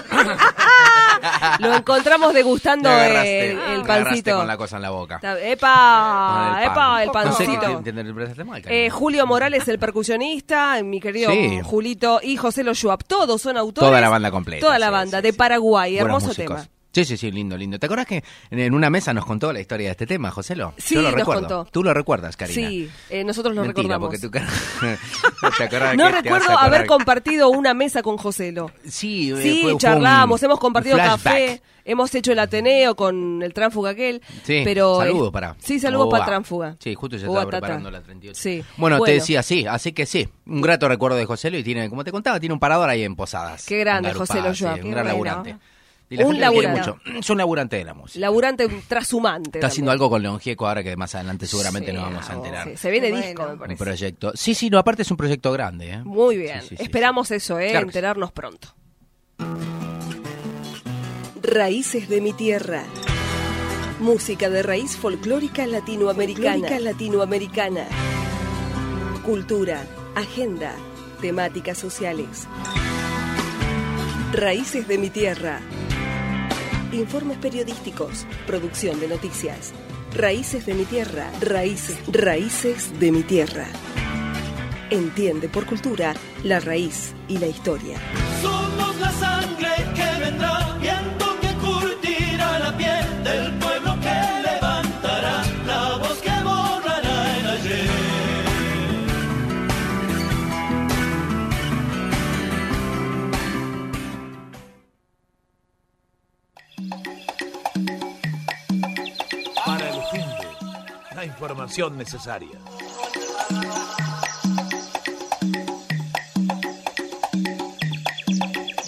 D: Lo encontramos degustando
P: agarraste,
D: el, el
P: me
D: pancito.
P: Con la cosa en la boca.
D: ¡Epa!
P: El
D: ¡Epa! El pancito.
P: No sé qué te interpretaste mal,
D: eh, Julio Morales, el percusionista, mi querido sí. Julito, y José Lo Joab. Todos son autores.
P: Toda la banda completa.
D: Toda la
P: sí,
D: banda,
P: sí,
D: de
P: sí.
D: Paraguay.
P: Buenos
D: Hermoso
P: músicos.
D: tema.
P: Sí, sí, sí, lindo, lindo. ¿Te acuerdas que en una mesa nos contó la historia de este tema, Joselo?
D: Sí,
P: Yo lo
D: nos
P: recuerdo.
D: contó.
P: ¿Tú lo recuerdas, Karina?
D: Sí, eh, nosotros lo
P: Mentira,
D: recordamos.
P: Porque tú, no te acordás
D: no
P: que te
D: recuerdo
P: vas a
D: haber
P: acordar.
D: compartido una mesa con Joselo.
P: Sí,
D: sí
P: fue,
D: charlamos,
P: fue
D: hemos compartido
P: flashback.
D: café, hemos hecho el Ateneo con el Tránfuga aquel.
P: Sí,
D: pero
P: saludos
D: eh,
P: para.
D: Sí, saludos
P: Oh,
D: para
P: ah.
D: Tránfuga.
P: Sí, justo ya
D: Oh,
P: estaba
D: tata.
P: preparando la treinta y ocho.
D: Sí.
P: Bueno,
D: Bueno.
P: te decía sí, así que sí, un grato recuerdo de Joselo y tiene, como te contaba, tiene un parador ahí en Posadas.
D: Qué grande,
P: en Garupá,
D: José Lo
P: sí,
D: Joab.
P: un
D: Qué
P: gran
D: bueno.
P: laburante. Y la
D: Un
P: gente lo quiere
D: laburante.
P: mucho. Es un laburante de la música.
D: Laburante trashumante.
P: Está
D: también.
P: haciendo algo con León Gieco ahora que más adelante seguramente
D: Sí,
P: nos vamos a
D: ah,
P: enterar.
D: sí. Se viene
Q: Bueno.
D: disco, me
P: Un
D: parece.
P: proyecto. Sí, sí, no, aparte es un proyecto grande, ¿eh?
D: Muy bien.
P: Sí, sí, sí,
D: Esperamos eso, ¿eh?
P: Claro que sí.
D: Enterarnos pronto. Raíces de mi tierra. Música de raíz folclórica latinoamericana. Folclórica latinoamericana. Cultura, agenda, temáticas sociales. Raíces de mi tierra. Informes periodísticos, producción de noticias. Raíces de mi tierra. Raíces, raíces de mi tierra. Entiende por cultura la raíz y la historia.
H: Somos la sangre que vendrá, viento que curtirá la piel del pueblo que levantará la voz que borrará el ayer.
B: Para el fin de la información necesaria.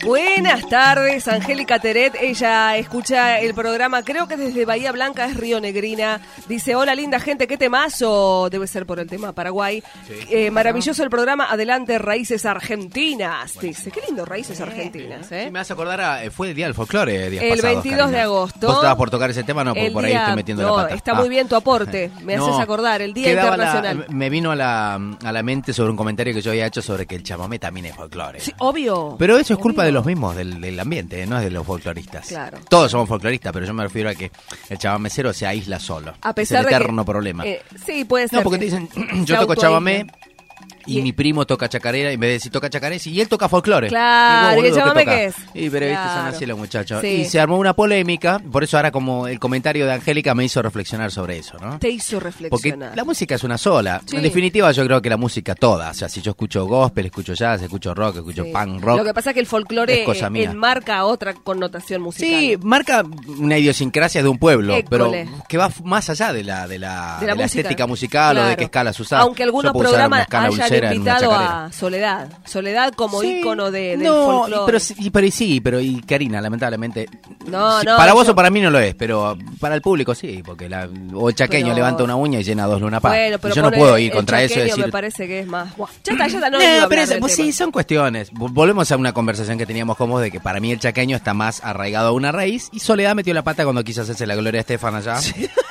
D: Buenas tardes, Angélica Teret. Ella escucha el programa, creo que desde Bahía Blanca, es Río Negrina. Dice, hola linda gente, qué temazo. Debe ser por el tema Paraguay. Sí. Eh, maravilloso el programa, adelante Raíces Argentinas. Bueno, dice, qué lindo Raíces Argentinas. ¿eh?
P: Sí, me vas a acordar, a, fue el día del folclore. Días
D: el
P: pasados,
D: veintidós
P: Karina.
D: de agosto.
P: ¿Vos estabas por tocar ese tema? No, por, por ahí
D: día,
P: estoy metiendo
D: no,
P: la pata.
D: Está
P: ah.
D: muy bien tu aporte, me
P: no,
D: haces acordar, el Día
P: Quedaba
D: Internacional.
P: La, me vino a la, a la mente sobre un comentario que yo había hecho sobre que el chamamé también es folclore.
D: Sí, obvio.
P: Pero eso es
D: obvio.
P: culpa de los mismos, del, del ambiente, no es de los folcloristas.
D: Claro.
P: Todos somos folcloristas, pero yo me refiero a que el chamamecero se aísla solo.
D: A pesar
P: es el eterno
D: de que,
P: problema.
D: Eh, sí, puede ser.
P: No, porque te dicen, yo toco chamamé. Y, y mi primo toca chacarera, y en vez de decir toca chacarera, y él toca folclore.
D: Claro, ¿y el chamamé qué es?
P: Y pero
D: claro.
P: viste, son así los muchachos.
D: Sí.
P: Y se armó una polémica, por eso ahora como el comentario de Angélica me hizo reflexionar sobre eso, ¿no?
D: Te hizo reflexionar.
P: Porque la música es una sola.
D: Sí.
P: En definitiva, yo creo que la música toda. O sea, si yo escucho gospel, escucho jazz, escucho rock, escucho
D: Sí.
P: punk rock.
D: Lo que pasa es que el folclore
P: es cosa mía.
D: enmarca otra connotación musical.
P: Sí, marca una idiosincrasia de un pueblo,
D: École.
P: pero que va más allá de la de la,
D: de la,
P: de la
D: música.
P: estética musical
D: Claro.
P: o de qué escalas usar.
D: Aunque algunos
P: Yo puedo usar
D: programas
P: una escala
D: hayan
P: ulcera en una
D: invitado
P: chacarera.
D: a Soledad. Soledad como
P: Sí,
D: ícono de, del
P: no,
D: folclore.
P: pero sí, pero y sí, pero y Karina, lamentablemente.
D: No,
P: sí,
D: no,
P: para vos
D: yo-
P: o para mí no lo es, pero para el público sí, porque la, o el chaqueño
D: Pero-
P: levanta una uña y llena dos Luna Park.
D: Bueno, pero
P: Y yo no
D: pone
P: puedo ir
D: el
P: contra eso y
D: chaqueño
P: decir.
D: me parece que es más. Buah, ya está, ya está, no,
P: No,
D: vengo a
P: pero
D: hablar
P: es-
D: del
P: pues
D: tema.
P: sí, son cuestiones. Vol- Volvemos a una conversación que teníamos con vos de que para mí el chaqueño está más arraigado a una raíz y Soledad metió la pata cuando quiso hacerse la Gloria Estefan allá.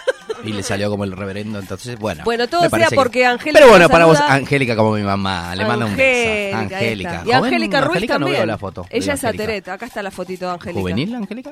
P: Y le salió como el reverendo, entonces, bueno.
D: Bueno, todo
P: me
D: sea
P: parece
D: porque
P: que-
D: Angélica
P: Pero bueno,
D: nos
P: para vos,
D: saluda.
P: Angélica como mi mamá, le manda un beso.
D: Angélica, ahí
P: Angélica.
D: está. Y
P: Joven,
D: Angélica Ruiz
P: Angélica, no
D: también.
P: veo la foto. de
D: Ella es
P: Angélica.
D: Ateret, acá está la fotito de Angélica.
P: ¿Juvenil, Angélica?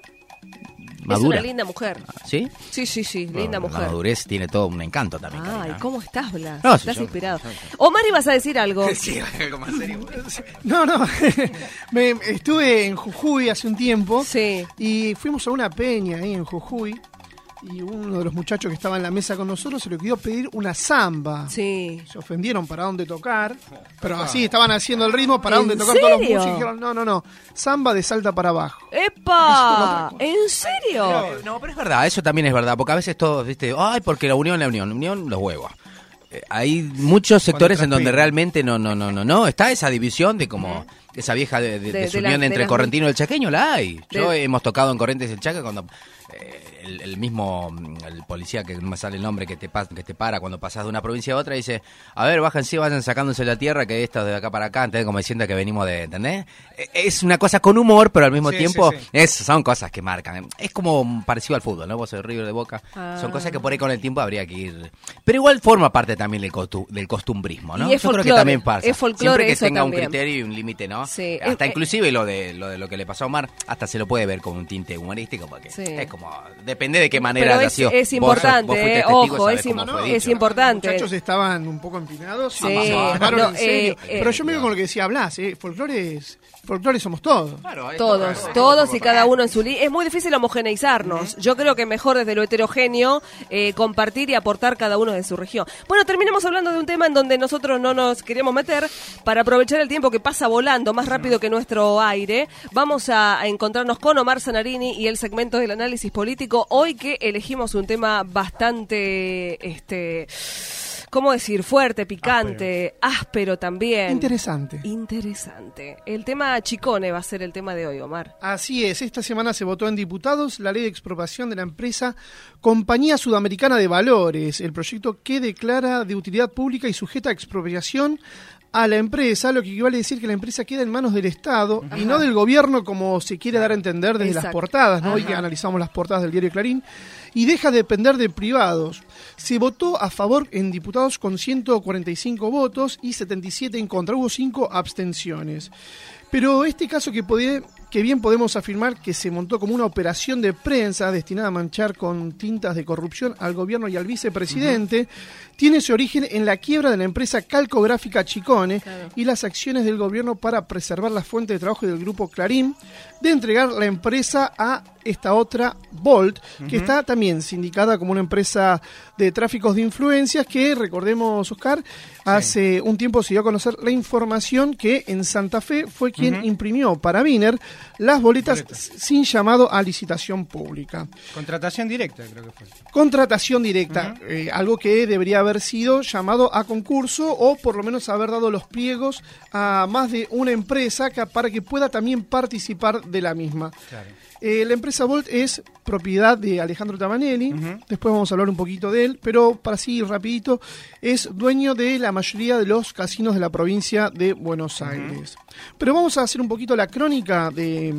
D: Es
P: ¿Madura?
D: una linda mujer.
P: ¿Sí?
D: Sí, sí, sí, linda
P: Bueno,
D: mujer.
P: La madurez tiene todo un encanto también.
D: Ay,
P: Karina.
D: ¿cómo estás, Blas?
P: No, sí,
D: Estás
P: yo-
D: inspirado. Omar, ibas a decir algo.
P: Sí, algo más serio.
G: No, no. Me, estuve en Jujuy hace un tiempo.
D: Sí.
G: Y fuimos a una peña ahí en Jujuy. Y uno de los muchachos que estaba en la mesa con nosotros se le quedó pedir una samba.
D: Sí.
G: Se ofendieron para dónde tocar. Pero así estaban haciendo el ritmo para
D: ¿En
G: dónde tocar todos los
D: serio?
G: músicos. Y dijeron, no, no, no. Samba de Salta para abajo.
D: ¡Epa! ¿En serio?
P: No, pero es verdad, eso también es verdad, porque a veces todos, viste, ay, porque la unión, la unión, unión, los huevos. Eh, hay muchos sectores en donde
G: transpira.
P: realmente no, no, no, no, no, está esa división de como esa vieja de, de-
D: De-
P: de
D: de
P: desunión
D: la- de
P: entre el
D: las-
P: correntino y el chaqueño, la hay. Yo
D: de-
P: hemos tocado en Corrientes y el Chaca cuando eh, el, el mismo, mm, el policía, que no me sale el nombre, que te, pa- que te para cuando pasas de una provincia a otra, dice, a ver, bájense, vayan sacándose la tierra, que esto de acá para acá, ¿entendés? Como diciendo que venimos de, ¿entendés? Eh, Es una cosa con humor, pero al mismo
G: Sí,
P: tiempo
G: sí, sí.
P: es, son cosas que marcan. Es como parecido al fútbol, ¿no? Vos sos River de Boca.
D: Ah.
P: Son cosas que por ahí con el tiempo habría que ir. Pero igual forma parte también del, costu- del costumbrismo, ¿no?
D: Y es
P: Yo creo que
D: folclore,
P: también pasa.
D: es folclore
P: Siempre que
D: eso
P: tenga
D: también.
P: un criterio y un límite, ¿no?
D: Sí.
P: Hasta
D: Es-
P: inclusive lo de, lo de lo que le pasó a Omar, hasta se lo puede ver con un tinte humorístico, porque
D: Sí.
P: es como, depende de qué manera
D: Pero
P: haya
D: es,
P: sido.
D: es
P: Vos sos-
D: importante,
P: vos fuiste
D: eh,
P: testigo y
D: ojo,
P: sabés
D: es,
P: cómo
D: im-
P: fue
D: es
P: dicho.
D: importante.
G: Los muchachos estaban un poco empinados.
D: Sí.
G: y se tomaron
D: No,
G: en serio.
D: eh, eh,
G: Pero yo me digo con lo que decía Blas, ¿eh? Folclore es- folclore somos todos.
D: Todos, todos y cada uno en su línea. Es muy difícil homogeneizarnos. Yo creo que mejor desde lo heterogéneo eh, compartir y aportar cada uno de su región. Bueno, terminemos hablando de un tema en donde nosotros no nos queríamos meter para aprovechar el tiempo que pasa volando más rápido que nuestro aire. Vamos a, a encontrarnos con Omar Zanarini y el segmento del análisis político. Hoy que elegimos un tema bastante, este, ¿cómo decir? Fuerte, picante, áspero, también.
G: Interesante.
D: Interesante. El tema Chicone va a ser el tema de hoy, Omar.
G: Así es, esta semana se votó en diputados la ley de expropiación de la empresa Compañía Sudamericana de Valores, el proyecto que declara de utilidad pública y sujeta a expropiación a la empresa, lo que equivale a decir que la empresa queda en manos del Estado y no del gobierno como se quiere dar a entender desde
D: Exacto.
G: las portadas, ¿no? Hoy
D: Ajá.
G: que analizamos las portadas del diario Clarín, y deja de depender de privados. Se votó a favor en diputados con ciento cuarenta y cinco votos y setenta y siete en contra, hubo cinco abstenciones. Pero este caso que, podía, que bien podemos afirmar que se montó como una operación de prensa destinada a manchar con tintas de corrupción al gobierno y al vicepresidente, uh-huh. tiene su origen en la quiebra de la empresa calcográfica Chicone claro. y las acciones del gobierno para preservar la fuente de trabajo del grupo Clarín de entregar la empresa a esta otra, Volt, uh-huh. que está también sindicada como una empresa de tráficos de influencias que, recordemos, Oscar, hace sí. un tiempo se dio a conocer la información que en Santa Fe fue quien uh-huh. imprimió para Wiener las boletas Boletas. sin llamado a licitación pública.
E: Contratación directa, creo que fue.
G: Contratación directa, uh-huh. eh, algo que debería haber sido llamado a concurso o por lo menos haber dado los pliegos a más de una empresa que, para que pueda también participar de la misma. Claro. Eh, la empresa Volt es propiedad de Alejandro Tabanelli, uh-huh. después vamos a hablar un poquito de él, pero para así rapidito, es dueño de la mayoría de los casinos de la provincia de Buenos Aires. Uh-huh. Pero vamos a hacer un poquito la crónica de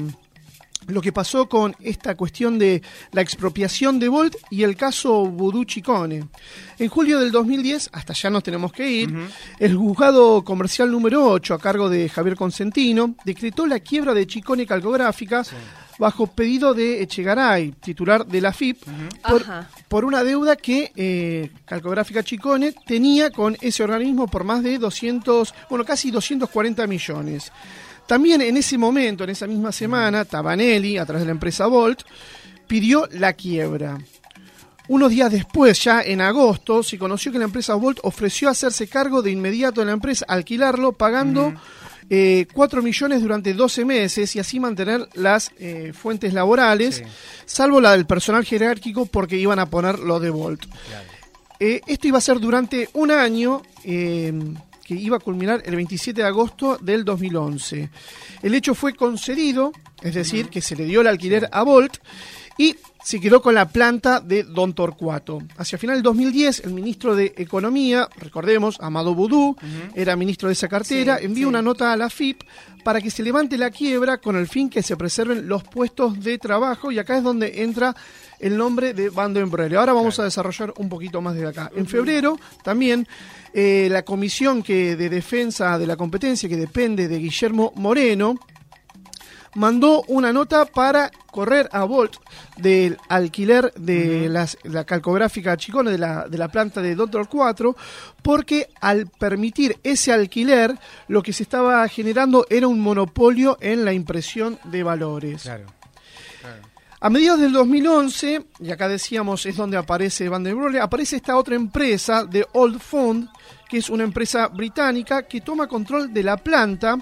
G: lo que pasó con esta cuestión de la expropiación de Volt y el caso Vudú Chicone. En julio del dos mil diez, hasta allá nos tenemos que ir, uh-huh. el juzgado comercial número ocho, a cargo de Javier Consentino, decretó la quiebra de Chicone Calcográfica sí. bajo pedido de Echegaray, titular de la F I P, uh-huh. por, por una deuda que eh, Calcográfica Chicone tenía con ese organismo por más de doscientos, bueno, casi doscientos cuarenta millones. También en ese momento, en esa misma semana, Tabanelli, a través de la empresa Volt, pidió la quiebra. Unos días después, ya en agosto, se conoció que la empresa Volt ofreció hacerse cargo de inmediato de la empresa, alquilarlo, pagando uh-huh. eh, cuatro millones durante doce meses y así mantener las eh, fuentes laborales, sí. salvo la del personal jerárquico porque iban a poner lo de Volt. Claro. Eh, esto iba a ser durante un año... Eh, que iba a culminar el veintisiete de agosto del dos mil once. El hecho fue concedido, es decir, que se le dio el alquiler a Volt y se quedó con la planta de Don Torcuato. Hacia final del dos mil diez, el ministro de Economía, recordemos, Amado Vudú, uh-huh. era ministro de esa cartera, sí, envió sí. una nota a la F I P para que se levante la quiebra con el fin que se preserven los puestos de trabajo, y acá es donde entra el nombre de Bando en Broele. Ahora vamos claro. a desarrollar un poquito más desde acá. En febrero, también, eh, la Comisión que de Defensa de la Competencia, que depende de Guillermo Moreno, mandó una nota para correr a Volt del alquiler de uh-huh. las, la calcográfica Chicone, de la, de la planta de Don Torcuato, porque al permitir ese alquiler, lo que se estaba generando era un monopolio en la impresión de valores. Claro. Claro. A mediados del dos mil once, y acá decíamos es donde aparece Van der Broele, aparece esta otra empresa de Old Fund, que es una empresa británica que toma control de la planta.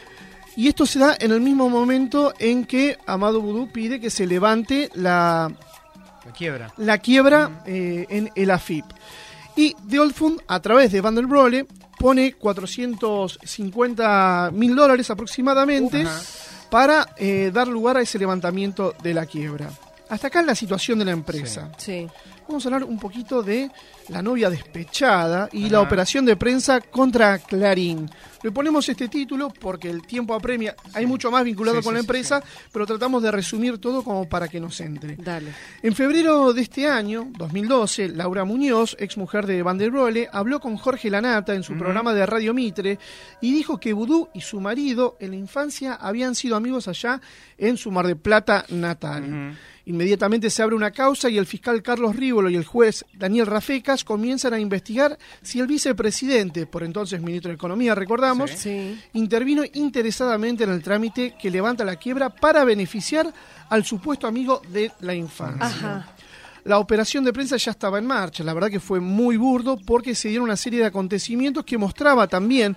G: Y esto se da en el mismo momento en que Amado Vudú pide que se levante la,
E: la quiebra,
G: la quiebra uh-huh. eh, en el A F I P. Y The Old Fund, a través de Van der Broele, pone cuatrocientos cincuenta mil dólares aproximadamente uh-huh. para eh, dar lugar a ese levantamiento de la quiebra. Hasta acá la situación de la empresa.
D: Sí. Sí.
G: Vamos a hablar un poquito de la novia despechada y Ajá. la operación de prensa contra Clarín. Le ponemos este título porque el tiempo apremia. Hay mucho más vinculado sí, con sí, la empresa, sí, sí. pero tratamos de resumir todo como para que nos entre.
D: Dale.
G: En febrero de este año, dos mil doce, Laura Muñoz, ex mujer de Van der Broele, habló con Jorge Lanata en su uh-huh. programa de Radio Mitre y dijo que Vudú y su marido en la infancia habían sido amigos allá en su Mar del Plata natal. Uh-huh. Inmediatamente se abre una causa y el fiscal Carlos Rívolo y el juez Daniel Rafecas comienzan a investigar si el vicepresidente, por entonces ministro de Economía, recordamos,
D: sí.
G: intervino interesadamente en el trámite que levanta la quiebra para beneficiar al supuesto amigo de la infancia.
D: Ajá.
G: La operación de prensa ya estaba en marcha, la verdad que fue muy burdo porque se dieron una serie de acontecimientos que mostraba también,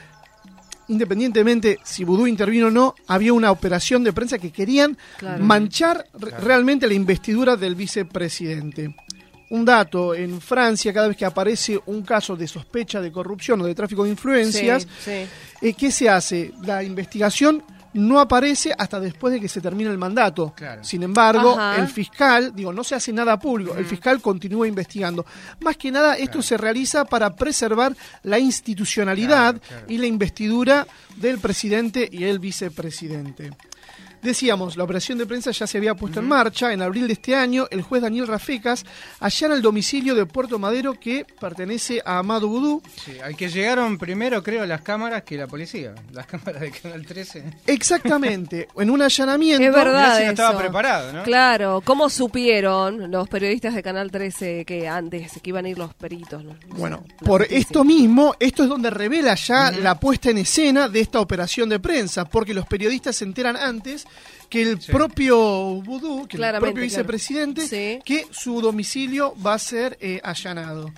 G: independientemente si Vudú intervino o no, había una operación de prensa que querían claro. manchar claro. realmente la investidura del vicepresidente. Un dato, en Francia, cada vez que aparece un caso de sospecha de corrupción o de tráfico de influencias,
D: sí, sí.
G: Eh, ¿qué se hace? La investigación no aparece hasta después de que se termine el mandato. Claro. Sin embargo, Ajá. el fiscal, digo, no se hace nada público, uh-huh. el fiscal continúa investigando. Más que nada, esto claro. se realiza para preservar la institucionalidad claro, claro. y la investidura del presidente y el vicepresidente. Decíamos, la operación de prensa ya se había puesto uh-huh. en marcha. En abril de este año, el juez Daniel Rafecas allana el domicilio de Puerto Madero que pertenece a Amado Vudú.
E: Sí, al que llegaron primero, creo, las cámaras que la policía. Las cámaras de Canal trece.
G: Exactamente. En un allanamiento...
D: Es verdad
E: no
D: eso.
E: estaba preparado, ¿no?
D: Claro. ¿Cómo supieron los periodistas de Canal trece que antes, que iban a ir los peritos? ¿no?
G: Bueno,
D: no
G: por
D: noticia.
G: esto mismo, esto es donde revela ya
D: uh-huh.
G: la puesta en escena de esta operación de prensa, porque los periodistas se enteran antes que el
D: Sí.
G: propio Vudú, que el
D: Claramente,
G: propio vicepresidente,
D: claro. Sí.
G: que su domicilio va a ser eh, allanado.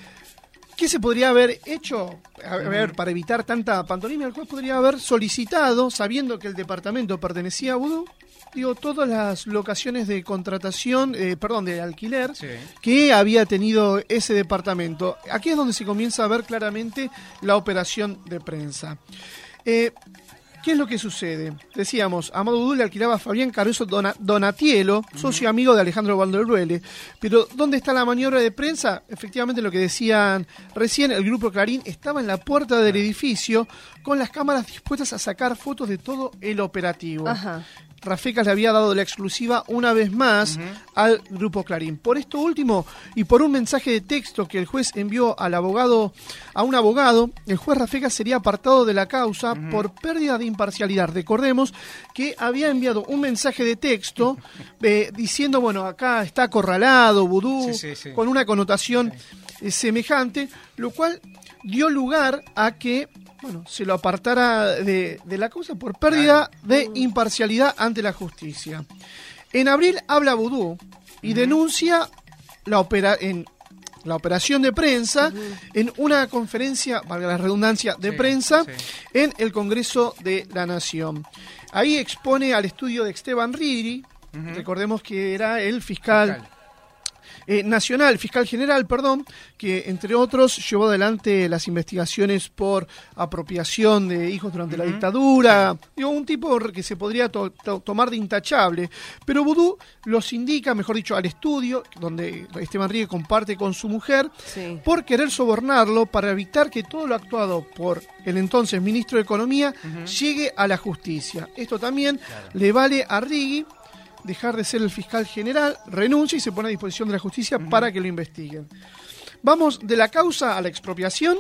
G: ¿Qué se podría haber hecho? A ver, para evitar tanta pantomima, el juez podría haber solicitado, sabiendo que el departamento pertenecía a Vudú, digo, todas las locaciones de contratación, eh, perdón, de alquiler
E: Sí.
G: que había tenido ese departamento. Aquí es donde se comienza a ver claramente la operación de prensa. Eh, ¿Qué es lo que sucede? Decíamos, Amado Vudú le alquilaba a Fabián Caruso Dona- Donatielo, socio amigo de Alejandro Valderuele. Pero ¿dónde está la maniobra de prensa? Efectivamente, lo que decían recién, el Grupo Clarín estaba en la puerta del edificio con las cámaras dispuestas a sacar fotos de todo el operativo.
D: Ajá.
G: Rafecas le había dado la exclusiva una vez más uh-huh. al Grupo Clarín. Por esto último, y por un mensaje de texto que el juez envió al abogado, a un abogado, el juez Rafecas sería apartado de la causa uh-huh. por pérdida de imparcialidad. Recordemos que había enviado un mensaje de texto eh, diciendo, bueno, acá está acorralado, Vudú, sí, sí, sí. con una connotación sí. eh, semejante, lo cual dio lugar a que bueno, se lo apartara de, de la causa por pérdida de imparcialidad ante la justicia. En abril habla Vudú y uh-huh. denuncia la, opera, en, la operación de prensa uh-huh. en una conferencia, valga la redundancia, de sí, prensa sí. en el Congreso de la Nación. Ahí expone al estudio de Esteban Riri, uh-huh. recordemos que era el fiscal... fiscal. Eh, nacional, fiscal general, perdón, que entre otros llevó adelante las investigaciones por apropiación de hijos durante uh-huh. la dictadura, digo, un tipo que se podría to- to- tomar de intachable, pero Vudú los indica, mejor dicho, al estudio, donde Esteban Ríguez comparte con su mujer, sí. por querer sobornarlo para evitar que todo lo actuado por el entonces ministro de Economía uh-huh. llegue a la justicia. Esto también claro. le vale a Rigui dejar de ser el fiscal general, renuncia y se pone a disposición de la justicia uh-huh. para que lo investiguen. Vamos de la causa a la expropiación.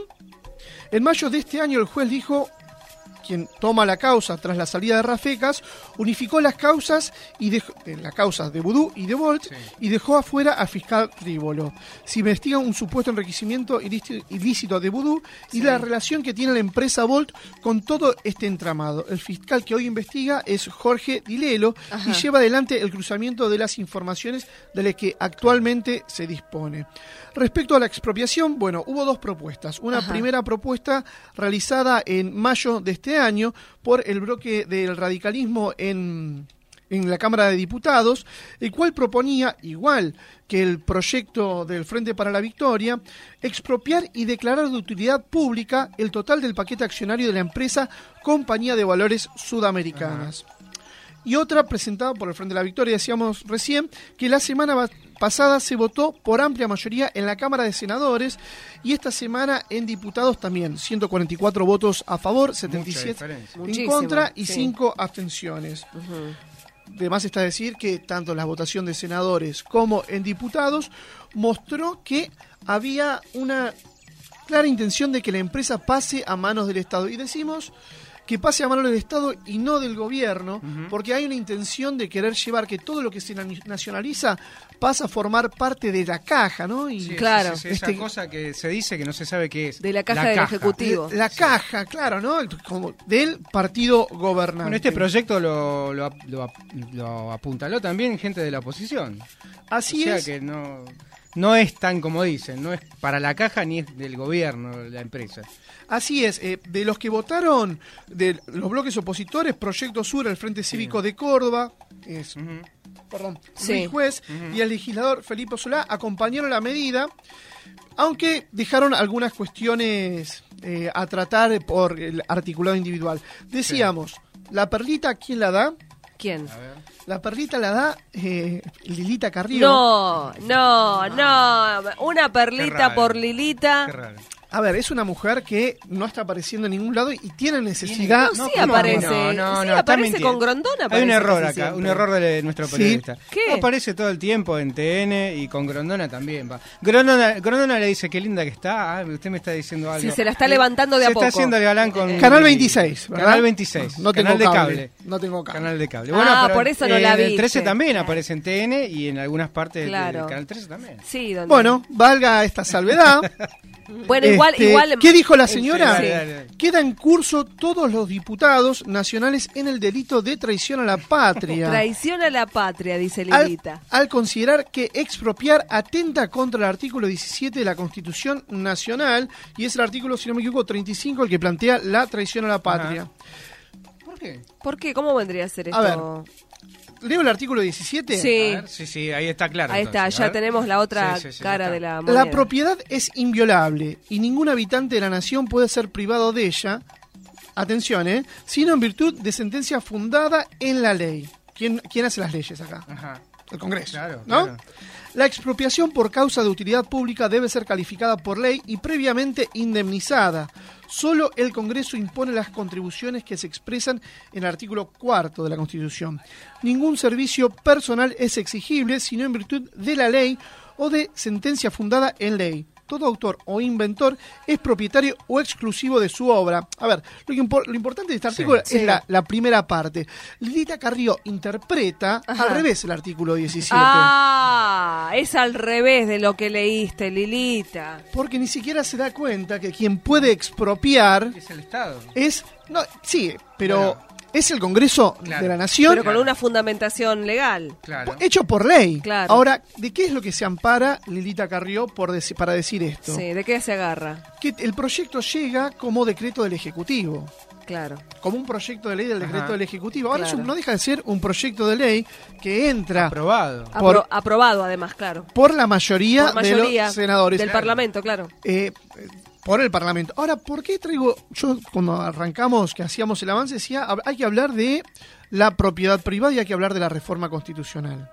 G: En mayo de este año el juez dijo, quien toma la causa tras la salida de Rafecas, unificó las causas y dejó, eh, las causas de Vudú y de Volt sí. y dejó afuera a fiscal Rívolo. Se investiga un supuesto enriquecimiento ilícito de Vudú y sí. la relación que tiene la empresa Volt con todo este entramado. El fiscal que hoy investiga es Jorge Dilelo Ajá. y lleva adelante el cruzamiento de las informaciones de las que actualmente se dispone. Respecto a la expropiación, bueno, hubo dos propuestas. Una Ajá. primera propuesta realizada en mayo de este año por el bloque del radicalismo en, en la Cámara de Diputados, el cual proponía, igual que el proyecto del Frente para la Victoria, expropiar y declarar de utilidad pública el total del paquete accionario de la empresa Compañía de Valores Sudamericanas. Ajá. Y otra presentada por el Frente de la Victoria, decíamos recién, que la semana pasada se votó por amplia mayoría en la Cámara de Senadores y esta semana en diputados también, ciento cuarenta y cuatro votos a favor, setenta y siete en Muchísimo, contra y sí. cinco abstenciones. Uh-huh. Además está decir que tanto en la votación de senadores como en diputados mostró que había una clara intención de que la empresa pase a manos del Estado. Y decimos que pase a manos del Estado y no del gobierno, uh-huh. porque hay una intención de querer llevar que todo lo que se nacionaliza pasa a formar parte de la caja, ¿no? Y
E: sí,
D: claro,
E: sí, sí, esa este, cosa que se dice que no se sabe qué es.
D: De la caja la del caja. Ejecutivo.
G: La, la sí. caja, claro, ¿no? Como del partido gobernante.
E: Bueno, este proyecto lo, lo, lo, lo apuntaló también gente de la oposición.
G: Así
E: es. O sea
G: es.
E: que no... No es tan como dicen, no es para la caja ni es del gobierno, la empresa.
G: Así es, eh, de los que votaron, de los bloques opositores, Proyecto Sur, el Frente Cívico sí. de Córdoba, es, uh-huh. perdón, sí. Luis Juez uh-huh. y el legislador Felipe Solá acompañaron la medida, aunque dejaron algunas cuestiones eh, a tratar por el articulado individual. Decíamos, sí. ¿la perlita quién la da?
D: ¿Quién?
G: A ver. La perlita la da eh, Lilita Carrió.
D: No, no, no. Una perlita por Lilita.
E: Qué raro.
G: A ver, es una mujer que no está apareciendo en ningún lado y tiene necesidad...
D: No, sí no, aparece. No, no, sí no, aparece con Grondona.
E: Hay un error acá, siempre. un error de nuestro periodista.
D: ¿Sí? ¿Qué?
E: Aparece todo el tiempo en T N y con Grondona también va. Grondona, Grondona le dice qué linda que está. Ah, usted me está diciendo algo.
D: Sí, se la está levantando de
E: se
D: a poco.
E: Se está haciendo el galán con...
G: Canal veintiséis, ¿verdad?
E: Canal veintiséis,
G: no, no
E: canal
G: tengo
E: de
G: cable.
E: cable.
G: no tengo cable.
E: Canal de cable.
D: Ah,
E: Bueno, pero
D: por eso no
E: en
D: la
E: el
D: viste.
E: trece también aparece en T N y en algunas partes
D: Claro.
E: del Canal trece también.
D: Sí, donde...
G: Bueno, valga esta salvedad.
D: Bueno, igual,
G: Este,
D: igual.
G: ¿Qué dijo la señora?
D: Sí.
E: Dale, dale.
G: Queda en curso todos los diputados nacionales en el delito de traición a la patria.
D: Traición a la patria, dice
G: Al,
D: Lilita.
G: al considerar que expropiar atenta contra el artículo diecisiete de la Constitución Nacional, y es el artículo, si no me equivoco, treinta y cinco, el que plantea la traición a la patria.
E: ¿Por qué?
D: ¿Por qué? ¿Cómo vendría a ser esto?
G: A ver, ¿leo el artículo diecisiete?
D: Sí.
E: A ver, sí, sí, ahí está claro.
D: Ahí
E: entonces.
D: está,
E: A
D: ya
E: ver.
D: tenemos la otra
E: Sí, sí, sí,
D: cara
E: ya
D: de
E: está.
D: la moneda.
G: La propiedad es inviolable y ningún habitante de la nación puede ser privado de ella, atención, ¿eh? sino en virtud de sentencia fundada en la ley. ¿Quién, quién hace las leyes acá?
E: Ajá.
G: El Congreso,
E: Claro,
G: ¿no?
E: claro.
G: La expropiación por causa de utilidad pública debe ser calificada por ley y previamente indemnizada. Solo el Congreso impone las contribuciones que se expresan en el artículo cuarto de la Constitución. Ningún servicio personal es exigible, sino en virtud de la ley o de sentencia fundada en ley. Todo autor o inventor es propietario o exclusivo de su obra. A ver, lo, que impor- lo importante de este artículo
D: Sí.
G: es la, la primera parte. Lilita Carrió interpreta
D: Ajá.
G: al revés el artículo diecisiete.
D: Ah, es al revés de lo que leíste, Lilita.
G: Porque ni siquiera se da cuenta que quien puede expropiar
E: Es el Estado.
G: es... No, sí, pero
E: Bueno.
G: es el Congreso
E: Claro.
G: de la Nación,
D: Pero con una fundamentación legal.
E: Claro.
G: hecho por ley.
D: Claro.
G: Ahora, ¿de qué es lo que se ampara Lilita Carrió por deci- para decir esto?
D: Sí, ¿de qué se agarra?
G: Que el proyecto llega como decreto del Ejecutivo.
D: Claro.
G: Como un proyecto de ley del decreto
E: Ajá.
G: del Ejecutivo. Ahora
D: Claro.
G: eso no deja de ser un proyecto de ley que entra
E: Aprobado.
G: Por-
D: Apro- aprobado, además, claro.
G: por la mayoría,
D: Por mayoría
G: de los senadores.
D: del Parlamento, claro.
G: Eh, eh, por el Parlamento. Ahora, ¿por qué traigo? Yo cuando arrancamos, que hacíamos el avance, decía, hab- hay que hablar de la propiedad privada y hay que hablar de la reforma constitucional.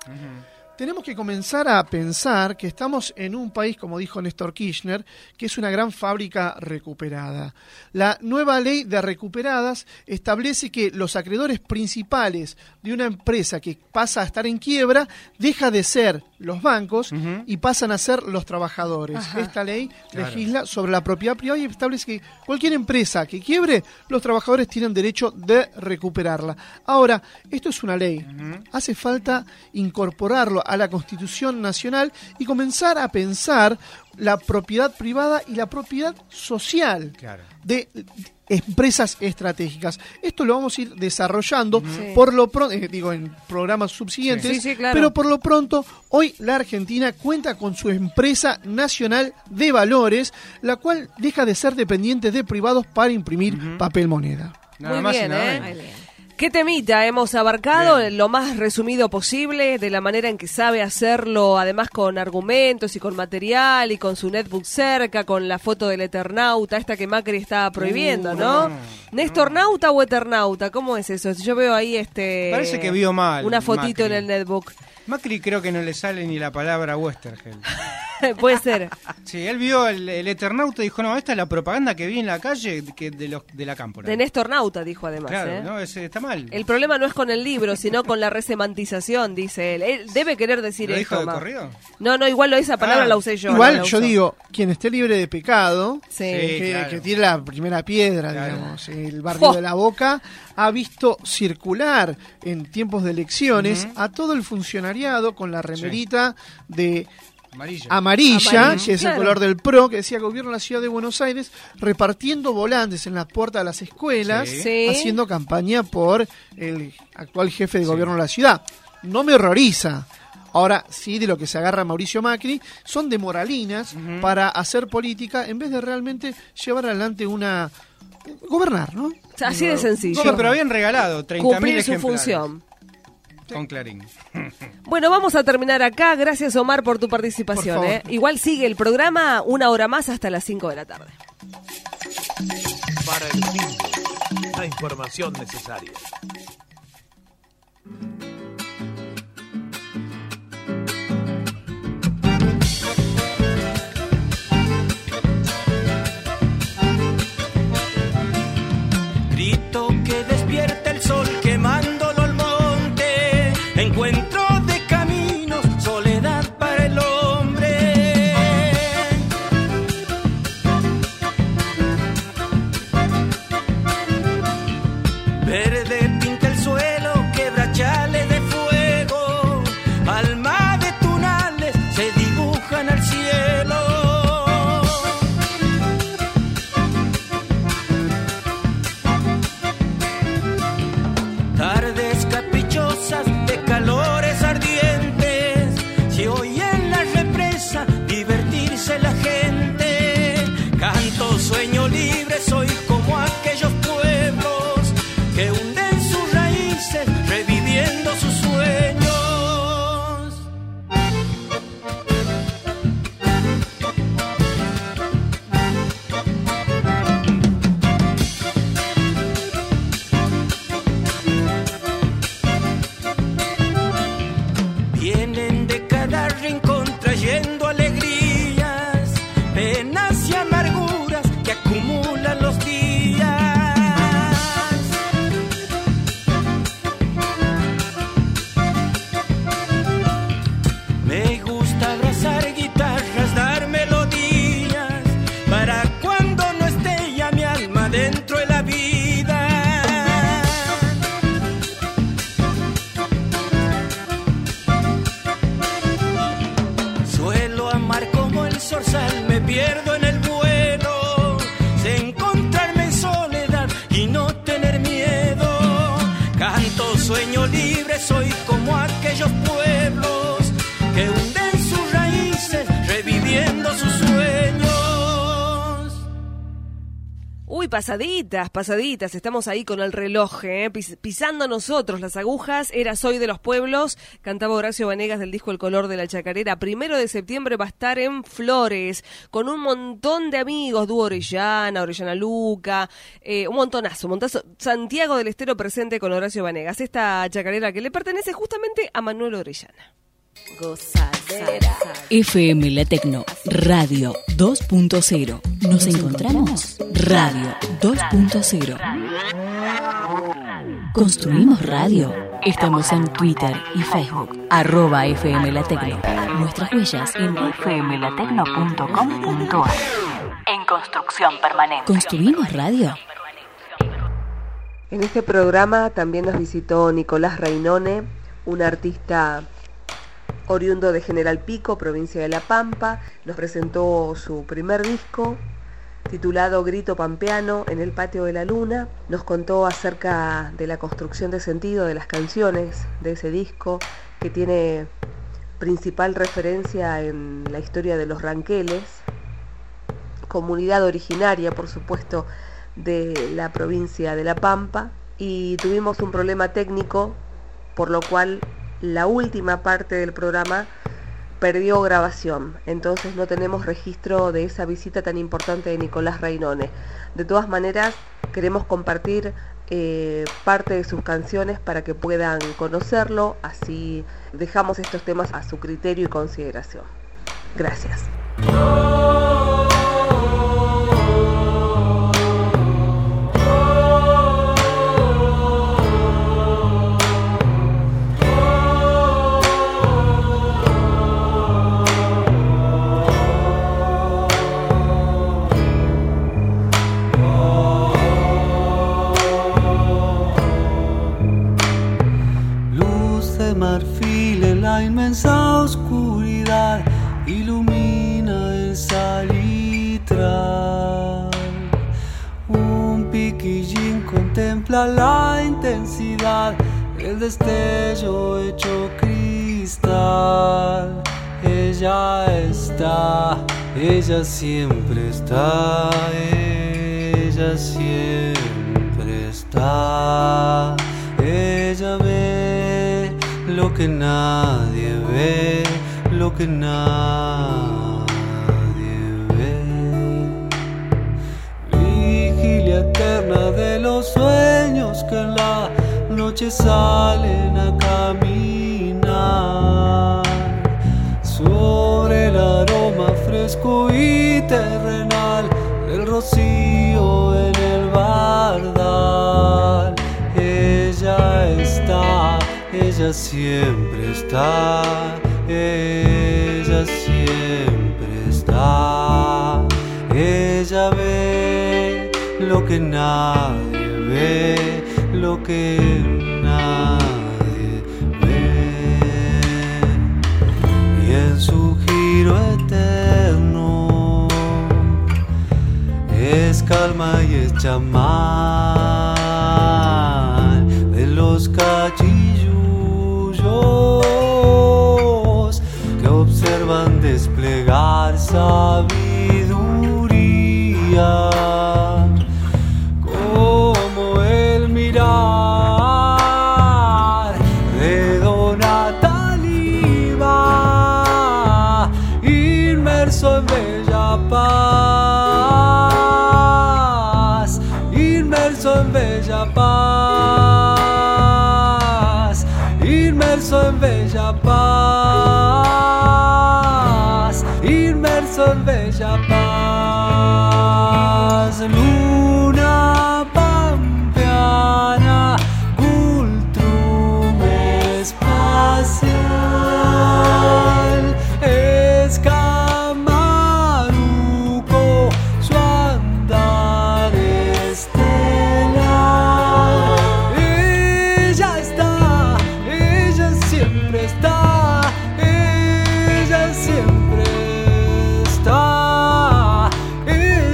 G: Tenemos que comenzar a pensar que estamos en un país, como dijo Néstor Kirchner, que es una gran fábrica recuperada. La nueva ley de recuperadas establece que los acreedores principales de una empresa que pasa a estar en quiebra deja de ser los bancos y pasan a ser los trabajadores.
D: Ajá.
G: Esta ley
E: Claro.
G: legisla sobre la propiedad privada y establece que cualquier empresa que quiebre, los trabajadores tienen derecho de recuperarla. Ahora, esto es una ley. Hace falta incorporarlo a la Constitución Nacional y comenzar a pensar la propiedad privada y la propiedad social
E: Claro.
G: de empresas estratégicas. Esto lo vamos a ir desarrollando
D: Sí.
G: por lo pronto, eh, digo, en programas subsiguientes,
D: Sí, sí, claro.
G: pero por lo pronto, hoy la Argentina cuenta con su empresa nacional de valores, la cual deja de ser dependiente de privados para imprimir papel moneda.
E: Nada
D: Muy
E: más y
D: bien,
E: nada
D: ¿eh?
E: menos.
D: ¿Qué temita hemos abarcado?
E: Bien.
D: Lo más resumido posible, de la manera en que sabe hacerlo, además con argumentos y con material y con su netbook cerca, con la foto del Eternauta, esta que Macri está prohibiendo,
E: Uh,
D: ¿no?
E: no,
D: ¿Néstor Nauta o Eternauta? ¿Cómo es eso? Yo veo ahí este...
E: Parece que vio mal
D: una fotito
E: Macri.
D: en el netbook.
E: Macri creo que no le sale ni la palabra Westergel.
D: Puede ser.
E: Sí, él vio el, el Eternauta y dijo, no, esta es la propaganda que vi en la calle que de, los, de la cámpora.
D: De Néstor Nauta, dijo además.
E: Claro,
D: ¿eh?
E: no, ese está mal.
D: El problema no es con el libro, sino con la resemantización, dice él. Él debe querer decir
E: ¿Lo
D: esto.
E: dijo de
D: Ma.
E: corrido?
D: No, no, igual lo, esa palabra
E: Ah,
D: la usé yo.
G: Igual
D: no la
G: yo
D: usó.
G: digo, quien esté libre de pecado,
D: Sí.
G: que,
E: claro.
G: que tire la primera piedra,
E: Claro.
G: digamos. El barrio
D: ¡Oh!
G: de La Boca ha visto circular en tiempos de elecciones
E: Ujú.
G: a todo el funcionariado con la remerita de
E: Amarillo.
G: amarilla,
D: Amarillo,
G: que es
D: claro.
G: el color del P R O, que decía Gobierno de la Ciudad de Buenos Aires, repartiendo volantes en las puertas de las escuelas,
E: Sí.
D: Sí.
G: haciendo campaña por el actual jefe de gobierno de la ciudad. No me horroriza. Ahora sí, de lo que se agarra Mauricio Macri, son de moralinas para hacer política en vez de realmente llevar adelante una... gobernar, ¿no?
D: Así de sencillo.
E: Sí, pero habían regalado treinta mil
D: Cumplir su
E: ejemplares.
D: función.
E: Con Clarín.
D: Bueno, vamos a terminar acá. Gracias, Omar, por tu participación.
G: Por favor.
D: ¿eh? Igual sigue el programa una hora más hasta las cinco de la tarde.
B: Para el fin, la información necesaria.
H: Grito que despierta el sol quemándolo al monte. Encuentro de caminos, soledad para el hombre. Verde pinta que soy como aquellos pueblos que hunden sus raíces reviviendo sus sueños.
D: Uy, pasaditas, pasaditas, estamos ahí con el reloj, ¿eh? Pis- pisando nosotros las agujas. Era Soy de los Pueblos, cantaba Horacio Vanegas del disco El Color de la Chacarera. Primero de septiembre va a estar en Flores, con un montón de amigos, dúo Orellana, Orellana Luca, eh, un montonazo, un montazo. Santiago del Estero presente con Horacio Vanegas, esta chacarera que le pertenece justamente a Manuel Orellana. Gozadera.
A: F M La Tecno, Radio dos punto cero. Nos encontramos Radio dos punto cero. Construimos radio. Estamos en Twitter y Facebook, arroba F M La Tecno. Nuestras huellas en f m la tecno punto com punto a r. En construcción permanente. ¿Construimos radio?
D: En este programa también nos visitó Nicolás Rainone, un artista oriundo de General Pico, provincia de La Pampa. Nos presentó su primer disco, titulado Grito Pampeano, en el Patio de la Luna. Nos contó acerca de la construcción de sentido de las canciones de ese disco, que tiene principal referencia en la historia de los ranqueles, comunidad originaria, por supuesto, de la provincia de La Pampa. Y tuvimos un problema técnico, por lo cual la última parte del programa perdió grabación, entonces no tenemos registro de esa visita tan importante de Nicolás Rainone. De todas maneras, queremos compartir eh, parte de sus canciones para que puedan conocerlo, así dejamos estos temas a su criterio y consideración. Gracias.
H: Marfil en la inmensa oscuridad ilumina el salitral. Un piquillín contempla la intensidad, el destello hecho cristal. Ella está, ella siempre está, ella siempre está. Ella ve lo que nadie ve, lo que nadie ve. Vigilia eterna de los sueños que en la noche salen a caminar sobre el aroma fresco y terrenal del rocío en el bardal. Ella está, ella siempre está, ella siempre está. Ella ve lo que nadie ve, lo que nadie ve. Y en su giro eterno es calma y es chamán de los cachillullos que observan desplegar sabiduría, como el mirar de Don Ataliba, inmerso en bella paz, inmerso en bella paz, inmerso en bella paz, inmerso en bella paz. Luna pampeana, cultrum espacial, es Camaruco, su andar estelar. Ella está, ella siempre está, ella siempre está, ella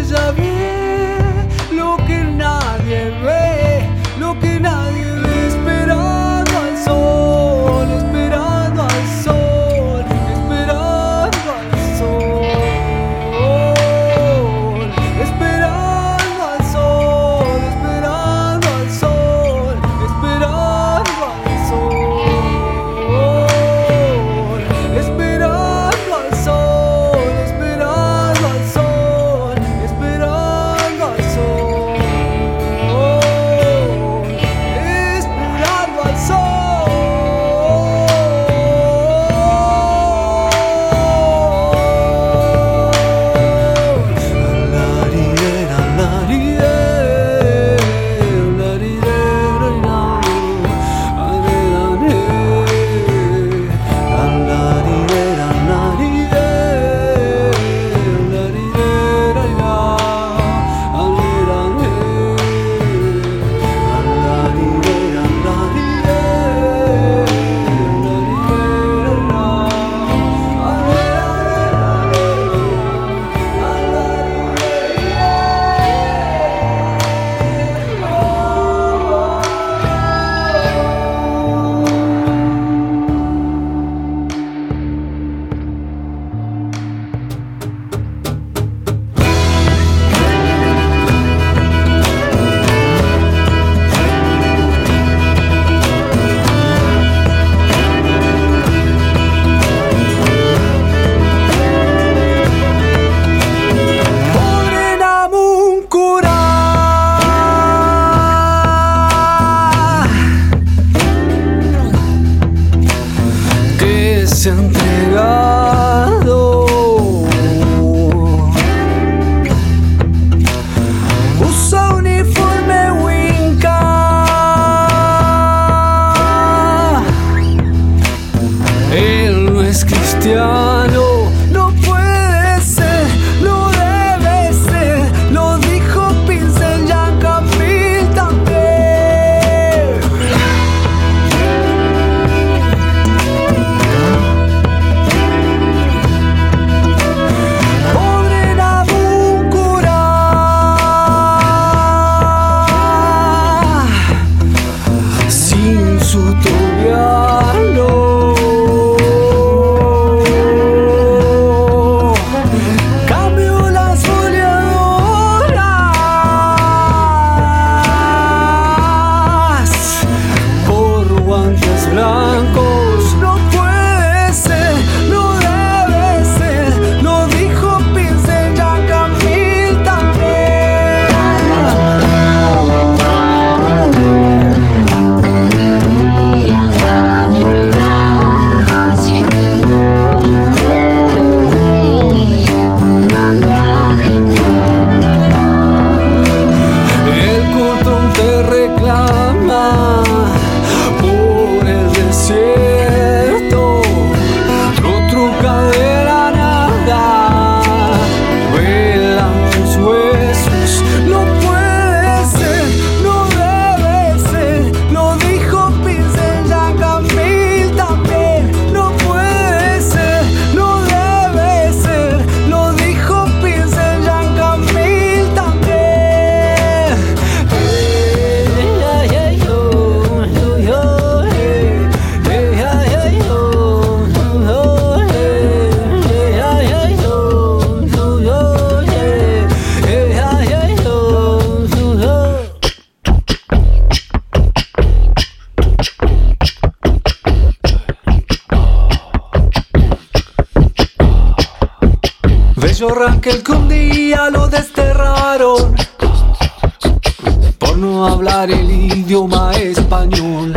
N: Cayo Ranquel que un día lo desterraron por no hablar el idioma español,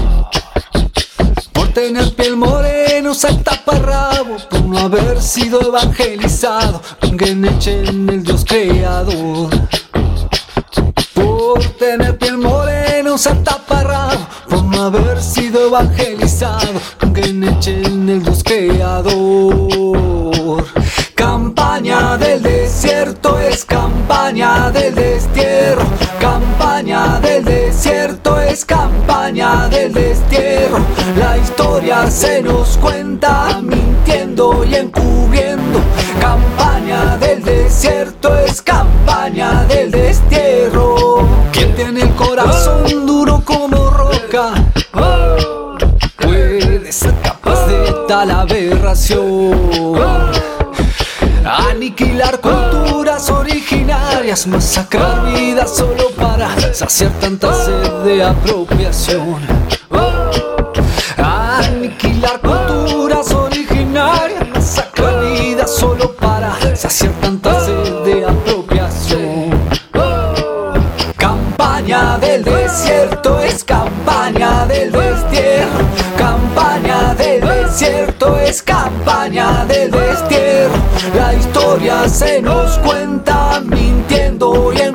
N: por tener piel morena, usar taparrabo, por no haber sido evangelizado con Genechen, el Dios creador. Por tener piel morena, usar taparrabo, por no haber sido evangelizado con Genechen, el Dios creador. Campaña del desierto es campaña del destierro. Campaña del desierto es campaña del destierro. La historia se nos cuenta mintiendo y encubriendo. Campaña del desierto es campaña del destierro. Quien tiene el corazón duro como roca puede ser capaz de tal aberración. Aniquilar culturas originarias, masacrar vidas solo para saciar tanta sed de apropiación. Aniquilar culturas originarias, masacrar vidas solo para saciar tanta sed de apropiación. Campaña del desierto es campaña del destierro. Campaña del desierto es campaña del destierro. La historia se nos cuenta mintiendo y